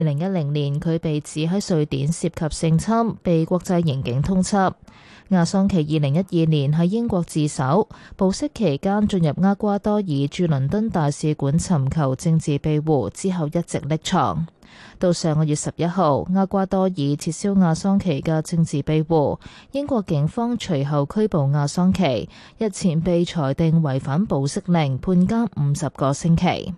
2010年佢被指喺瑞典涉及性侵，被國際刑警通緝。亞桑奇2012年喺英國自首，保釋期間進入厄瓜多爾駐倫敦大使館尋求政治庇護，之後一直匿藏。到上個月11號，厄瓜多爾撤銷亞桑奇嘅政治庇護，英國警方隨後拘捕亞桑奇，日前被裁定違反保釋令，判監50個星期。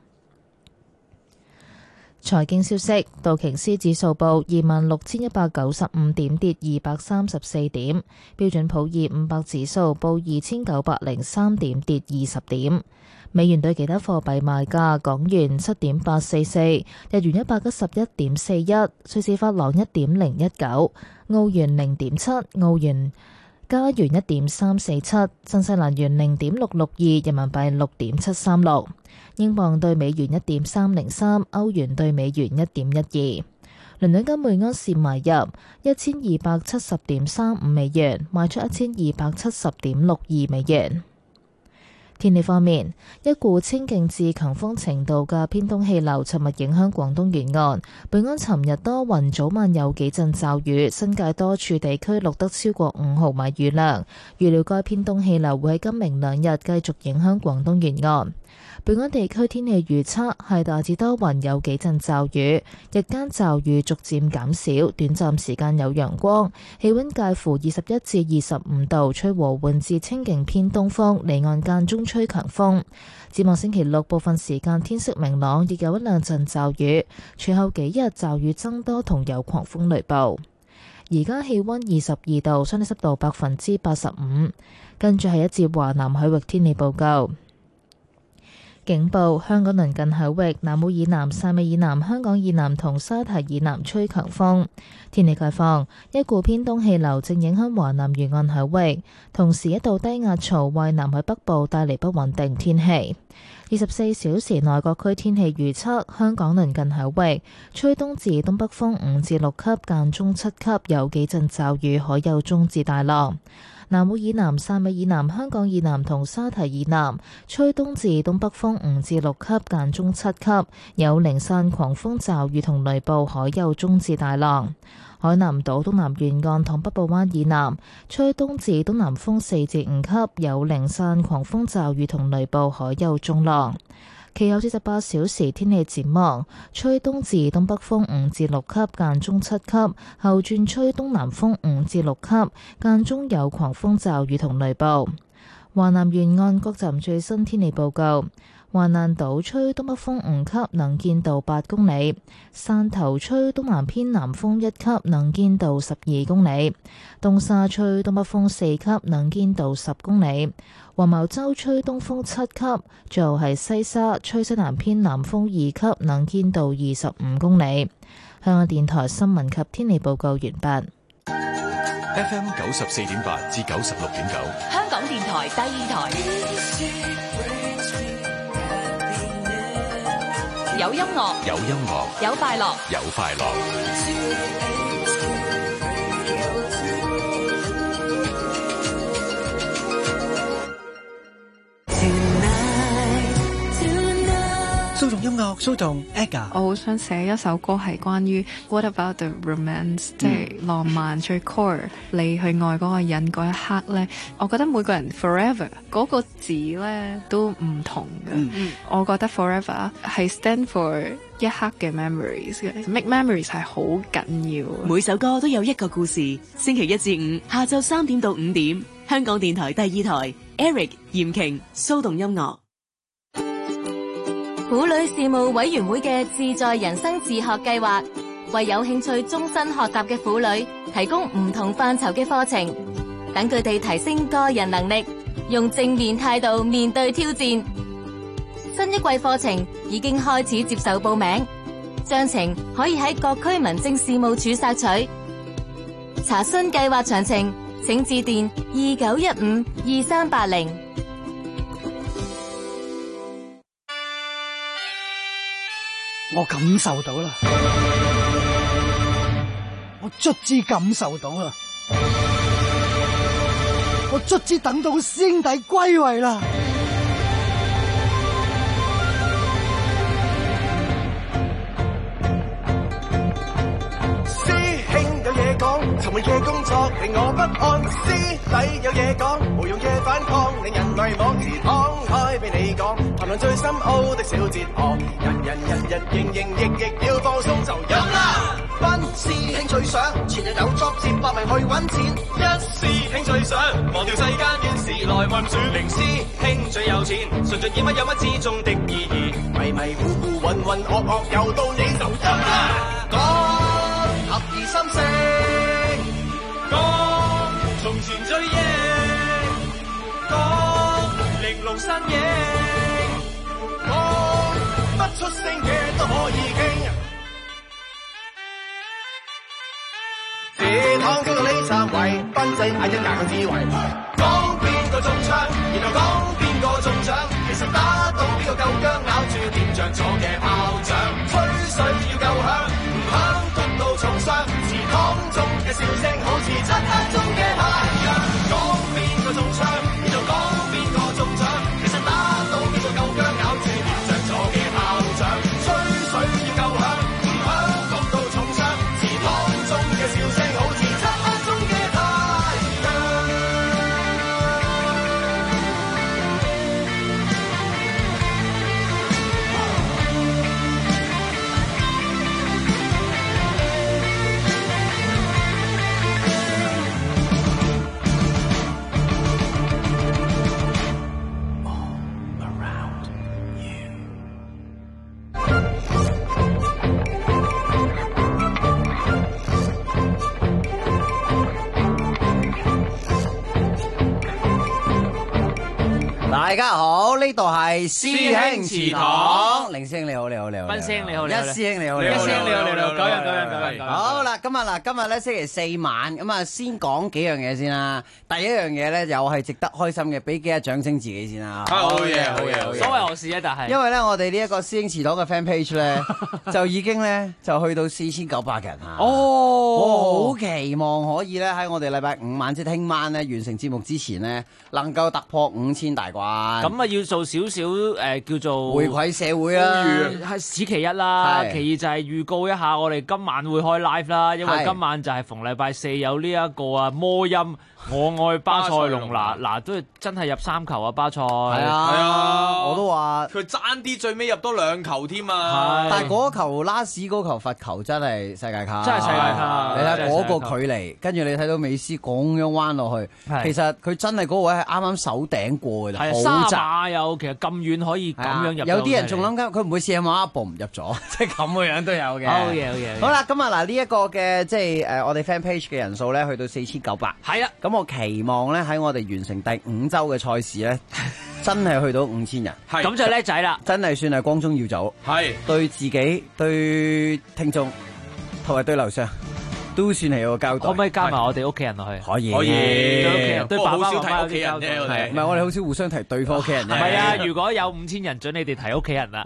財經消息，道瓊斯指數報26,195點，跌234點；標準普爾500指數報2,903點，跌20點。美元對其他貨幣賣價：港元7.844，日元111.41，瑞士法郎1.019，澳元0.7，加元1.347，新西蘭元0.662，人民幣6.736，英鎊對美元1.303，歐元對美元1.12。倫敦金每盎司買入1270.35美元，賣出1270.62美元。天氣方面，一股清勁至強風程度嘅偏東氣流尋日影響廣東沿岸，本港尋日多雲，早晚有幾陣驟雨，新界多處地區錄得超過5毫米雨量。預料該偏東氣流會喺今明兩日繼續影響廣東沿岸。本港地區天氣預測係大致多雲，有幾陣驟雨，日間驟雨逐漸減少，短暫時間有陽光，氣溫介乎21至25度，吹和緩至清勁偏東風，離岸間中吹強風。展望星期六部分時間天色明朗，亦有一兩陣驟雨，隨後幾日驟雨增多同有狂風雷暴。而家氣溫22度，相對濕度85%。跟住係一節華南海域天氣報告。警報：香港鄰近海域、南澳以南、汕尾以南、香港以南同沙堤以南吹強風。天氣概況：一股偏東氣流正影響華南沿岸海域，同時一道低壓槽為南海北部帶嚟不穩定天氣。24小時內各區天氣預測：香港鄰近海域吹東至東北風5至6級，間中7級，有幾陣驟雨，海有中至大浪。南澳以南、汕尾以南、香港以南同沙堤以南吹東至東北風5至6級，間中7級，有零散狂風驟雨同雷暴，海有中至大浪。海南島東南沿岸同北部灣以南吹東至東南風4至5級，有零散狂風驟雨同雷暴，海有中浪。其後48小時天氣展望：吹東至東北風5至6級，間中7級，後轉吹東南風5至6級，間中有狂風驟雨同雷暴。華南沿岸各站最新天氣報告：橫瀾島吹東北風5級，能見度8公里；汕頭吹東南偏南風1級，能見度12公里；東沙吹東北風4級，能見度10公里；黃茅洲吹東風7級，最後係西沙吹西南偏南風2級，能見度25公里。香港電台新聞及天氣報告完畢。 FM 94.8至96.9， 香港電台第二台，有音樂， 有音樂， 有快樂， 有快樂。 蘇動音樂，蘇動 AGA。 我好想寫一首歌係關於 What about the romance，即係浪漫最 core，你去愛嗰個人嗰一刻咧，我覺得每個人 forever 嗰個字咧都唔同嘅。我覺得 forever 係 stand for 一刻嘅 memories 嘅 ，make memories 係好緊要。 每首歌都有一個故事。星期一至五下晝3點到5點，香港電台第二台 Eric 嚴瓊蘇動音樂。 婦女事務委員會嘅自在人生自學計劃，為有興趣終身學習嘅婦女提供唔同範疇嘅課程，等佢哋提升個人能力，用正面態度面對挑戰。新一季課程已經開始接受報名，詳情可以喺各區民政事務處索取。查詢計劃詳情，請致電29152380。 我感受到啦，我卒之感受到啦，我卒之等到師兄弟歸位啦。 沉悶嘅工作令我不安，師弟有嘢講，無用嘅反抗令人迷惘，時敞開俾你講，談論最深奧的小哲學，日營役要放鬆就飲啦。班師兄最想前日有 job 接百名去揾錢，一師兄最想忘掉世間怨事來運轉，零師兄最有錢，順盡演乜有乜之中的意義，迷糊渾噩又到你就飲啦。講合二心聲，講從前追憶，講玲瓏身影，講不出聲嘅都可以傾。自躺經過呢站位，賓仔嗌一硬嘅智慧，講邊個中槍，然後講邊個中獎，其實打到邊個夠薑，咬住掂着咗嘅炮仗，吹水要夠響，唔響焗到重傷，祠堂中嘅笑聲好似漆黑中嘅太陽，講邊個中槍，然後講邊個中獎，其實打到邊個夠薑，咬住掂着咗嘅炮仗，吹水要夠響，唔響焗到重傷，祠堂中嘅笑聲好似漆黑中嘅太陽。 大家好，呢度係師兄祠堂，凌師兄你好，你好，你好， 斌師兄你好， 一師兄你好，你好， 一師兄你好，你好，九人。 好啦，今日咧星期四晚，咁啊先講幾樣嘢先啦。第一樣嘢咧又係值得開心嘅，俾幾下掌聲自己先啦。 好嘢，所謂何事啊？但係因為咧我哋呢一個師兄祠堂嘅 fan page 咧，就已經咧就去到4900人嚇。我好期望可以咧喺我哋禮拜五晚即係聽晚咧完成節目之前咧，能夠突破5000大關。 咁啊，要做少少叫做回饋社會啦， 係此其一啦。其二就係預告一下，我哋今晚會開 live 啦，因為今晚就係逢禮拜四有呢一個啊魔音。我愛巴塞隆拿，嗱都真係入3球啊！巴塞係啊，我都話佢爭啲最尾入多2球添啊！ 但係嗰球拉屎嗰球罰球真係世界卡， 真係世界卡！ 你睇嗰個距離，跟住你睇到美斯咁樣彎落去，其實佢真係嗰個位係啱啱手頂過嘅啫，好窄。 沙馬有其實咁遠可以咁樣入， 有啲人仲諗緊佢唔會試下馬一步唔入咗，即係咁嘅樣都有嘅。 好嘢！ 好啦，咁啊嗱呢一個嘅即係我哋 fan page 嘅人數咧去到4900， 係啦， 咁我期望咧喺我哋完成第5週嘅賽事咧，真係去到5000人， 咁就叻仔啦！ 真係算係光宗耀祖， 係對自己、對聽眾同埋對樓上都算係有個交代。 可唔可以加埋我哋屋企人落去？ 可以， 對屋企人， 對爸爸好少提屋企人啫， 唔係我哋好少互相提對方屋企人啫。 唔係啊，如果有5000人，準你哋提屋企人啦。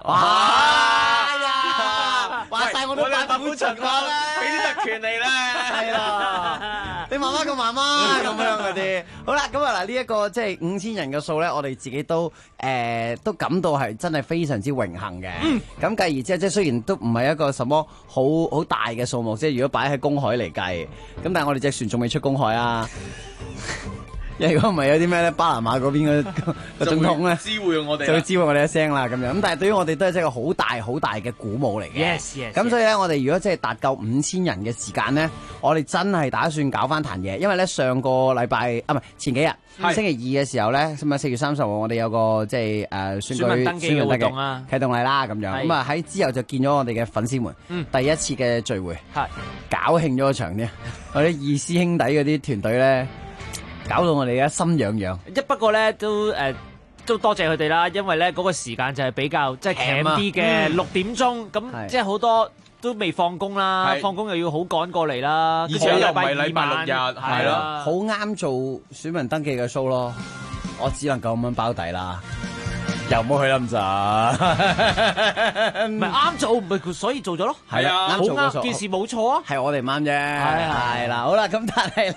話晒我都八虎巡案啦， 俾啲特權你啦， 係啦，你媽媽個媽媽咁樣嗰啲。好啦，咁啊嗱，呢一個即係5000人嘅數咧，我哋自己都感到係真係非常之榮幸嘅。咁繼而之後，即係雖然都唔係一個什麼好大嘅數目，即係如果擺喺公海嚟計，咁但係我哋隻船仲未出公海啊。如果唔係有啲咩咧，巴拿馬嗰邊嘅總統咧， 知會我哋， 就會知會我哋一聲啦咁樣。咁但係對於我哋都係真係個好大嘅鼓舞嚟嘅。 Yes。 咁所以咧，我哋如果即係達夠5000人嘅時間咧，我哋真係打算搞翻壇嘢。因為咧上個禮拜啊，唔係前幾日星期2嘅時時候咧，咁啊4月30號我哋有個即係選舉登記嘅活動啦， 啟動禮啦咁樣。咁啊喺之後就見咗我哋嘅粉絲們，第一次嘅聚會，搞興咗個場啲，我啲二師兄弟嗰啲團隊咧。搞到我哋而家心癢癢。 不過咧都多謝佢哋啦，因為咧嗰個時間就係比較即係鉗啲嘅6點鐘，咁即係好多都未放工啦，放工又要好趕過嚟啦， 而且又唔係禮拜6日，係咯， 好啱做選民登記嘅 show 咯。我只能夠咁樣包底啦，又唔好去諗咋， 唔係啱做，唔係所以做咗咯。 係啊，啱做件事冇錯啊， 係我哋唔啱啫。係啦，好啦，咁但係咧。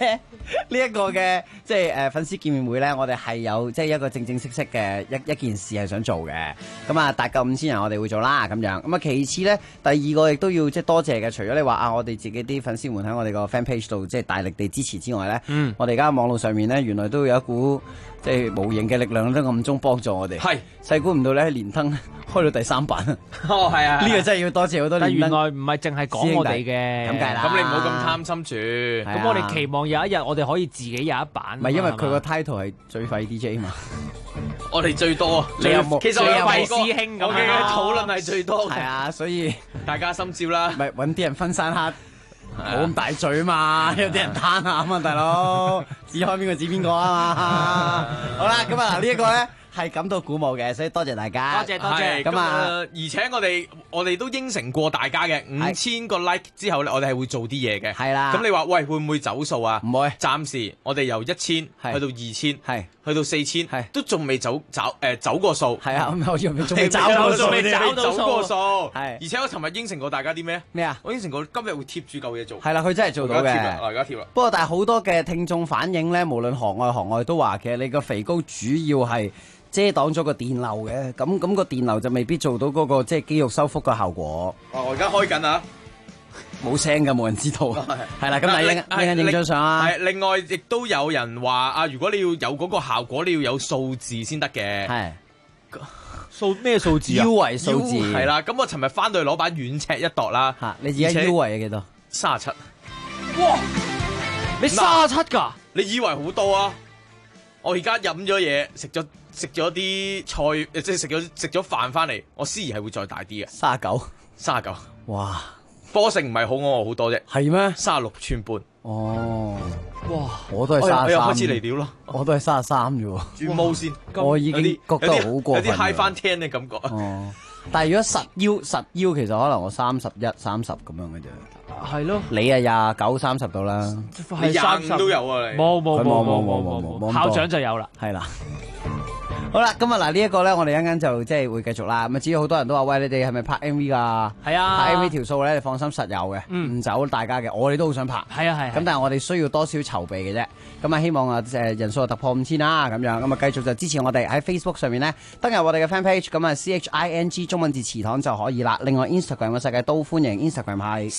呢一個嘅即係粉絲見面會咧，我哋係有即係一個正式嘅一件事係想做嘅。咁啊，達夠5000人我哋會做啦咁樣。咁啊，其次咧，第二個亦都要即係多謝嘅。除咗你話啊，我哋自己啲粉絲們喺我哋個 fan page 度即係大力地支持之外咧，我哋而家網絡上面咧，原來都有一股即係無形嘅力量都暗中幫助我哋。係細估唔到咧，連登開到第3版。 哦，係啊， 呢個真係要多謝好多連登。 但原來唔係淨係講我哋嘅， 咁計啦。 咁你唔好咁貪心住。 咁我哋期望有一日我哋可以自己有一版。 唔係因為佢個 title 係最廢 DJ 嘛。 我哋最多， 你有冇？ 其實我有廢師兄咁嘅討論係最多嘅。 係啊，所以大家心照啦。 咪揾啲人分散下，冇咁大嘴嘛，有啲人攤下啊嘛，大佬指開邊個指邊個啊嘛。好啦，咁啊嗱呢一個咧係感到鼓舞嘅，所以多謝大家。 多謝。 咁啊，而且我哋都應承過大家嘅5000個 like 之後咧，我哋係會做啲嘢嘅。 係啦。 咁你話喂會唔會走數啊？唔會。暫時我哋由1000去到2000， 係去到4000，都仲未走過數。 係啊，咁我仲未找過數， 未走過數。 係。 而且我尋日應承過大家啲咩？ 咩啊？ 我應承過今日會貼住嚿嘢做。 係啦，佢真係做到嘅。 而家貼啦。 不過但係好多嘅聽眾反映咧，無論行外都話，其實你個肥膏主要係遮擋咗個電流嘅，咁個電流就未必做到嗰個即係肌肉修復嘅效果。 我而家開緊啊！ 冇聲㗎，冇人知道。係啦，咁但係影張相啊。 係另外亦都有人話啊，如果你要有嗰個效果，你要有數字先得嘅。係咩數字啊？ 腰圍數字係啦。咁我尋日翻到去攞把軟尺一度啦。 嚇，你自己腰圍係幾多 ？37。 哇！你37㗎？ 你以為好多啊？我而家飲咗嘢，食咗啲菜，即係食咗飯翻嚟，我思疑係會再大啲嘅。39。 哇！ 波成唔係好我好多啫。 係咩 ？36寸半。 哦。哇！我都係33。 我又開始嚟料咯。 我都係33啫喎。 轉毛先。 我已經覺得好過分。 有啲 high 翻10嘅感覺。 哦。但係如果實腰，其實可能我31、30咁樣嘅啫。 係咯。 你啊29、30到啦。 你25都有啊你。 冇。校長就有啦。 係啦。好啦，今日嗱呢一個咧，我哋一陣間就即係會繼續啦。咁啊，至於好多人都話，喂，你哋係咪拍 MV 噶？ 係啊， 拍 MV 條數咧，你放心實有嘅，唔走大家嘅。我哋都好想拍。 係啊。 咁但係我哋需要多少籌備嘅啫。咁啊，希望啊人數突破5000啦，咁樣咁啊，繼續就支持我哋喺 Facebook 上面咧登入我哋嘅 fan page，咁啊 CHING 中文字祠堂就可以啦。另外 Instagram 嘅世界都歡迎 ，Instagram 係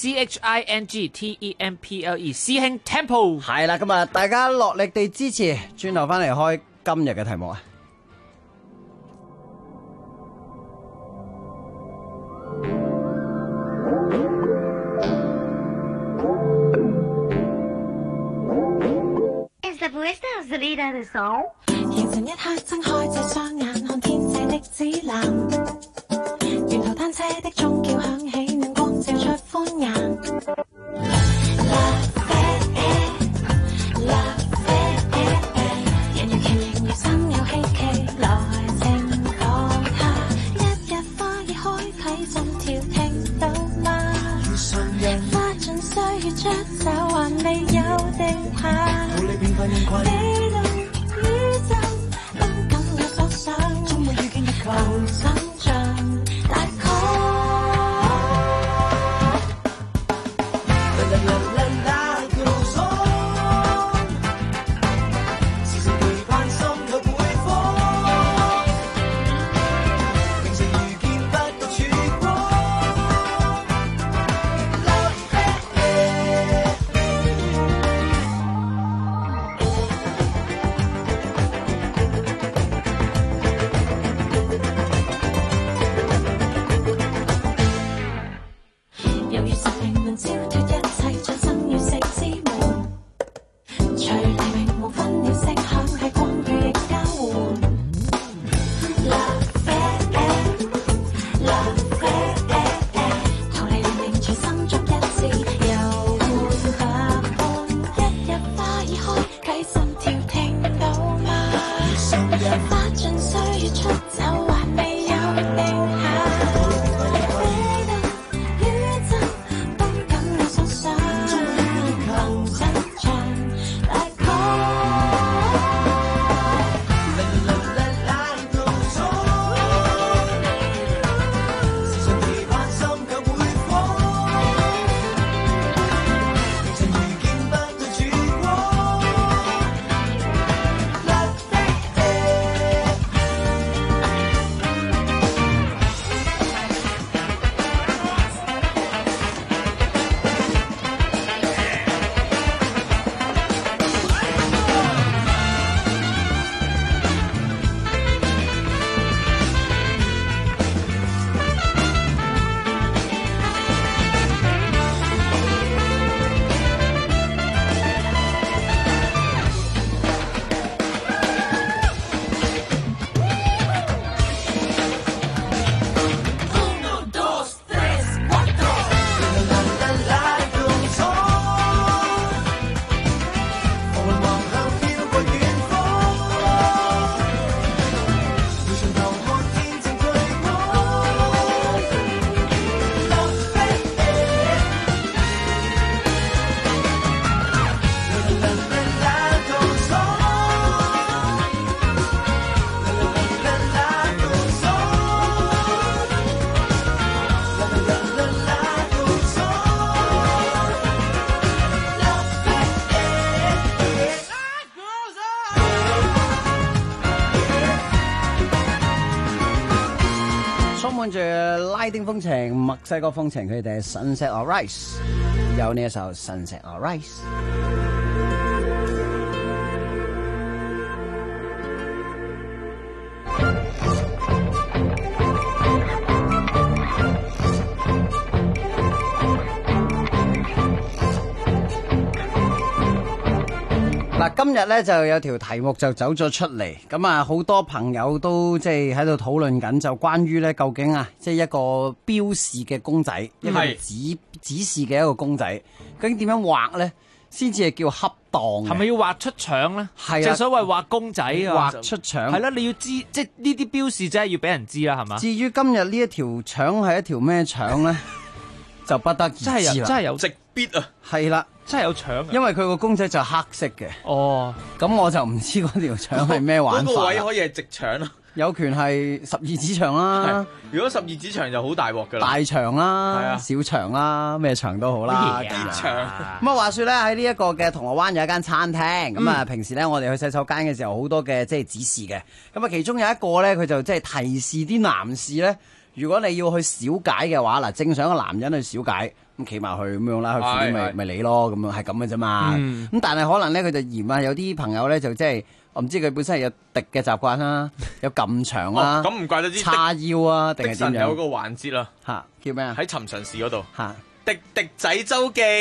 CHINGTEMPLE 師兄 Temple。 係啦，咁啊，大家落力地支持，轉頭翻嚟開今日嘅題目啊！ 凌晨一刻睜開這雙眼，看天際的指南，沿途單車的鐘叫響起，暖光照出歡顏。人如奇，人如心有希冀，來靜講他，一日花已開啟，心跳聽到嗎？花盡歲月出走，還未有定下。你能宇宙不敢有所想，終會遇見一個想像大概。 跟住拉丁風情、墨西哥風情，佢哋係 Sunset or Rise， 有呢一首 Sunset or Rise。嗱，今日咧就有條題目就走咗出嚟，咁啊好多朋友都即係喺度討論緊，就關於咧究竟啊，即係一個標示嘅公仔，一個指示嘅一個公仔，究竟點樣畫咧，先至係叫恰當？ 係咪要畫出腸咧？ 係正所謂畫公仔啊， 畫出腸係啦，你要知，即係呢啲標示真係要俾人知啦，係嘛？ 至於今日呢一條腸係一條咩腸咧，就不得而知啦。 真係有直必啊， 係啦。 真係有腸啊！ 因為佢個公仔就黑色嘅。 哦， 咁我就唔知嗰條腸係咩玩法。 嗰個位可以係直腸咯， 有權係12指腸啦。 如果12指腸就好大鑊噶啦。 大腸啦， 係啊， 小腸啦，咩腸都好啦。 結腸。 咁啊，話說咧喺呢一個嘅銅鑼灣有一間餐廳，咁啊平時咧我哋去洗手間嘅時候好多嘅即係指示嘅。咁啊其中有一個咧佢就即係提示啲男士咧，如果你要去小解嘅話，嗱正常一個男人去小解。咁企埋去咁樣啦，去附啲咪你咯，咁樣係咁嘅啫嘛。咁但係可能咧，佢就嫌啊，有啲朋友咧就即係我唔知佢本身係有滴嘅習慣啦，有撳牆啦， 咁唔怪得之叉腰啊，定係點樣？ 有個環節啦， 嚇叫咩啊？ 喺尋常事嗰度嚇， 滴滴仔周記。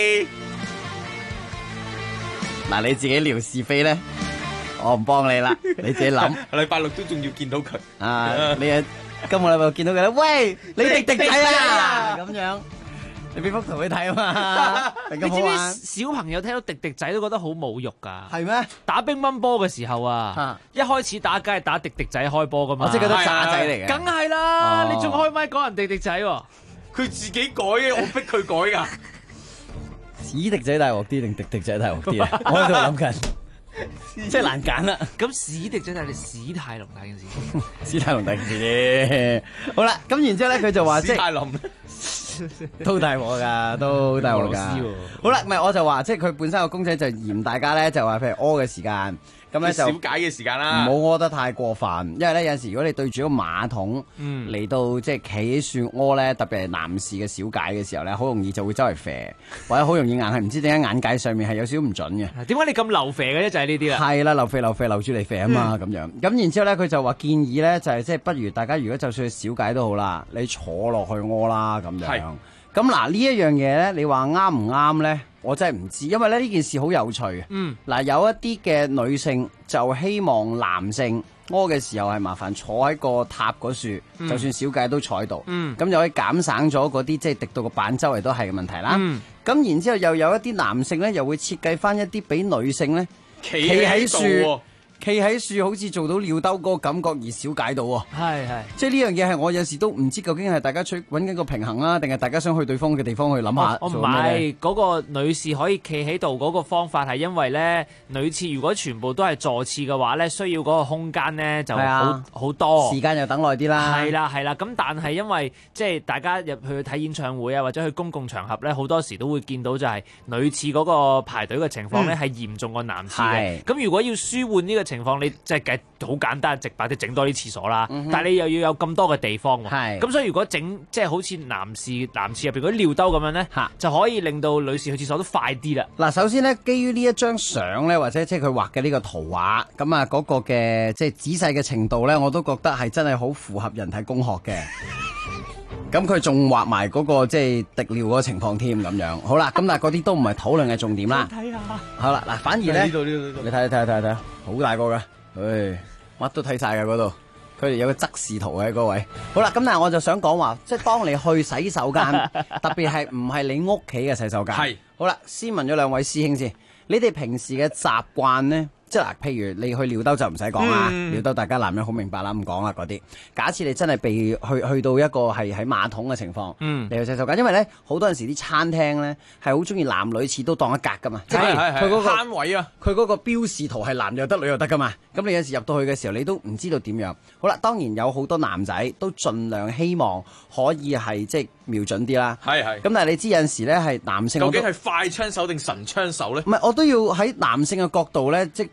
嗱你自己撩是非咧，我唔幫你啦，你自己諗。 禮拜六都仲要見到佢啊！你啊，今個禮拜見到佢咧，喂，你滴滴仔啊，咁樣。你俾幅圖佢睇啊嘛！ 你知唔知小朋友聽到滴滴仔都覺得好侮辱㗎？ 係咩？ 打乒乓波嘅時候啊，一開始打梗係打滴滴仔開波㗎嘛， 我即係覺得渣仔嚟嘅。 梗係啦，你仲開咪講人滴滴仔喎？ 佢自己改嘅，我逼佢改㗎。 史滴仔大鑊啲定滴滴仔大鑊啲啊？我喺度諗緊，即係難揀啦。 咁史迪仔係你史泰龍大件事， 史泰龍大件事啫。好啦，咁然之後咧，佢就話即係史泰龍。 都大鑊噶，都大鑊噶。好啦，唔係我就話，即係佢本身個公仔就嫌大家咧，就話譬如屙嘅時間，咁咧就小解嘅時間啦， 唔好屙得太過分。因為咧有陣時如果你對住個馬桶嚟到即係企喺樹屙咧，特別係男士嘅小解嘅時候咧，好容易就會周圍啡，或者好容易硬係唔知點解眼界上面係有少少唔準嘅。 點解你咁流啡嘅咧？就係呢啲啦。 係啦，流啡留住嚟啡啊嘛，咁樣。咁然之後咧，佢就話建議咧，就係即係不如大家如果就算係小解都好啦，你坐落去屙啦咁樣。咁嗱呢一樣嘢咧，你話啱唔啱咧？我真係唔知，因為咧呢件事好有趣嘅。嗱有一啲嘅女性就希望男性屙嘅時候係麻煩坐喺個塔嗰處，就算小解都坐喺度。咁就可以減省咗嗰啲即係滴到個板周圍都係嘅問題啦。咁然之後又有一啲男性咧，又會設計翻一啲俾女性咧企喺樹。企喺樹好似做到尿兜嗰個感覺而小解到喎， 係即係呢樣嘢係我有時都唔知究竟係大家揾緊個平衡啊，定係大家想去對方嘅地方去諗下我唔係嗰個女士可以企喺度嗰個方法係因為咧女廁如果全部都係座廁嘅話咧，需要嗰個空間咧就好多， 時間又等耐啲啦。 係啦，咁但係因為即係大家入去睇演唱會啊，或者去公共場合咧，好多時都會見到就係女廁嗰個排隊嘅情況咧係嚴重過男廁嘅。咁如果要舒緩呢個情況，你即係計好簡單，直白啲整多啲廁所啦。但係你又要有咁多嘅地方喎。咁所以如果整即係好似男廁入邊嗰啲尿兜咁樣咧，就可以令到女士去廁所都快啲啦。 嗱，首先咧，基於呢一張相咧，或者即係佢畫嘅呢個圖畫，咁啊嗰個嘅即係仔細嘅程度咧，我都覺得係真係好符合人體工學嘅。咁佢仲畫埋嗰個即係滴尿嗰個情況添咁樣。好啦，咁但係嗰啲都唔係討論嘅重點啦。 睇下。 好啦，嗱，反而咧， 呢度， 你睇，好大個㗎，乜都睇晒㗎嗰度。佢哋有個側視圖喺嗰位。好啦，咁但係我就想講話，即係當你去洗手間，特別係唔係你屋企嘅洗手間。係。好啦，先問咗兩位師兄先，你哋平時嘅習慣咧？即係嗱，譬如你去尿兜就唔使講啦，尿兜大家男人好明白啦，唔講啦嗰啲。假設你真係被去到一個係喺馬桶嘅情況，你去洗手間，因為咧好多陣時啲餐廳咧係好中意男女廁都當一格噶嘛，即係佢嗰個攤位啊， 佢嗰個標示圖係男又得女又得噶嘛。咁你有時入到去嘅時候，你都唔知道點樣。好啦，當然有好多男仔都盡量希望可以係即係瞄準啲啦。係。咁但係你知有陣時咧係男性， 究竟係快槍手定神槍手咧？ 唔係，我都要喺男性嘅角度咧，即係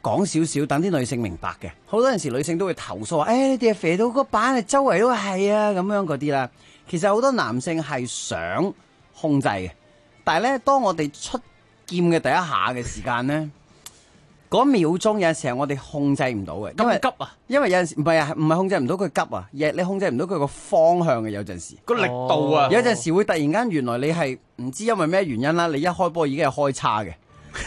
講少少，等啲女性明白嘅。好多陣時女性都會投訴話：你哋肥到個板，周圍都係啊咁樣嗰啲啦。其實好多男性係想控制嘅，但係咧，當我哋出劍嘅第一下嘅時間咧，嗰秒鐘有陣時係我哋控制唔到嘅，因為急啊！ 因為有陣時唔係控制唔到佢急啊，而係你控制唔到佢個方向嘅。有陣時個力度啊， 有陣時會突然間原來你係唔知因為咩原因啦，你一開波已經係開叉嘅，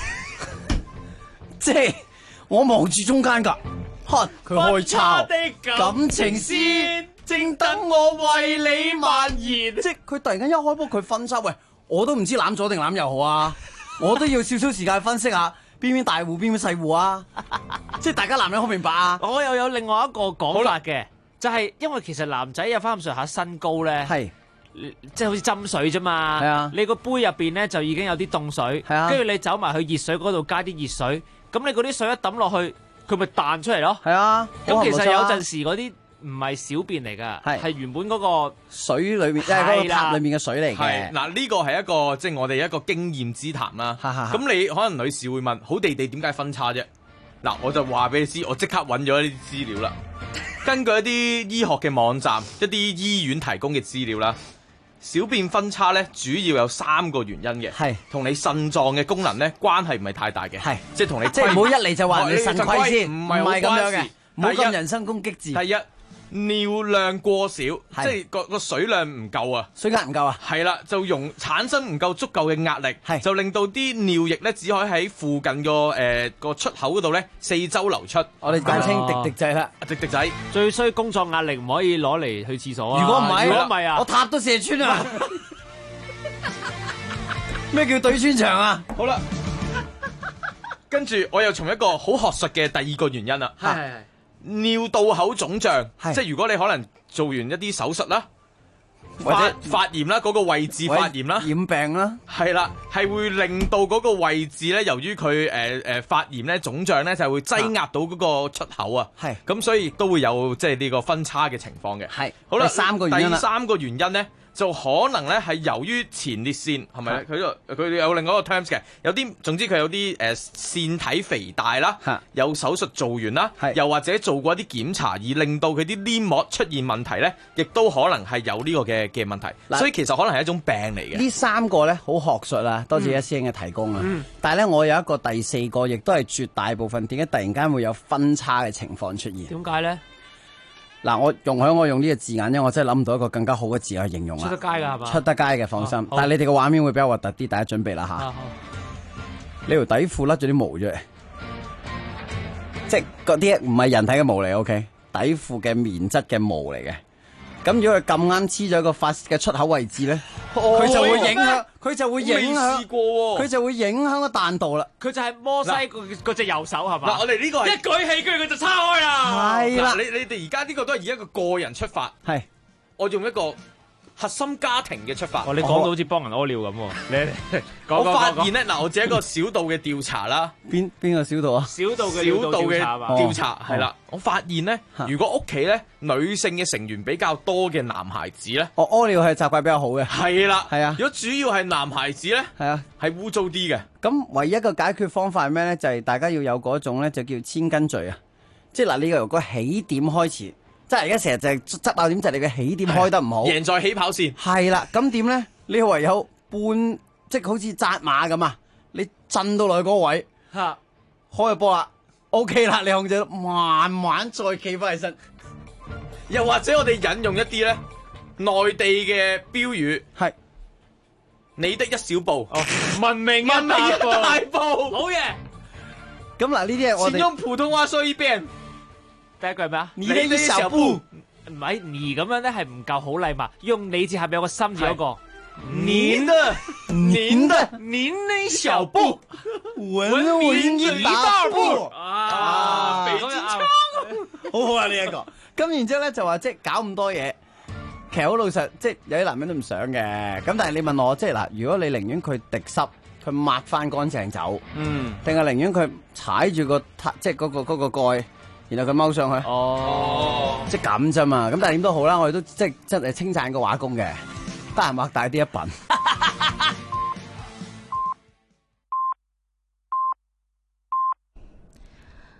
即係我望住中間㗎，佢開叉，感情線正等我為你蔓延，即係佢突然間一開波佢分叉，喂，我都唔知攬左定攬右好啊，我都要少少時間分析下。邊邊大戶邊邊細戶啊！即係大家男人好明白啊！ 我又有另外一個講法嘅，就係因為其實男仔有翻咁上下身高咧， 係即係好似斟水啫嘛。 係啊， 你個杯入邊咧就已經有啲凍水， 係啊， 跟住你走埋去熱水嗰度加啲熱水，咁你嗰啲水一抌落去，佢咪彈出嚟咯。 係啊， 咁其實有陣時嗰啲唔係小便嚟㗎，係原本嗰個水裏面，即係嗰個塔裏面嘅水嚟嘅。 係嗱，呢個係一個即係我哋一個經驗之談啦。咁你可能女士會問：好地地點解分叉啫？嗱，我就話俾你知，我即刻揾咗呢啲資料啦。根據一啲醫學嘅網站、一啲醫院提供嘅資料啦，小便分叉咧，主要有3個原因嘅，係同你腎臟嘅功能咧關係唔係太大嘅，係即係同你即係唔好一嚟就話你腎虧先， 唔係咁樣嘅，唔好咁人身攻擊字。 第一。尿量過少，即係個水量唔夠啊， 水壓唔夠啊， 係啦，就產生唔夠足夠嘅壓力，就令到啲尿液咧只可以喺附近個出口嗰度咧四周流出。 我哋簡稱滴滴仔啦， 滴滴仔最衰工作壓力唔可以攞嚟去廁所啊！ 如果唔係啊， 我塔都射穿啊！咩叫對穿牆啊？ 好啦，跟住我又從一個好學術嘅第2個原因啦。係。尿道口腫脹，即係如果你可能做完一啲手術啦，或者發炎啦，嗰個位置發炎啦， 染病啦， 係啦，係會令到嗰個位置咧，由於佢發炎咧、腫脹咧，就係會擠壓到嗰個出口啊。係，咁所以亦都會有即係呢個分叉嘅情況嘅。係，好啦，第三個原因咧。就可能咧係由於前列腺係咪？佢有另外一個 terms 嘅，有啲總之佢有啲腺體肥大啦，有手術做完啦，又或者做過一啲檢查而令到佢啲黏膜出現問題咧，亦都可能係有呢個嘅問題，所以其實可能係一種病嚟嘅。 呢3個咧好學術啦，多謝一師兄嘅提供啊。但係咧，我有一個第4個，亦都係絕大部分點解突然間會有分叉嘅情況出現？ 點解咧？ 嗱，我用呢個字眼，因為我真係諗唔到一個更加好嘅字去形容啦。 出得街㗎係嘛？ 出得街嘅，放心。但係你哋嘅畫面會比較核突啲，大家準備啦嚇。你條底褲甩咗啲毛出嚟，即係嗰啲唔係人體嘅毛嚟 ，OK？ 底褲嘅棉質嘅毛嚟嘅。咁如果佢咁啱黐咗一個發嘅出口位置咧，佢就會影響，佢就會影響個彈道啦。 佢就係摩西嗰隻右手係嘛？ 嗱，我哋呢個係一舉起，跟住佢就叉開啦。 係啦， 你哋而家呢個都係以一個個人出發， 係我用一個核心家庭嘅出發。 你講到好似幫人屙尿咁喎。 我發現咧，嗱，我自己一個小度嘅調查啦。 邊個小度啊？ 小度嘅調查係啦。我發現咧，如果屋企咧女性嘅成員比較多嘅男孩子咧， 屙尿係習慣比較好嘅。 係啦， 係啊。 如果主要係男孩子咧，係啊，係污糟啲嘅。 咁唯一一個解決方法係咩咧？就係大家要有嗰種咧，就叫千斤墜啊。即係嗱，你由個起點開始，即係而家成日就係執爆點，就係你嘅起點開得唔好， 贏在起跑線。 係啦，咁點咧？你唯有即係好似紮馬咁啊！你震到落去嗰個位，開個波啦。OK 啦，你控制到，慢慢再企翻起身。 又或者我哋引用一啲咧內地嘅標語，係你的一小步， 文明一大步，好嘢。 咁嗱，呢啲係我哋。 先用普通話說一遍。 第一句係咩啊？ 你的一小步， 唔係你咁樣咧，係唔夠好禮貌。用你字下邊有個心字嗰個。 您的小步，文明一大步啊！北京腔， 好好啊呢一個。咁然之後咧就話即係搞咁多嘢，其實好老實，即係有啲男人都唔想嘅。咁但係你問我，即係嗱，如果你寧願佢滴濕，佢抹翻乾淨走，定係寧願佢踩住個即係嗰個蓋，然後佢踎上去，即係咁啫嘛。咁但係點都好啦，我哋都即係真係稱讚個畫工嘅。得閒擘大啲一品。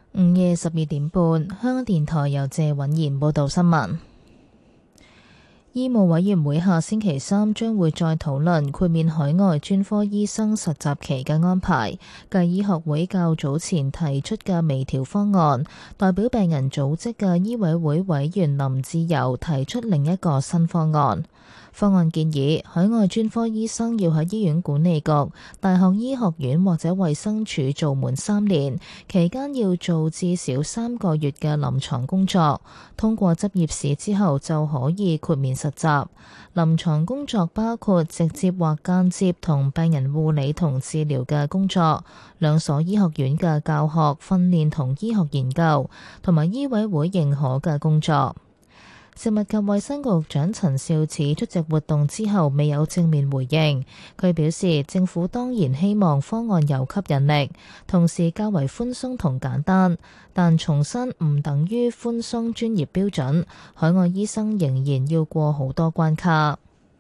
午夜12點半，香港電台由謝允賢報道新聞。醫務委員會下星期三將會再討論豁免海外專科醫生實習期嘅安排。繼醫學會較早前提出嘅微調方案，代表病人組織嘅醫委會委員林志釉提出另一個新方案。方案建議海外專科醫生要喺醫院管理局、大學醫學院或者衛生署做滿3年，期間要做至少3個月嘅臨床工作。通過執業試之後就可以豁免實習。臨床工作包括直接或間接同病人護理同治療嘅工作，兩所醫學院嘅教學、訓練同醫學研究，同埋醫委會認可嘅工作。食物及衛生局局長陳肇始出席活動之後未有正面回應，佢表示政府當然希望方案有吸引力，同時較為寬鬆同簡單，但重申唔等於寬鬆專業標準，海外醫生仍然要過好多關卡。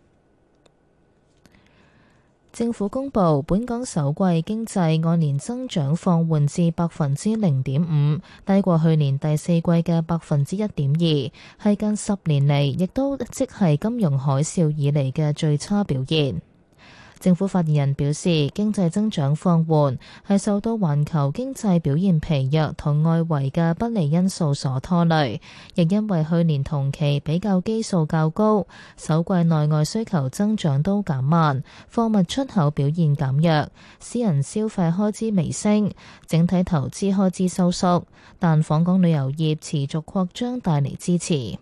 政府公布本港首季經濟按年增長放緩至0.5%，低過去年第四季嘅1.2%，係近10年嚟，亦都即係金融海嘯以嚟嘅最差表現。政府發言人表示，經濟增長放緩係受到環球經濟表現疲弱同外圍嘅不利因素所拖累，亦因為去年同期比較基數較高，首季內外需求增長都減慢，貨物出口表現減弱，私人消費開支微升，整體投資開支收縮，但訪港旅遊業持續擴張帶嚟支持。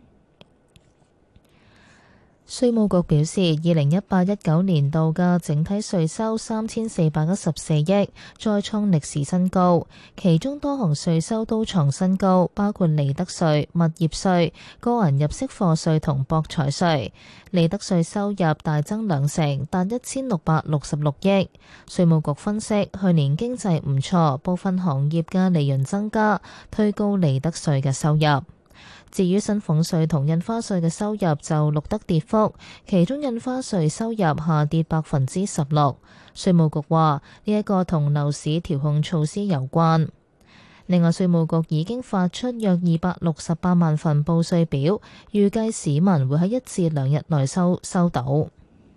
稅務局表示，2018-19年度嘅整體稅收3414億，再創歷史新高。其中多項稅收都創新高，包括利得稅、物業稅、個人入息課稅同博彩稅。利得稅收入大增2成，達1666億。稅務局分析，去年經濟唔錯，部分行業嘅利潤增加，推高利得稅嘅收入。至於薪俸稅同印花稅嘅收入就錄得跌幅，其中印花稅收入下跌16%。稅務局話呢一個同樓市調控措施有關。另外，稅務局已經發出約268萬份報稅表，預計市民會喺1至2日內收到。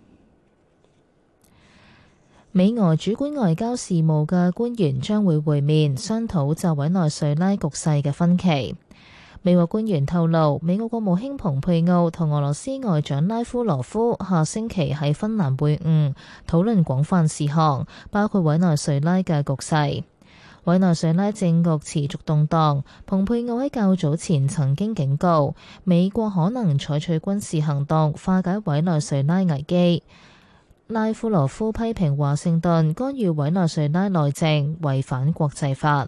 美俄主管外交事務嘅官員將會會面，商討就委內瑞拉局勢嘅分歧。美國官員透露，美國國務卿蓬佩奧同俄羅斯外長拉夫羅夫下星期喺芬蘭會晤，討論廣泛事項，包括委內瑞拉嘅局勢。委內瑞拉政局持續動盪，蓬佩奧喺較早前曾經警告，美國可能採取軍事行動化解委內瑞拉危機。拉夫羅夫批評華盛頓干預委內瑞拉內政，違反國際法。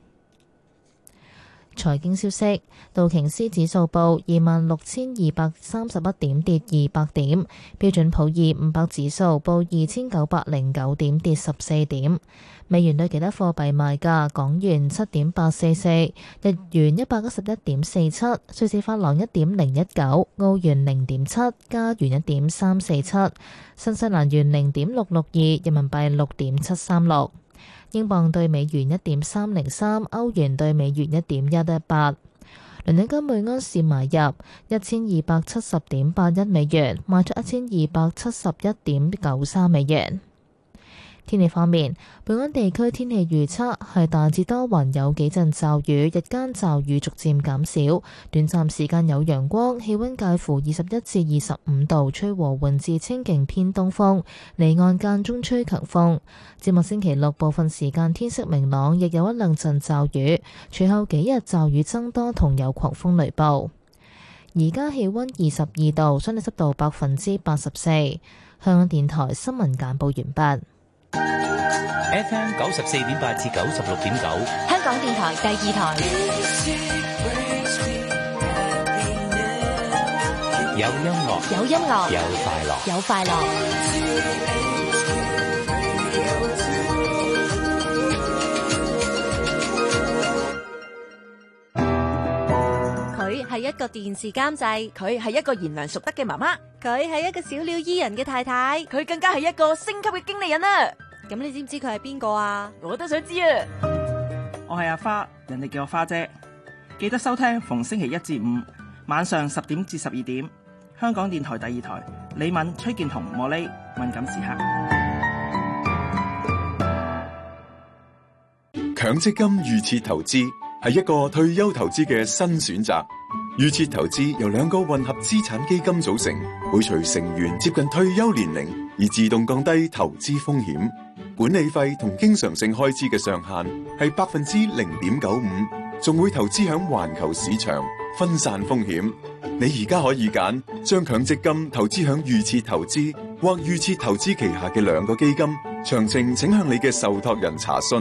財經消息，道瓊斯指數報26,231點，跌200點；標準普爾500指數報2,909點，跌14點。美元對其他貨幣賣價：港元7.844，日元111.47，瑞士法郎1.019，澳元0.7，加元1.347，新西蘭元0.662，人民幣6.736。英鎊對美元1.303，歐元對美元1.118。倫敦金每盎司買入1270.81美元，賣出1271.93美元。天氣方面，本港地區天氣預測係大致多雲，有幾陣驟雨，日間驟雨逐漸減少，短暫時間有陽光，氣溫介乎21至25度，吹和緩至清勁偏東風，離岸間中吹強風。展望星期六部分時間天色明朗，亦有一兩陣驟雨，隨後幾日驟雨增多同有狂風雷暴。而家氣溫22度，相對濕度84%。香港電台新聞簡報完畢。 FM 94.8至96.9， 香港電台第2台。 有音樂， 有音樂， 有快樂， 有快樂。佢係一個電視監製， 佢係一個賢良淑德嘅媽媽， 佢係一個小鳥依人嘅太太， 佢更加係一個星級嘅經理人啊！ 咁你知唔知佢係邊個啊？ 我都想知啊！ 我係阿花，人哋叫我花姐。記得收聽逢星期一至五晚上10點至12點，香港電台第2台李敏、崔健彤、莫莉敏感時刻。 強積金預設投資係一個退休投資嘅新選擇。預設投資由2個混合資產基金組成，會隨成員接近退休年齡而自動降低投資風險。管理費同經常性開支嘅上限係0.95%，仲會投資響環球市場，分散風險。你而家可以揀將強積金投資響預設投資或預設投資旗下嘅2個基金，詳情請向你嘅受託人查詢。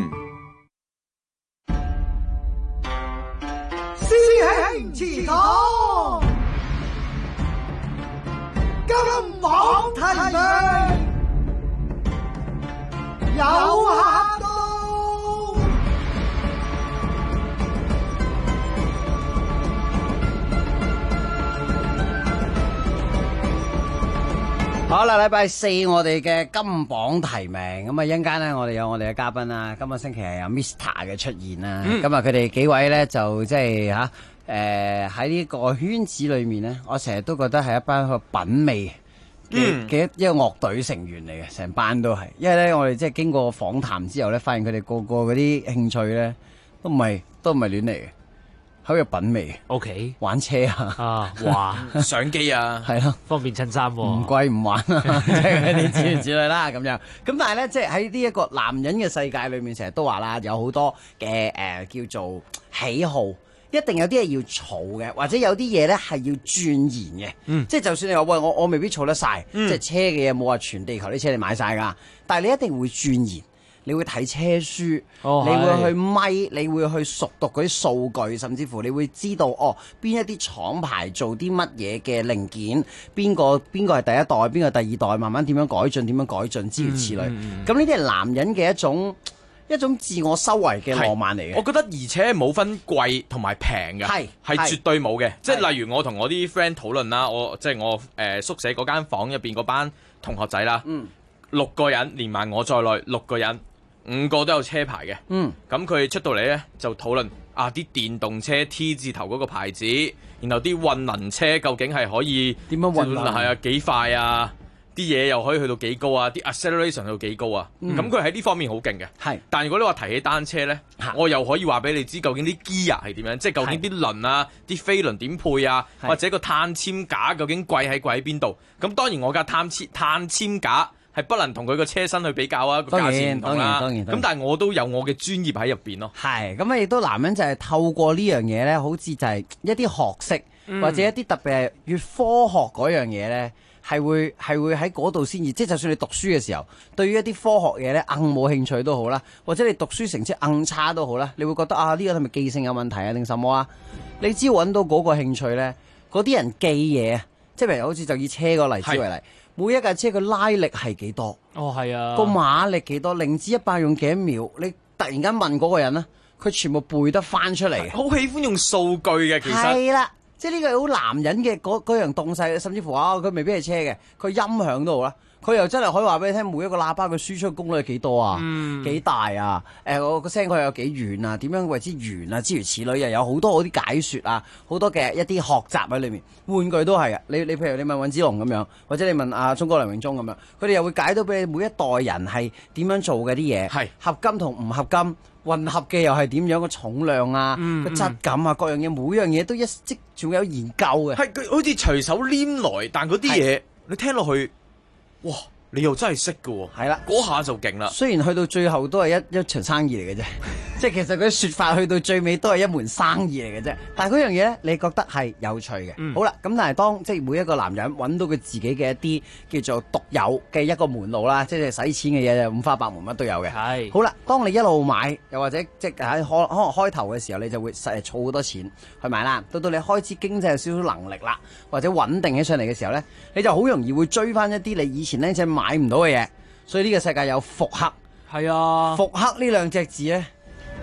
師兄祠堂，金榜題名有客到。 好啦，禮拜四我哋嘅金榜題名，咁啊一陣間咧，我哋有我哋嘅嘉賓啦。今個星期係有 Mr. 嘅出現啦。咁啊，佢哋幾位咧就即係吓，喺呢個圈子裏面咧，我成日都覺得係一班個品味嘅一個樂隊成員嚟嘅，成班都係。因為咧，我哋即係經過訪談之後咧，發現佢哋個個嗰啲興趣咧，都唔係亂嚟嘅。好有品味 ，OK， 玩車啊， 哇， 相機啊， 係咯， 方便襯衫， 唔貴唔玩啊，即係嗰啲諸如此類啦，咁樣。咁但係咧，即係喺呢一個男人嘅世界裏面，成日都話啦，有好多嘅叫做喜好，一定有啲嘢要儲嘅，或者有啲嘢咧係要鑽研嘅。即係就算你話喂，我未必儲得晒，即係車嘅嘢冇話全地球啲車你買晒㗎，但係你一定會鑽研。你會睇車書，你會去咪，你會去熟讀嗰啲數據，甚至乎你會知道邊一啲廠牌做啲乜嘢嘅零件，邊個係第一代，邊個第二代，慢慢點樣改進，諸如此類。咁呢啲係男人嘅一種自我修為嘅浪漫嚟嘅。 我覺得而且冇分貴同埋平嘅，係絕對冇嘅。即係例如我同我啲 friend 討論啦，我宿舍嗰間房入邊嗰班同學仔啦，6個人連埋我在內，6個人。5個都有車牌嘅，咁佢出到嚟呢，就討論啲電動車 T 字頭嗰個牌子，然後啲混能車究竟係可以點樣混能？ 係啊，幾快啊？啲嘢又可以去到幾高啊？啲 acceleration 去到幾高啊？咁佢喺呢方面好勁嘅。係，但如果你話提起單車呢，我又可以話俾你知究竟啲 gear 係點樣，即係究竟啲輪啊、啲飛輪點配啊，或者個碳纖架究竟貴喺邊度？咁當然我架碳纖架係不能同佢個車身去比較啊，個價錢唔同啦。當然。咁但係我都有我嘅專業喺入邊咯。係， 咁亦都男人就係透過呢樣嘢咧，好似就係一啲學識，或者一啲特別係越科學嗰樣嘢咧，係會喺嗰度先。即係就算你讀書嘅時候，對於一啲科學嘢咧，冇興趣都好啦，或者你讀書成績差都好啦，你會覺得呢個係咪記性有問題啊，定什麼啊？你只要揾到嗰個興趣咧，嗰啲人記嘢，即係譬如好似就以車個例子為例。每一架車嘅拉力係幾多？係啊，個馬力幾多？0至100用幾多秒？你突然間問嗰個人咧，佢全部背得翻出嚟。 好喜歡用數據嘅，其實係啦，即係呢個好男人嘅嗰樣東西，甚至乎佢未必係車嘅，佢音響都好啦。佢又真係可以話俾你聽，每一個喇叭嘅輸出功率係幾多啊？幾大啊？個聲佢有幾遠啊？點樣為之圓啊？諸如此類，又有好多嗰啲解說啊，好多嘅一啲學習喺裏面。玩具都係嘅，你譬如你問尹子龍咁樣，或者你問鐘哥梁永忠咁樣，佢哋又會解到俾你每一代人係點樣做嘅啲嘢，係合金同唔合金，混合嘅又係點樣個重量啊、個質感啊，各樣嘢每樣嘢都仲有研究嘅。 係佢好似隨手拈來，但嗰啲嘢你聽落去。哇！你又真係識㗎喎， 係啦， 嗰下就勁啦。 雖然去到最後都係一場生意嚟嘅啫，即係其實佢説法去到最尾都係一門生意嚟嘅啫。但係嗰樣嘢咧，你覺得係有趣嘅。好啦，咁但係當即係每一個男人揾到佢自己嘅一啲叫做獨有嘅一個門路啦，即係使錢嘅嘢就五花八門乜都有嘅。係。好啦，當你一路買，又或者即係喺可能開頭嘅時候，你就會儲好多錢去買啦。到你開始經濟有少少能力啦，或者穩定起上嚟嘅時候咧，你就好容易會追翻一啲你以前咧即係買唔到嘅嘢，所以呢個世界有復刻。係啊，復刻呢兩隻字咧，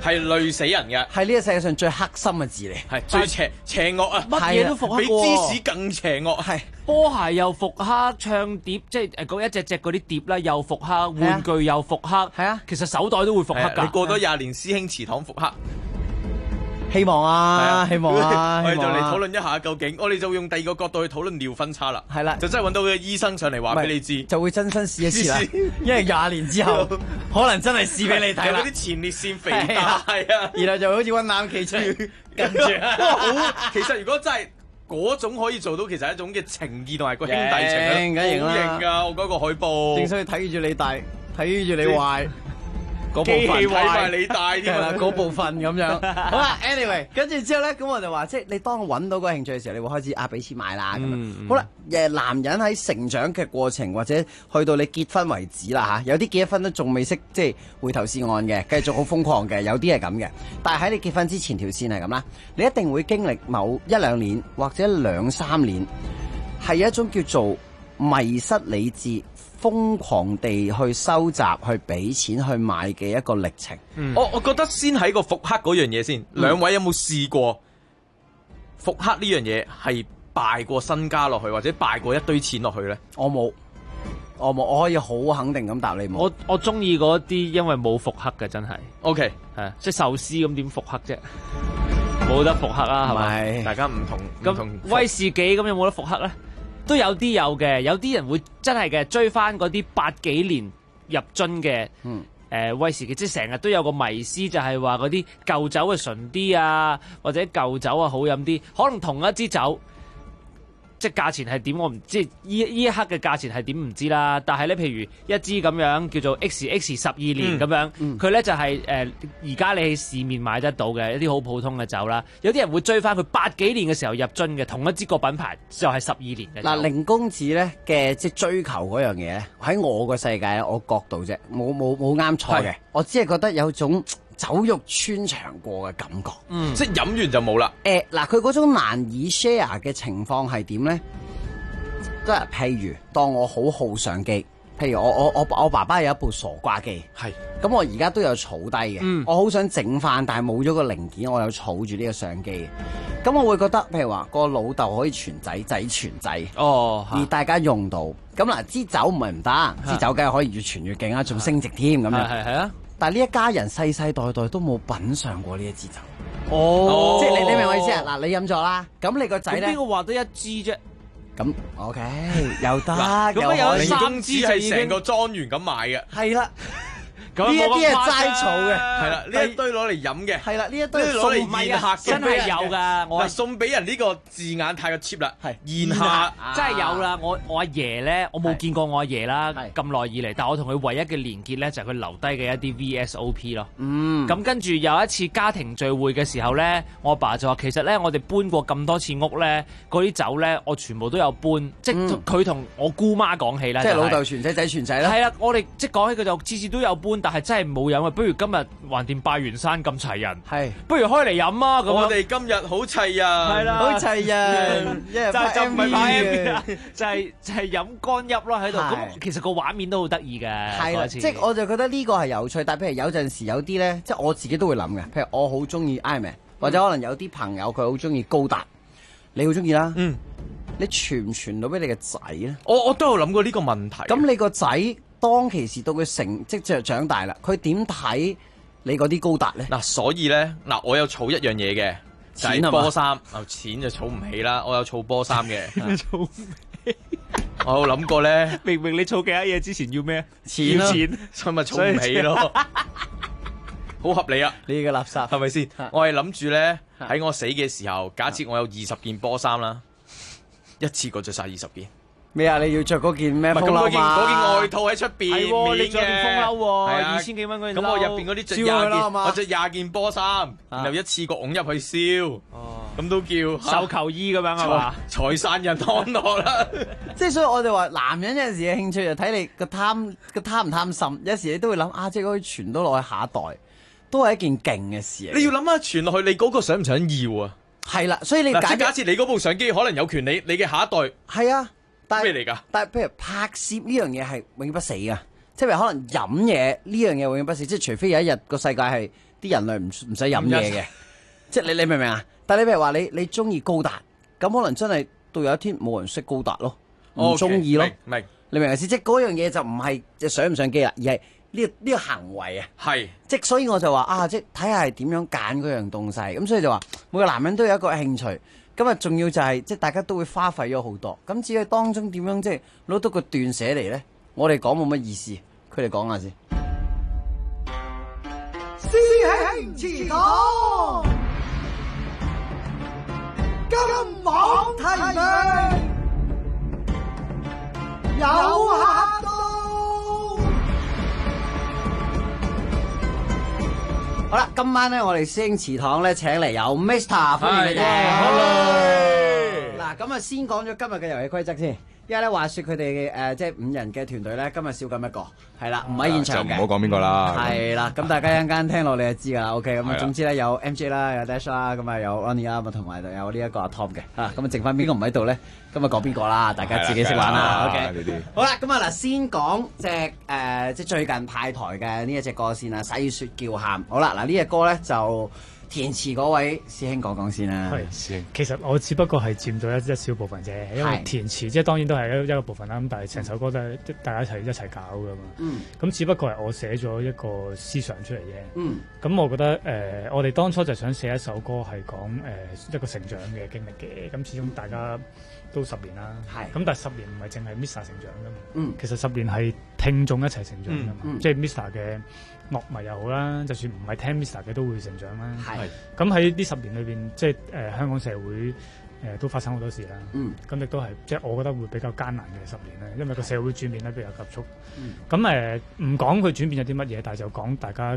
係累死人嘅， 係呢個世界上最黑心嘅字嚟， 係最邪惡啊！ 乜嘢都復刻比芝士更邪惡， 係波鞋又復刻，唱碟即係嗰一隻隻嗰啲碟啦，又復刻，玩具又復刻， 係啊， 其實手袋都會復刻㗎。 你過多20年，師兄祠堂復刻。 希望啊，希望啊， 我哋就嚟討論一下究竟，我哋就用第二個角度去討論尿分叉啦。 係啦， 就真係揾到個醫生上嚟話俾你知， 就會真身試一次啦。因為20年之後，可能真係試俾你睇啦。 有啲前列腺肥大，係啊， 然後就好似溫冷企出嚟跟住。 其實如果真係嗰種可以做到，其實係一種嘅情義同埋個兄弟情梗係好型㗎！我嗰個海報， 正所謂睇住你大，睇住你壞。嗰部分睇埋你大啲啦，嗰部分咁樣。好啦 ，anyway， 跟住之後咧，咁我就話，即係你當我揾到個興趣嘅時候，你會開始俾錢買啦。咁樣好啦，男人喺成長嘅過程，或者去到你結婚為止啦嚇，有啲結咗婚都仲未識即係回頭是岸嘅，繼續好瘋狂嘅，有啲係咁嘅。但係喺你結婚之前條線係咁啦，你一定會經歷某1-2年或者2-3年，係一種叫做迷失理智。瘋狂地去收集、去俾錢去買嘅一個歷程。 我覺得先喺個復刻嗰樣嘢先。兩位有冇試過復刻呢樣嘢係敗過身家落去，或者敗過一堆錢落去咧？ 我冇，我可以好肯定咁答你冇。 我中意嗰啲，因為冇復刻嘅真係。 OK， 係即係壽司咁點復刻啫？冇得復刻啊，係咪？ 大家唔同。 咁威士忌咁有冇得復刻咧？都有啲有嘅，有啲人會真係嘅追翻嗰啲80幾年入樽嘅威士忌，即係成日都有個迷思，就係話嗰啲舊酒嘅純啲啊，或者舊酒啊好飲啲，可能同一支酒。即係價錢係點我唔知，依一刻嘅價錢係點唔知啦。但係咧，譬如一支咁樣叫做 XX12年咁樣，佢咧就係而家你喺市面買得到嘅一啲好普通嘅酒啦。有啲人會追翻佢80幾年嘅時候入樽嘅同一支個品牌，就係12年嘅。 嗱，凌公子咧嘅即係追求嗰樣嘢咧，喺我個世界我角度啫，冇啱錯嘅，我只係覺得有種酒肉穿腸過嘅感覺， 即係飲完就冇啦。 嗱，佢嗰種難以 share 嘅情況係點咧？即係譬如當我好好相機，譬如我爸爸有一部傻瓜機， 係咁我而家都有儲低嘅，我好想整翻，但係冇咗個零件，我有儲住呢個相機。咁我會覺得，譬如話個老豆可以傳仔，仔傳仔，而大家用到。咁嗱，支酒唔係唔得，支酒梗係可以越傳越勁啊，仲升值添咁樣。 係啊。 但係呢一家人世世代代都冇品嚐過呢一支酒。 即係你明我意思啊？嗱，你飲咗啦，咁你個仔咧？ 邊個話得一支啫？ 咁 OK 又得， 咁有 3支係成個莊園咁賣嘅。 係啦。呢一啲係齋儲嘅， 係啦，呢一堆攞嚟飲嘅， 係啦，呢一堆攞嚟宴客嘅， 真係有㗎。我送俾人呢個字眼太過 cheap 啦， 係宴客真係有啦。我阿爺咧，我冇見過我阿爺啦，咁耐以嚟，但我同佢唯一嘅連結咧，就係佢留低嘅一啲 VSOP 咯。咁跟住有一次家庭聚會嘅時候咧，我阿爸就話：其實咧，我哋搬過咁多次屋咧，嗰啲酒咧，我全部都有搬。即係佢同我姑媽講起啦， 即係老豆傳仔，仔傳仔啦。 係啦，我哋即係講起佢就次次都有搬。但係真係冇飲啊！不如今日橫掂拜完山咁齊人，不如開嚟飲啊！咁我哋今日好齊人， 係啦， 好齊人， 就唔係拍 MV 啊，就係飲乾邑咯喺度。咁其實個畫面都好得意嘅。 係啦，即係我就覺得呢個係有趣。但係譬如有陣時有啲咧，即係我自己都會諗嘅。譬如我好中意 Ironman，或者可能有啲朋友佢好中意高達，你好中意啦。你傳唔傳到俾你嘅仔咧？ 我都有諗過呢個問題。 咁你個仔？當其時到佢成即係長大啦，佢點睇你嗰啲高達咧？ 嗱，所以咧，嗱，我有儲一樣嘢嘅，就係波衫。錢就儲唔起啦，我有儲波衫嘅。 儲唔起。 我有諗過咧， 明明你儲其他嘢之前要咩？ 錢要錢， 所以咪儲唔起咯。好合理啊！ 你嘅垃圾係咪先？我係諗住咧，喺我死嘅時候，假設我有20件波衫啦，一次過着晒20件。 咩啊？你要着嗰件咩風褸嘛？ 嗰件外套喺出邊， 你着件風褸喎，2000幾蚊嗰件褸。 咁我入邊嗰啲着20件，我着20件波衫，然後一次過拱入去燒，咁都叫繡球衣咁樣係嘛？ 財散人安樂啦。 即係所以我哋話，男人有陣時嘅興趣就睇你個貪唔貪心，有時你都會諗啊，即係可以傳到落去下一代，都係一件勁嘅事。 你要諗下傳落去，你嗰個想唔想要啊？ 係啦，所以你假設你嗰部相機可能有權你嘅下一代係啊。 咩嚟㗎？ 但係譬如拍攝呢樣嘢係永不死㗎，即係可能飲嘢呢樣嘢永不死，即係除非有一日個世界係啲人類唔使飲嘢嘅，即係你明唔明啊？但係你譬如話你中意高達，咁可能真係到有一天冇人識高達咯，唔中意咯， 明你明唔明先？即係嗰樣嘢就唔係即係上唔上機啦，而係呢個行為啊， 係即係所以我就話啊，即係睇下係點樣揀嗰樣東西，咁所以就話每個男人都有一個興趣，咁啊重要就係即係大家都會花費咗好多，咁至於當中點樣即係攞到個斷捨離咧，我哋講冇乜意思，佢哋講下先。 師兄祠堂，今晚提名有客到。 好啦，今晚咧我哋師兄祠堂咧請嚟有 Mr. 歡迎你哋。嗱，咁啊先講咗今日嘅遊戲規則先。因為咧話説佢哋即係5人嘅團隊咧，今日少咁一個，係啦，唔喺現場嘅。 就唔好講邊個啦。 係啦，咁大家一陣間聽落你就知㗎啦。OK， 咁啊總之咧有 MJ 啦，有 Dash 啦，咁啊有 Ronnie 啦，同埋有呢一個阿 Tom 嘅。咁啊剩翻邊個唔喺度咧？今日講邊個啦？大家自己識玩啦。OK，好啦，咁啊嗱，先講即係最近派台嘅呢一隻歌先啦，《洗雪叫喊》。好啦，嗱呢隻歌咧就填詞嗰位師兄講講先啦。 係師兄，其實我只不過係佔咗一小部分啫，因為填詞即係當然都係一個部分啦。咁但係成首歌都係大家一齊搞噶嘛。咁只不過係我寫咗一個思想出嚟啫。咁我覺得我哋當初就想寫一首歌係講一個成長嘅經歷嘅。咁始終大家都10年啦。咁但係10年唔係淨係 Mr. 成長噶嘛。其實10年係聽眾一齊成長噶嘛。即係 Mr. 嘅樂迷又好啦，就算唔係聽 Mr. 嘅都會成長啦。咁喺呢10年裏邊，即係香港社會都發生好多事啦。咁亦都係即係我覺得會比較艱難嘅10年咧，因為個社會轉變咧比較急速。咁唔講佢轉變咗啲乜嘢，但係就講大家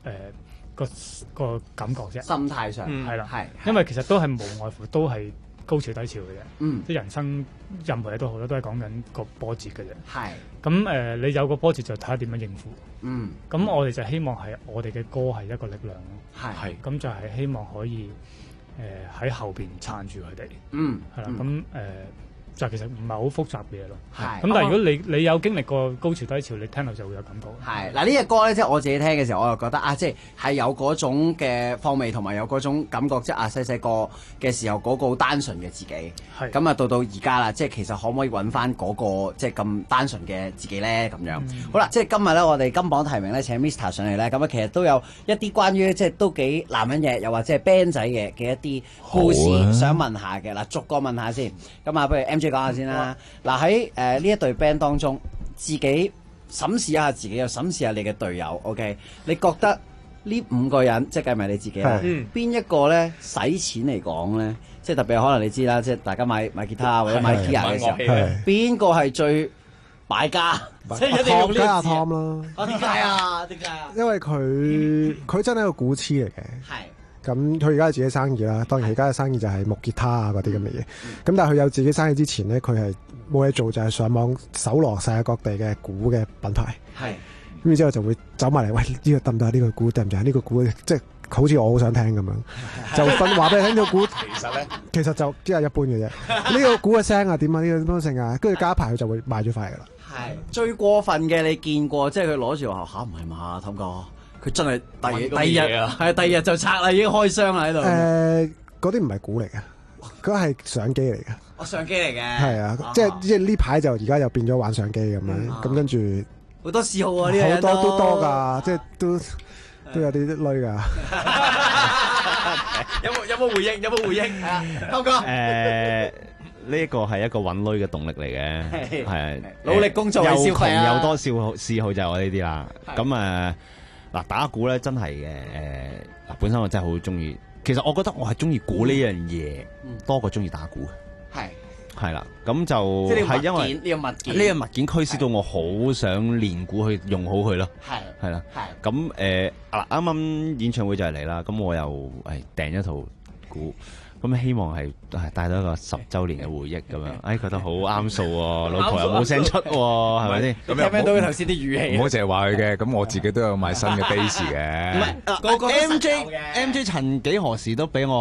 個感覺啫。 心態上係啦，因為其實都係無外乎都係高潮低潮嘅啫。即係人生任何嘢都好啦，都係講緊個波折嘅啫。咁你有個波折就睇下點樣應付。咁我哋就希望係我哋嘅歌係一個力量咯。咁就係希望可以喺後邊撐住佢哋。係啦，咁就其實唔係好複雜嘅嘢咯。咁但係如果你有經歷過高潮低潮，你聽到就會有感覺。 嗱呢隻歌咧，即係我自己聽嘅時候，我就覺得啊，即係有嗰種嘅風味，同埋有嗰種感覺，即係細個嘅時候嗰個好單純嘅自己。咁啊到而家啦，即係其實可唔可以揾翻嗰個即係咁單純嘅自己咧？咁樣好啦，即係今日咧，我哋金榜題名咧請 Mr. 上嚟咧，咁啊其實都有一啲關於即係都幾男人嘅，又或者係 band 仔嘅一啲故事想問下嘅。嗱，逐個問下先。咁啊，不如 MJ 講下先啦。嗱喺呢一隊 band 當中，自己審視一下自己，又審視下你嘅隊友。OK， 你覺得呢5個人，即係計埋你自己啦，邊一個咧使錢嚟講咧，即係特別可能你知啦，即係大家買吉他或者買 gear 嘅時候，邊個係最敗家？即係一定用呢阿 Tom 啦。 點解啊？點解啊？ 因為佢真係一個古痴嚟嘅。咁佢而家有自己生意啦，當然而家嘅生意就係木吉他啊嗰啲咁嘅嘢。咁但係佢有自己生意之前咧，佢係冇嘢做，就係上網搜羅世界各地嘅鼓嘅品牌。咁然之後就會走埋嚟，喂，呢個得唔得？呢個鼓得唔得？呢個鼓即係好似我好想聽咁樣，就分話俾你聽呢個鼓。其實就即係一般嘅啫。呢個鼓嘅聲啊點啊？呢個點樣聲啊？跟住加一排佢就會賣咗塊㗎啦。 最過分嘅你見過，即係佢攞住話嚇唔係嘛，湯哥？佢真係第二日就拆啦，已經開箱啦喺度。 嗰啲唔係鼓嚟嘅，嗰係相機嚟嘅。 相機嚟嘅。係啊，即係呢排就而家又變咗玩相機咁樣，咁跟住好多嗜好啊！呢個人都多㗎，即係都有啲女㗎。 有冇回應？有冇回應？ 湯哥。 呢一個係一個揾女嘅動力嚟嘅，係努力工作嘅消費啊！ 又窮又多嗜好就係我呢啲啦。咁嗱打鼓咧真係嘅嗱，本身我真係好中意。其實我覺得我係中意鼓呢樣嘢多過中意打鼓。係啦，咁就係因為呢個物件驅使到我好想練鼓去用好佢咯。係啦，咁啱啱演唱會就係嚟啦，咁我又訂咗套鼓。咁希望係帶到一個10週年嘅回憶咁樣，覺得好啱數喎，老婆又冇聲出喎，係咪先？ 咁聽唔聽到佢頭先啲語氣？ 唔好淨係話佢嘅，咁我自己都有買新嘅 bass 嘅。 唔係，個 MJ 曾幾何時都俾我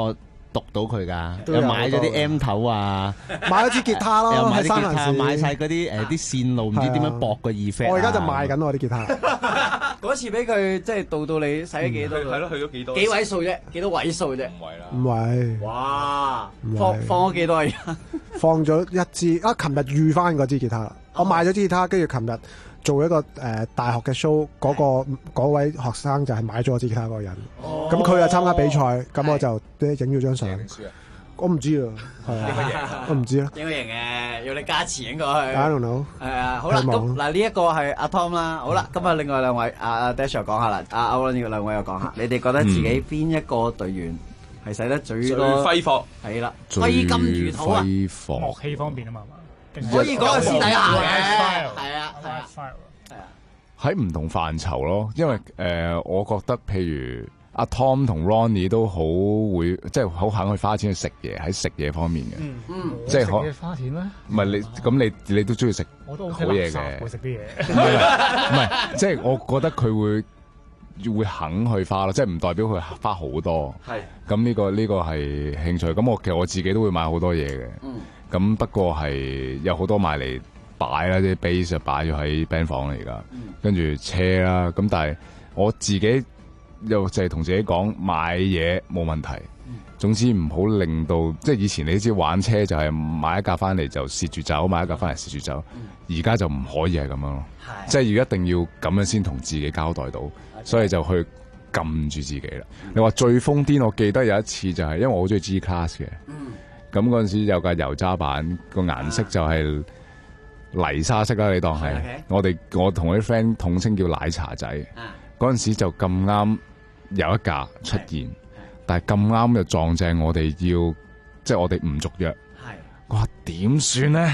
讀到佢㗎， 都有又買咗啲 M 頭啊， 買咗支吉他咯， 又買啲喺三藩吉他， 市買晒嗰啲啲線路，唔知點樣駁個 effect 啊。 我而家就賣緊我啲吉他。 嗰次俾佢即係到你使咗幾多？ 係咯，去咗幾多？ 幾位數啫？幾多位數啫？ 唔係啦。 唔係。 哇！ 唔係放咗幾多啊？而家放咗一支啊！琴日預翻嗰支吉他啦，我買咗支吉他，跟住琴日做一個大學嘅 show，嗰位學生就係買咗我支吉他嗰個人，咁佢又參加比賽，咁我就影咗張相。我唔知啊，係啊，我唔知啦。 應該贏嘅，要你加錢應該去。 I don't know。 係啊，好啦，咁嗱呢一個係阿 Tom 啦，好啦，咁啊另外兩位阿 Dash 又講下啦，阿歐呢兩位又講下，你哋覺得自己邊一個隊員係使得最多揮霍？ 係啦，揮金如土啊！ 樂器方面啊嘛， 可以講係私底下嘅， 係啊。 喺唔同範疇咯，因為我覺得譬如阿 Tom 同 Ronnie 都好會，即係好肯去花錢去食嘢，喺食嘢方面嘅，即係食嘢花錢咩？ 唔係你咁你都中意食好嘢嘅， 會食啲嘢。 唔係，即係我覺得佢會肯去花咯，即係唔代表佢花好多。 係咁呢個係興趣。咁其實我自己都會買好多嘢嘅。咁不過係有好多買嚟擺啦，啲 bass 就擺咗喺 band 房嚟而家，跟住車啦。咁但係我自己又就係同自己講買嘢冇問題，總之唔好令到即係以前你知玩車就係買一架翻嚟就蝕住走，買一架翻嚟蝕住走，而家就唔可以係咁樣咯，即係要一定要咁樣先同自己交代到，所以就去撳住自己啦。你話最瘋癲，我記得有一次就係因為我好中意 G Class 嘅，咁嗰陣時有架油渣版，個顏色就係泥沙色啦，你當係我同我啲 friend 統稱叫奶茶仔。嗰陣時就咁啱有一架出現，但係咁啱又撞正我哋要，即係我哋唔續約。我話點算咧？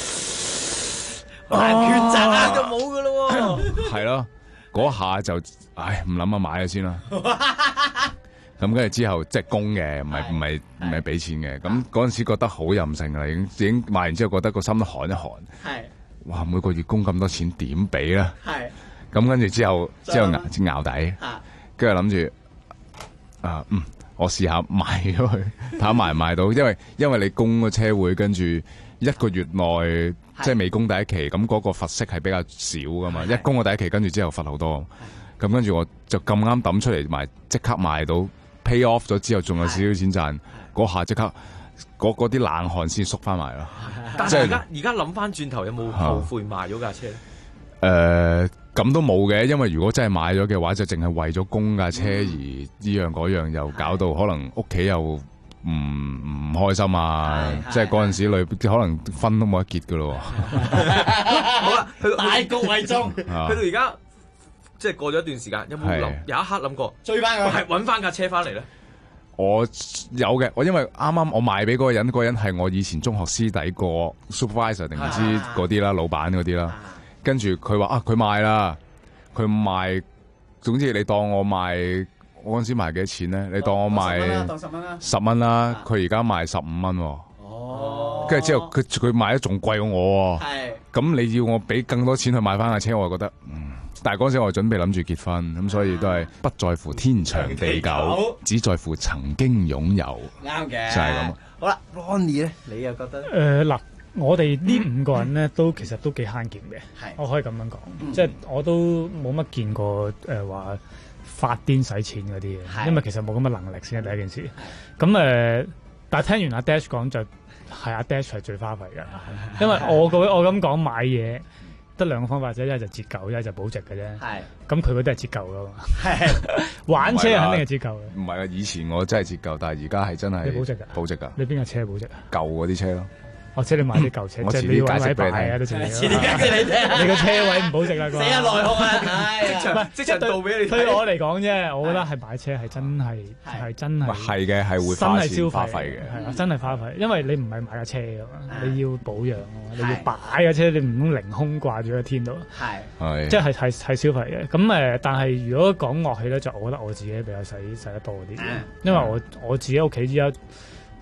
難抉擇啊，就冇噶咯喎。 係咯，嗰下就唔諗啊，買咗先啦。咁跟住之後即係供嘅，唔係俾錢嘅。咁嗰陣時覺得好任性啦，已經買完之後覺得個心都寒一寒。哇！每個月供咁多錢點俾咧？咁跟住之後熬底，跟住諗住我試下賣咗佢，睇下賣唔賣到。因為你供個車會跟住一個月內即係未供第一期，咁嗰個罰息係比較少噶嘛。一供個第一期，跟住之後罰好多。咁跟住我就咁啱抌出嚟賣，即刻賣到 pay off 咗之後，仲有少少錢賺。嗰下即刻嗰啲冷汗先縮翻埋咯。 但係而家諗翻轉頭，有冇後悔賣咗架車咧？ 咁都冇嘅，因為如果真係買咗嘅話，就淨係為咗供架車而呢樣嗰樣，又搞到可能屋企又唔開心啊！即係嗰陣時可能分都冇得結噶咯。 好啦， 大局為重。 去到而家即係過咗一段時間，有冇有一刻諗過追翻佢， 係揾翻架車翻嚟咧？ 我有嘅，我因為啱啱我賣俾嗰個人係我以前中學師弟個 supervisor 定唔知嗰啲啦，老闆嗰啲啦。跟住佢話佢賣啦，佢賣，總之你當我賣，我嗰陣時賣幾多錢咧？你當我賣10蚊啦，佢而家賣15蚊喎。哦，跟住之後佢賣得仲貴過我喎。係，咁你要我俾更多錢去買翻架車，我就覺得但係嗰陣時我準備諗住結婚，咁所以都係不在乎天長地久，只在乎曾經擁有。 啱嘅， 就係咁。 好啦 ，Ronnie 咧，你又覺得？ 嗱。我哋呢5個人咧其實都幾慳儉嘅，我可以咁樣講，即係我都冇乜見過話發癲使錢嗰啲嘢，因為其實冇咁嘅能力先係第一件事。咁但係聽完阿 Dash 講就係阿 Dash 係最花費嘅，因為我咁講買嘢得2個方法啫，一係就折舊，一係就保值嘅啫。咁佢嗰啲係折舊噶嘛，玩車肯定係折舊嘅。 唔係啊，以前我真係折舊，但係而家係真係保值㗎。 保值㗎。 你邊架車保值啊？ 舊嗰啲車咯。 即係你買啲舊車，即係你要位擺啊，都似你。 遲啲解釋你聽。 你個車位唔保值啦， 死啊內行啊！ 即場導俾你睇。 對我嚟講啫，我覺得係買車係真係係嘅，係會花錢花費嘅， 係啊，真係花費，因為你唔係買架車㗎嘛，你要保養啊，你要擺架車，你唔通凌空掛住喺天度。係。即係消費嘅。咁但係如果講樂器咧，就我覺得我自己比較使得多啲，因為我自己屋企依家。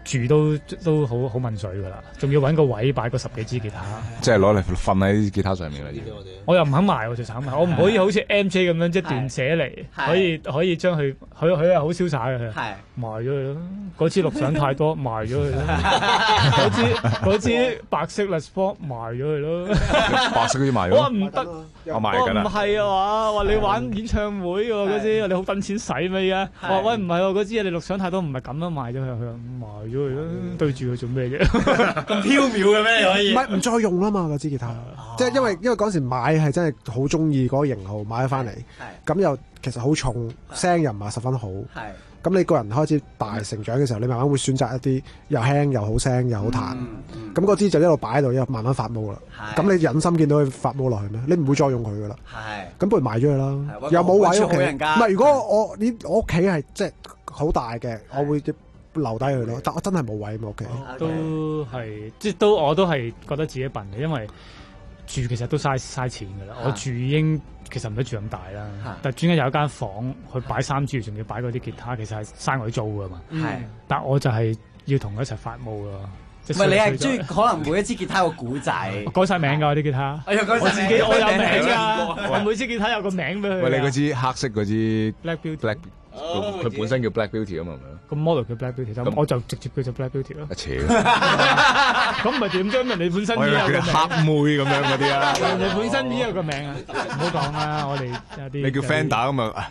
住都好問水㗎啦，仲要揾個位擺個10幾支吉他， 即係攞嚟瞓喺吉他上面啦。 我又唔肯賣喎，最慘係我唔可以好似 MJ 咁樣即係斷捨離，可以將佢係好瀟灑嘅，賣咗佢咯。嗰支錄相太多，賣咗佢咯。嗰支白色 Les Paul 賣咗佢咯。 白色嗰啲賣咗。 我話唔得， 我賣緊啦。 唔係啊嘛，話你玩演唱會喎嗰支，你好等錢使咩而家？我話喂唔係喎，嗰支你錄相太多，唔係咁樣賣咗佢，佢話賣咗佢咯，對住佢做咩啫？ 咁飄渺嘅咩可以？ 唔係唔再用啦嘛嗰支吉他，即係因為嗰時買係真係好中意嗰個型號，買咗翻嚟，咁又其實好重，聲又唔係十分好。咁你個人開始大成長嘅時候，你慢慢會選擇一啲又輕又好聲又好彈。咁嗰支就一路擺喺度，一路慢慢發毛啦。咁你忍心見到佢發毛落去咩？你唔會再用佢噶啦。咁不如賣咗佢啦。又冇位屋企。唔係，如果我屋企係即係好大嘅，我會留低佢咯。但我真係冇位喎屋企。 都係即係我都係覺得自己笨嘅，因為住其實都嘥錢㗎啦。我住已經其實唔使住咁大啦，但係專登有一間房去擺3支，仲要擺嗰啲吉他，其實係嘥我啲租㗎嘛。但我就係要同佢一齊發夢咯。 唔係你係中意可能每一支吉他有個古仔， 改曬名㗎啲吉他。我有名㗎，我每支吉他有個名俾佢。 喂，你嗰支黑色嗰支 Black Beauty。 佢本身叫 Black Beauty 啊嘛，係咪？ 個 model 叫 Black Beauty，咁我就直接叫做 Black Beauty 咯。咁唔係點啫？人哋本身已經有個名。 黑妹咁樣嗰啲啊！ 人哋本身已經有個名啊！唔好講啦，我哋有啲。 你叫 Fender 咁啊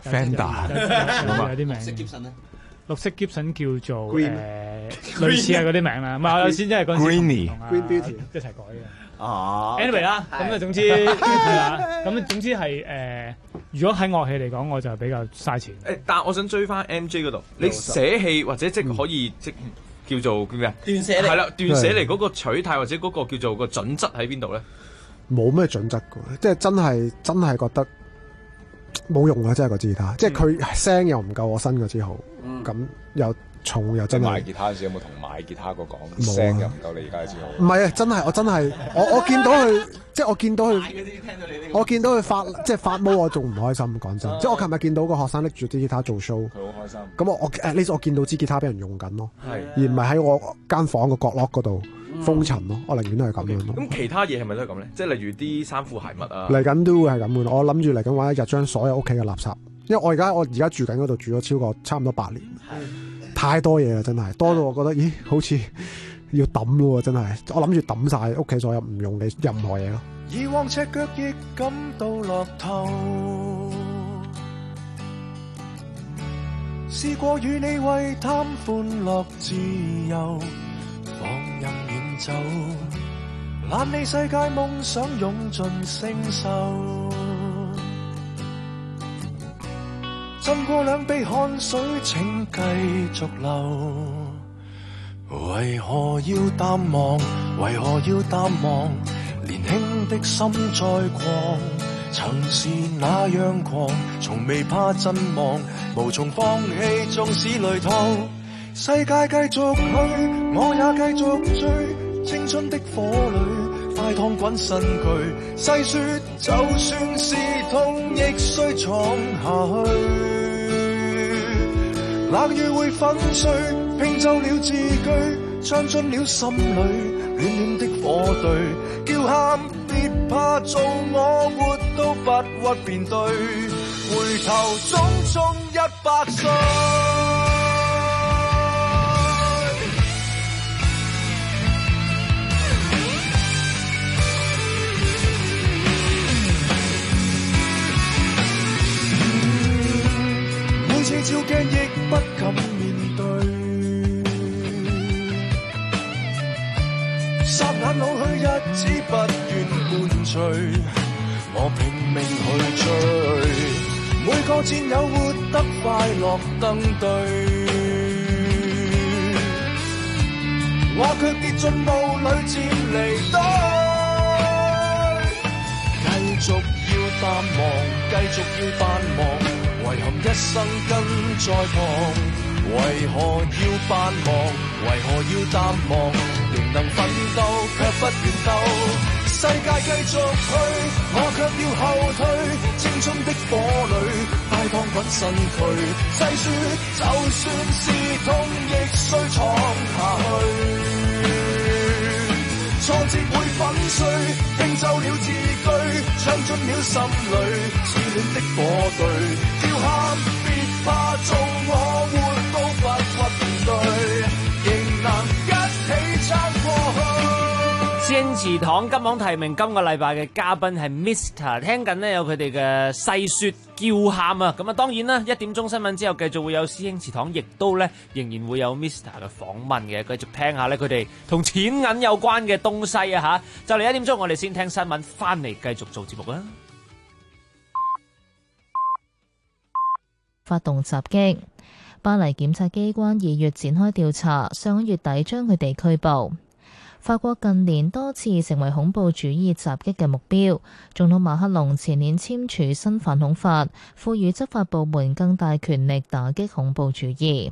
？Fender 有啲名。綠色 Gibson 咧？綠色 Gibson 叫做類似係嗰啲名啦。唔係我先真係嗰陣時同 Green Beauty 一齊改嘅。 哦。 Anyway 啦，咁啊總之係啦，咁總之係如果喺樂器嚟講，我就比較嘥錢。 但係我想追翻 MJ 嗰度，你捨棄或者即係可以即叫做叫咩啊？ 斷捨離係啦，斷捨離嗰個取態或者嗰個叫做個準則喺邊度咧？ 冇咩準則㗎，即係真係覺得冇用啊！真係個吉他，即係佢聲又唔夠我新嗰支好，咁又重又真係。 買吉他嗰時有冇同買吉他個講？聲又唔夠你而家支好。 唔係啊！真係我真係我見到佢，即係我見到佢發毛，我仲唔開心。講真，即係我琴日見到個學生拎住支吉他做 show， 佢好開心。 咁我見到支吉他俾人用緊咯，而唔係喺我間房個角落嗰度封塵咯。我寧願都係咁樣咯。 咁其他嘢係咪都係咁咧？即係例如啲衫褲鞋襪啊。 嚟緊都會係咁嘅。我諗住嚟緊揾一日將所有屋企嘅垃圾，因為我而家住緊嗰度住咗超過差唔多8年。太多嘢啦，真係多到我覺得，咦，好似要抌咯，真係。我諗住抌晒屋企所有唔用嘅任何嘢咯。 以往赤腳亦感到樂透，試過與你為貪歡樂自由，放任遠走，懶理世界夢想湧盡星宿。浸過2杯汗水，請繼續流。為何要淡忘？為何要淡忘？年輕的心再狂，曾是那樣狂，從未怕陣亡，無從放棄，縱使雷同。世界繼續去，我也繼續追，青春的火裏，快燙滾身軀。細說，就算是痛，亦須闖下去。冷雨會粉碎，拼就了字句，唱進了心裏，暖暖的火堆，叫喊別怕，做我活到不屈便對，回頭匆匆100歲。每次照鏡亦不敢面對，霎眼老去日子不願伴隨，我拼命去追，每個戰友活得快樂登對，我卻跌進霧裏漸離隊，繼續要淡忘，繼續要淡忘。遺憾一生跟在旁，為何要扮忙？為何要淡忘？仍能奮鬥，卻不願鬥。世界繼續去，我卻要後退。青春的火裏，快燙滾身軀，細說就算是痛，亦須闖下去。挫折會粉碎，拼就了字句，唱進了心裏，熾暖的火堆。叫喊別怕，做我活到不屈面對，仍能一起撐過去。 師兄祠堂金榜題名，今個禮拜嘅嘉賓係 Mr. 聽緊呢有佢哋嘅細說叫喊啊！咁啊當然啦，1點鐘新聞之後繼續會有師兄祠堂，亦都咧仍然會有 Mr. 嘅訪問嘅，繼續聽下咧佢哋同錢銀有關嘅東西啊吓！就嚟1點鐘，我哋先聽新聞，翻嚟繼續做節目啦。 發動襲擊，巴黎檢察機關2月展開調查，上個月底將佢哋拘捕。法國近年多次成為恐怖主義襲擊嘅目標，總統馬克龍前年簽署新反恐法，賦予執法部門更大權力打擊恐怖主義。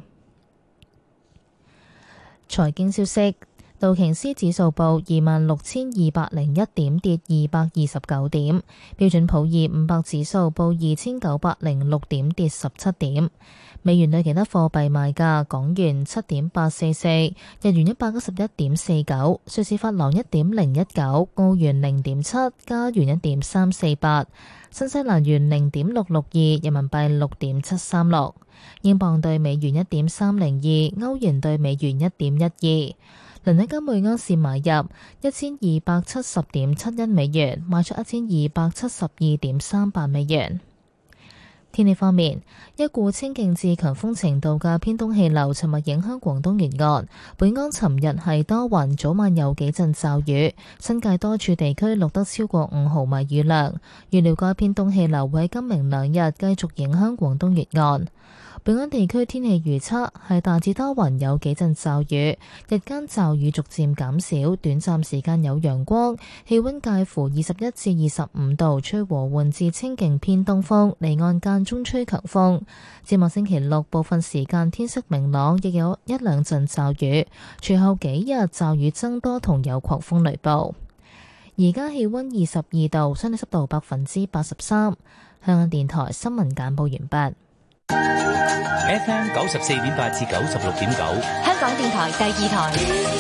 財經消息，道瓊斯指數報26,201點，跌229點；標準普爾500指數報2,906點，跌17點。美元對其他貨幣賣價：港元7.844，日元191.49，瑞士法郎1.019，澳元0.7，加元1.348，新西蘭元0.662，人民幣6.736，英鎊對美元1.302，歐元對美元1.12。倫敦金每安士買入1270.71美元，賣出1272.38美元。天氣方面，一股清勁至強風程度嘅偏東氣流尋日影響廣東沿岸。本港尋日係多雲，早晚有幾陣驟雨，新界多處地區錄得超過5毫米雨量。預料該偏東氣流會喺今明2日繼續影響廣東沿岸。本港地區天氣預測係大致多雲，有幾陣驟雨，日間驟雨逐漸減少，短暫時間有陽光，氣溫介乎21至25度，吹和緩至清勁偏東風，離岸間中吹強風。展望星期6部分時間天色明朗，亦有1兩陣驟雨，隨後幾日驟雨增多同有狂風雷暴。而家氣溫22度，相對濕度83%。香港電台新聞簡報完畢。 FM 94.8至96.9， 香港電台第2台。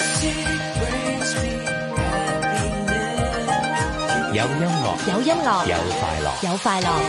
有音樂， 有音樂， 有快樂， 有快樂。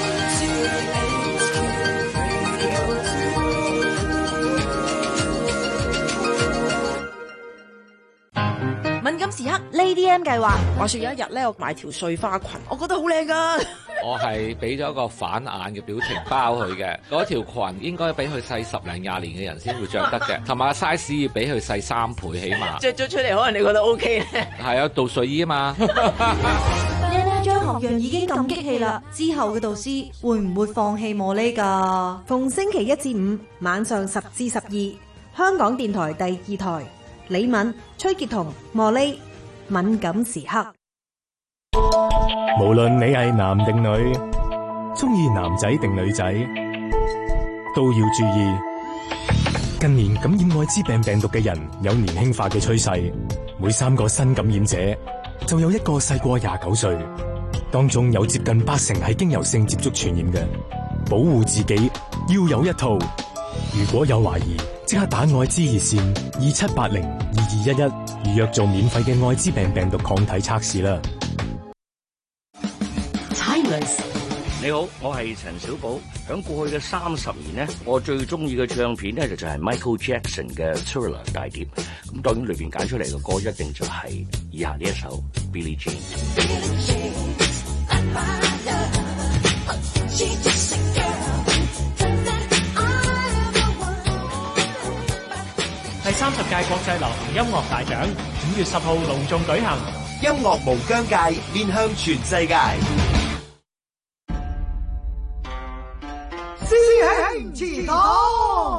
敏感時刻 Lady M 計劃，話說有一日咧，我買條碎花裙，我覺得好靚噶。 我係俾咗個反眼嘅表情包佢嘅，嗰條裙應該比佢細10零20年嘅人先會着得嘅，同埋個 size 要比佢細3倍起碼。 着咗出嚟可能你覺得 OK 咧？ 係啊，做睡衣啊嘛。 張學陽已經咁激氣啦，之後嘅導師會唔會放棄茉莉㗎？ 逢星期1至5晚上10至12，香港電台第2台，李敏、崔潔彤、茉莉敏感時刻。 無論你係男定女，中意男仔定女仔，都要注意。近年感染愛滋病病毒嘅人有年輕化嘅趨勢，每3個新感染者就有1個細過29歲，當中有接近80%係經由性接觸傳染嘅。保護自己要有一套，如果有懷疑，即刻打愛滋熱線27802211預約做免費嘅愛滋病病毒抗體測試啦。 你好，我係陳小寶。響過去嘅30年呢，我最中意嘅唱片呢就係 Michael Jackson 嘅 Thriller 大碟。咁當然裏邊揀出嚟嘅歌一定就係以下呢一首 Billie Jean。 第30屆國際流行音樂大獎5月10號隆重舉行， 音樂無疆界，面向全世界。 師兄祠堂，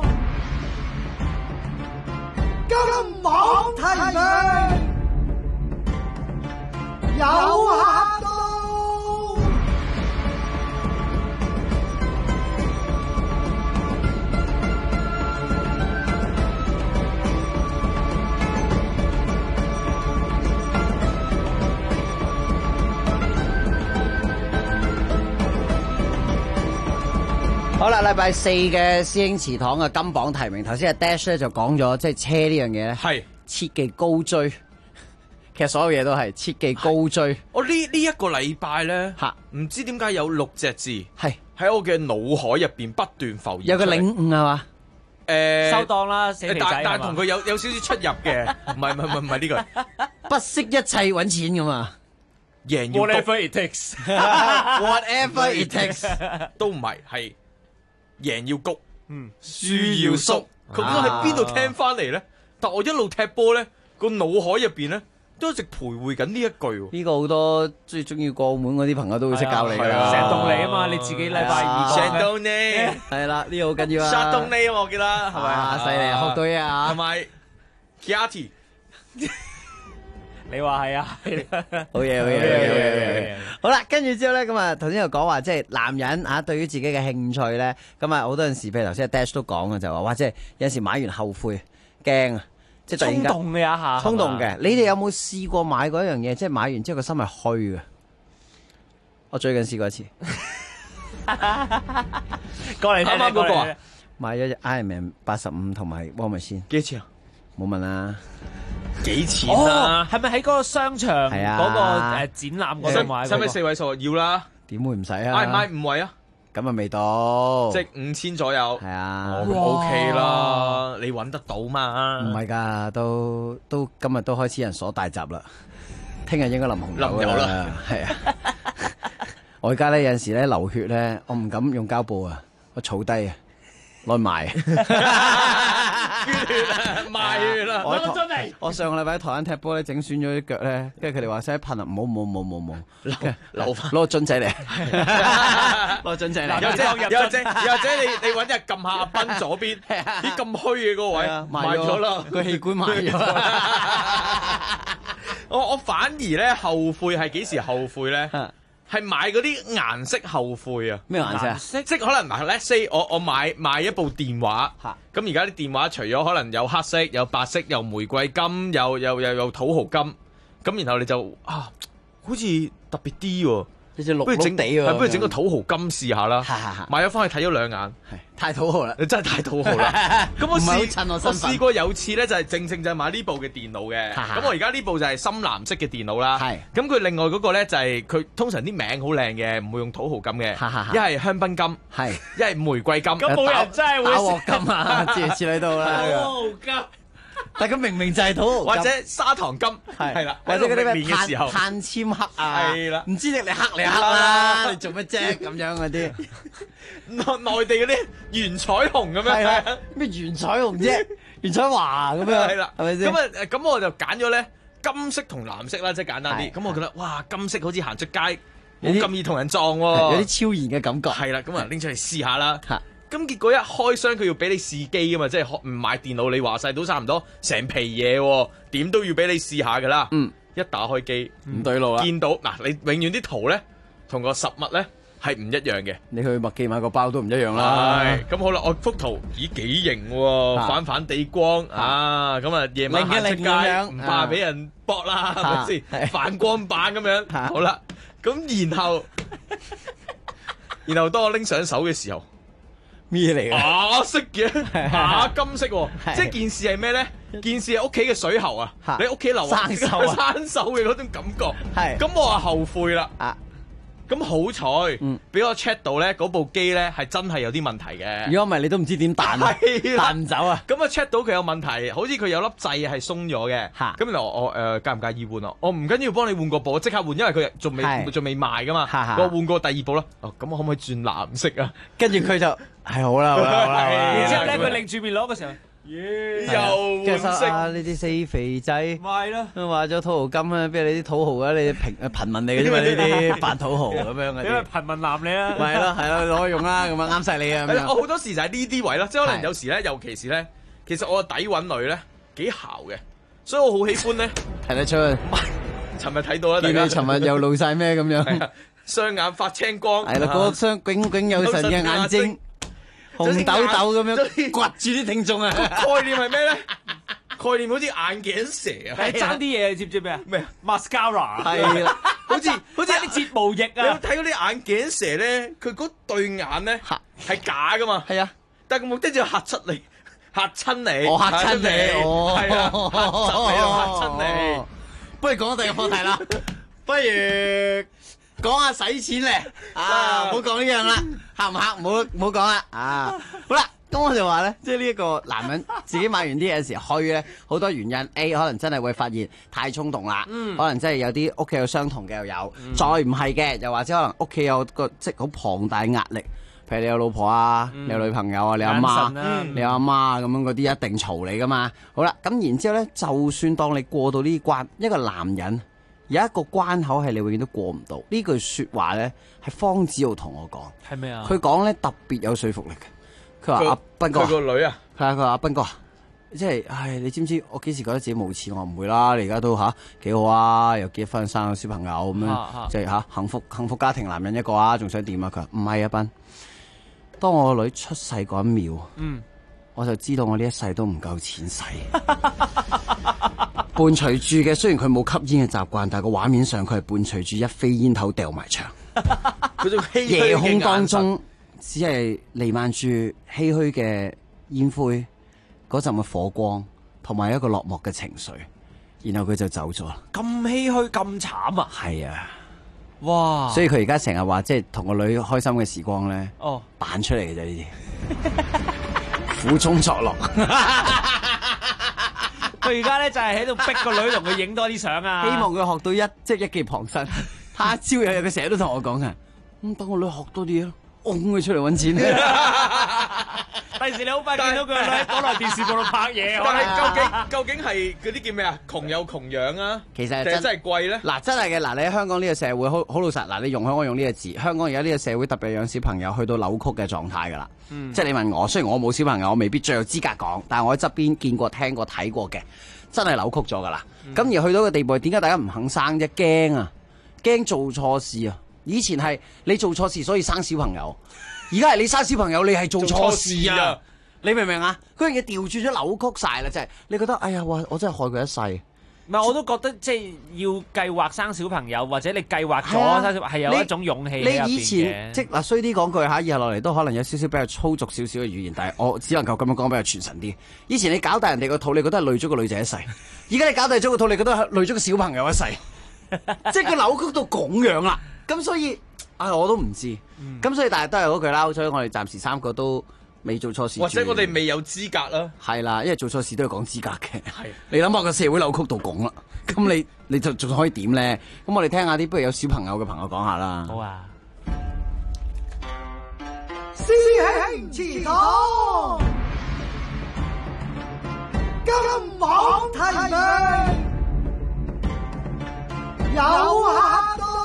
金榜題名，有客到。 好啦， 禮拜四嘅師兄祠堂嘅金榜題名，頭先阿 Dash 咧就講咗，即係車呢樣嘢咧，係切忌高追。其實所有嘢都係切忌高追。 我呢一個禮拜咧，唔知點解有6隻字係喺我嘅腦海入邊不斷浮現。 有個領悟係嘛？ 收檔啦，死肥仔。 但係同佢有少少出入嘅，唔係呢個， 不惜一切揾錢㗎嘛。 贏要 whatever it takes，whatever it takes 都唔係，係贏要谷，輸要縮。佢應該喺邊度聽翻嚟咧？但我一路踢波咧，個腦海入邊咧都一直徘徊緊呢一句。 呢個好多最中意過澳門嗰啲朋友都會識教你㗎。 成棟你啊嘛，你自己禮拜二成棟你係啦，呢個好緊要啊。 殺棟你我記得係咪啊？ 犀利，學到嘢啊！ 同埋 Kiati。 你話係啊， 好嘢。好啦，跟住之後咧，咁啊頭先又講話，即係男人啊，對於自己嘅興趣咧，咁啊好多陣時，譬如頭先阿 Dash 都講嘅就話，哇，即係有陣時買完後悔，驚啊，即係突然間衝動嘅一下， 衝動嘅。你哋有冇試過買過一樣嘢，即係買完之後個心係虛嘅？我最近試過一次， 過嚟睇啱嗰個啊， 買咗隻 Iron Man 85同埋 War Machine， 幾錢啊？ 冇問啦。 幾錢啊？ 係咪喺嗰個商場嗰個展覽嗰度買？ 使唔使4位數？要啦。 點會唔使啊？ 買5位啊？ 咁啊未到， 即係5000左右。 係啊 ，OK 啦，你揾得到嘛？ 唔係㗎，都今日都開始人鎖大閘啦。聽日應該淋紅油啦。係啊，我而家咧有陣時咧流血咧，我唔敢用膠布啊，我儲低啊，攞埋。 賣血啦！ 我上個禮拜喺台灣踢波咧，整損咗啲腳咧，跟住佢哋話使噴啊，冇， 留翻， 攞個樽仔嚟，攞個樽仔嚟。 又或者你揾日撳下阿斌左邊，啲咁虛嘅嗰個位賣咗啦， 個氣管賣咗。 我反而咧後悔係幾時後悔咧？係買嗰啲顏色後悔啊！ 咩顏色啊？ 即係可能嗱，let's say 我買一部電話，咁而家啲電話除咗可能有黑色、有白色、有玫瑰金、有土豪金，咁然後你就好似特別啲喎。不如整個土豪金試下啦，買咗翻去睇咗2眼， 太土豪啦！ 你真係太土豪啦！咁我試過有次咧，就係正就係買呢部嘅電腦嘅。咁我而家呢部就係深藍色嘅電腦啦。咁佢另外嗰個咧就係佢通常啲名好靚嘅，唔會用土豪金嘅，一係香檳金，一係玫瑰金。 咁冇人真係會打鑊金啊！諸如此類到啦。 土豪金。 但係佢明明就係土豪或者砂糖金，係啦， 或者嗰啲咩時候碳纖黑啊， 係啦， 唔知你黑啦，你做乜啫咁樣嗰啲？ 內地嗰啲原彩虹咁樣， 咩原彩虹啫？原彩華咁樣， 係啦，係咪先？咁我就揀咗咧金色同藍色啦，即係簡單啲。咁我覺得哇，金色好似行出街冇咁易同人撞喎， 有啲超然嘅感覺。 係啦，咁啊拎出嚟試下啦。咁結果一開箱佢要俾你試機噶嘛，即係唔買電腦你話晒都差唔多成皮嘢喎，點都要俾你試下噶啦。一打開機唔對路啦， 見到嗱你永遠啲圖咧同個實物咧係唔一樣嘅。 你去麥記買個包都唔一樣啦。 係咁好啦，我幅圖咦幾型喎，反反地光啊，咁啊夜晚行出街唔怕俾人搏啦，係咪先？反光板咁樣，好啦，咁然後當我拎上手嘅時候。 咩嚟嘅？ 色嘅，金色喎，即係件事係咩咧？件事係屋企嘅水喉啊，你屋企樓下生鏽嘅嗰種感覺。係，咁我話後悔啦。咁好彩，俾我 check 到咧，嗰部機咧係真係有啲問題嘅。如果唔係，你都唔知點彈，彈唔走啊！ 咁啊 check 到佢有問題，好似佢有粒掣係鬆咗嘅。咁然後我介唔介意換啊？我唔緊要，幫你換個部，我即刻換，因為佢仲未賣噶嘛。我換過第二部啦。咁我可唔可以轉藍色啊？ 跟住佢就係好啦。 然之後咧，佢擰住面攞嘅時候。 又換色啊！呢啲死肥仔， 咪咯， 話咗土豪金啊，邊有你啲土豪啊？你貧民嚟嘅啫嘛，呢啲扮土豪咁樣嘅。 因為貧民男你啊， 咪咯，係咯，攞去用啦，咁啊啱晒你啊！ 我好多時就係呢啲位咯，即係可能有時咧，尤其是咧，其實我個底韻女咧幾姣嘅，所以我好喜歡咧睇得出。 尋日睇到啦， 見你尋日又露晒咩咁樣？ 雙眼發青光， 係啦，嗰個雙炯炯有神嘅眼睛。紅豆豆咁樣掘住啲聽眾啊！ 概念係咩咧？概念好似眼鏡蛇啊！ 係爭啲嘢，知唔知咩啊？ 咩 mascara 係啦， 好似啲睫毛液啊！ 你有睇嗰啲眼鏡蛇咧？佢嗰對眼咧係假噶嘛？ 係啊， 但係個目的就嚇出你，嚇親你， 我嚇親你， 係啊，嚇親你。 不如講第二個課題啦，不如講下使錢咧啊！唔好講呢樣啦，嚇唔嚇？唔好講啦啊！好啦。咁我就話咧，即係呢一個男人自己買完啲嘢嘅時候虛咧，好多原因。A 可能真係會發現太衝動啦，可能真係有啲屋企有相同嘅又有，再唔係嘅，又或者可能屋企有個即係好龐大壓力，譬如你有老婆啊，你有女朋友啊，你阿媽，你阿媽咁樣嗰啲一定嘈你噶嘛。好啦，咁然之後咧，就算當你過到呢關，一個男人有一個關口係你永遠都過唔到。呢句説話咧係方子豪同我講， 係咩啊？ 佢講咧特別有說服力嘅。佢話阿斌哥， 佢個女啊， 係啊，佢話阿斌哥，即係，唉，你知唔知我幾時覺得自己冇錢？我唔會啦，你而家都幾好啊，又結婚生個小朋友咁樣，即係幸福家庭男人一個啊，仲想點啊？佢話唔係啊，斌，當我個女出世嗰一秒，我就知道我呢一世都唔夠錢使。伴隨住嘅雖然佢冇吸煙嘅習慣，但係個畫面上佢係伴隨住一飛煙頭掉埋牆，夜空當中。只係彌漫住唏噓嘅煙灰，嗰陣嘅火光，同埋一個落寞嘅情緒，然後佢就走咗啦。 咁唏噓咁慘啊！ 係啊， 哇！ 所以佢而家成日話，即係同個女開心嘅時光咧，扮出嚟嘅啫呢啲，苦中作樂。 佢而家咧就係喺度逼個女同佢影多啲相啊！ 希望佢學到一技傍身。他朝有日佢成日都同我講嘅，等我女學多啲咯。㧬佢出嚟揾錢， 第時你好快見到佢個女喺港台電視部度拍嘢。 但係究竟係嗰啲叫咩啊？窮有窮養啊， 其實真係貴咧。 嗱，真係嘅。嗱，你喺香港呢個社會好老實。嗱，你容許我用呢個字，香港而家呢個社會特別養小朋友去到扭曲嘅狀態㗎啦。即係你問我，雖然我冇小朋友，我未必最有資格講，但係我喺側邊見過、聽過、睇過嘅，真係扭曲咗㗎啦。咁而去到個地步，點解大家唔肯生啫？驚啊！驚做錯事啊！以前係你做錯事所以生小朋友，而家係你生小朋友你係做錯事啊！你明唔明啊？嗰樣嘢調轉咗扭曲晒啦，就係你覺得哎呀，我真係害佢一世。 唔係，我都覺得即係要計劃生小朋友，或者你計劃咗生小朋友係有一種勇氣喺入邊嘅。 你以前即嗱衰啲講句嚇，以後落嚟都可能有少少比較粗俗少少嘅語言，但係我只能夠咁樣講比較傳神啲。以前你搞大人哋個肚，你覺得係累咗個女仔一世；而家你搞大咗個肚，你覺得係累咗個小朋友一世。即係佢扭曲到咁樣啦。咁所以，我都唔知。咁所以，但係都係嗰句啦。所以我哋暫時3個都未做錯事， 或者我哋未有資格啦。 係啦，因為做錯事都要講資格嘅。係，你諗下個社會扭曲到咁啦，咁你就仲可以點咧？咁我哋聽下啲不如有小朋友嘅朋友講下啦。 好啊。 師兄祠堂，金網提名。有客到。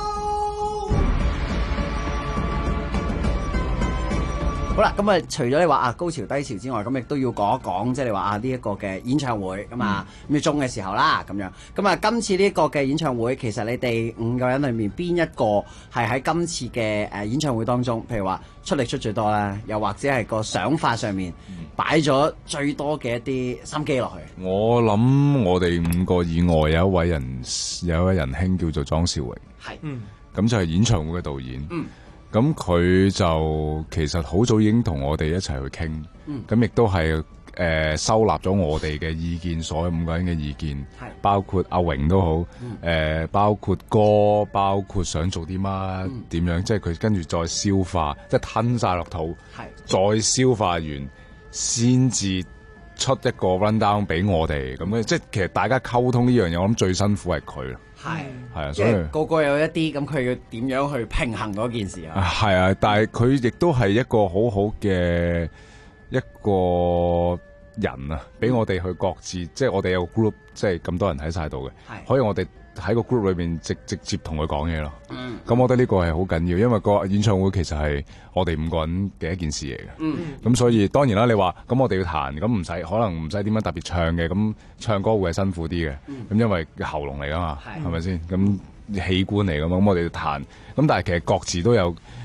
好啦，咁啊，除咗你話高潮低潮之外，咁亦都要講一講，即係你話呢一個嘅演唱會咁啊，咁要中嘅時候啦，咁樣。咁啊，今次呢一個嘅演唱會，其實你哋5個人裏面邊一個係喺今次嘅演唱會當中，譬如話出力出最多啦，又或者係個想法上面擺咗最多嘅一啲心機落去？ 我諗我哋5個以外有一位仁兄叫做莊少榮， 係， 咁就係演唱會嘅導演。咁佢就其實好早已經同我哋一齊去傾，咁亦都係收納咗我哋嘅意見，所有5個人嘅意見，包括阿榮都好，包括歌，包括想做啲乜點樣，即係佢跟住再消化，即係吞晒落肚，再消化完先至出一個 run down 俾我哋，咁即係其實大家溝通呢樣嘢，我諗最辛苦係佢啦。係啊，所以個個有一啲咁，佢要點樣去平衡嗰件事啊？ 係啊，但係佢亦都係一個好好嘅一個人啊，俾我哋去各自，即係我哋有個 group，即係咁多人喺晒度嘅，可以我哋喺個 group 裏邊直接同佢講嘢咯。咁我覺得呢個係好緊要，因為個演唱會其實係我哋5個人嘅一件事嚟嘅。咁所以當然啦，你話咁我哋要彈，咁可能唔使點樣特別唱嘅，咁唱歌會係辛苦啲嘅。咁因為喉嚨嚟噶嘛，係咪先？咁器官嚟噶嘛，咁我哋要彈。咁但係其實各自都有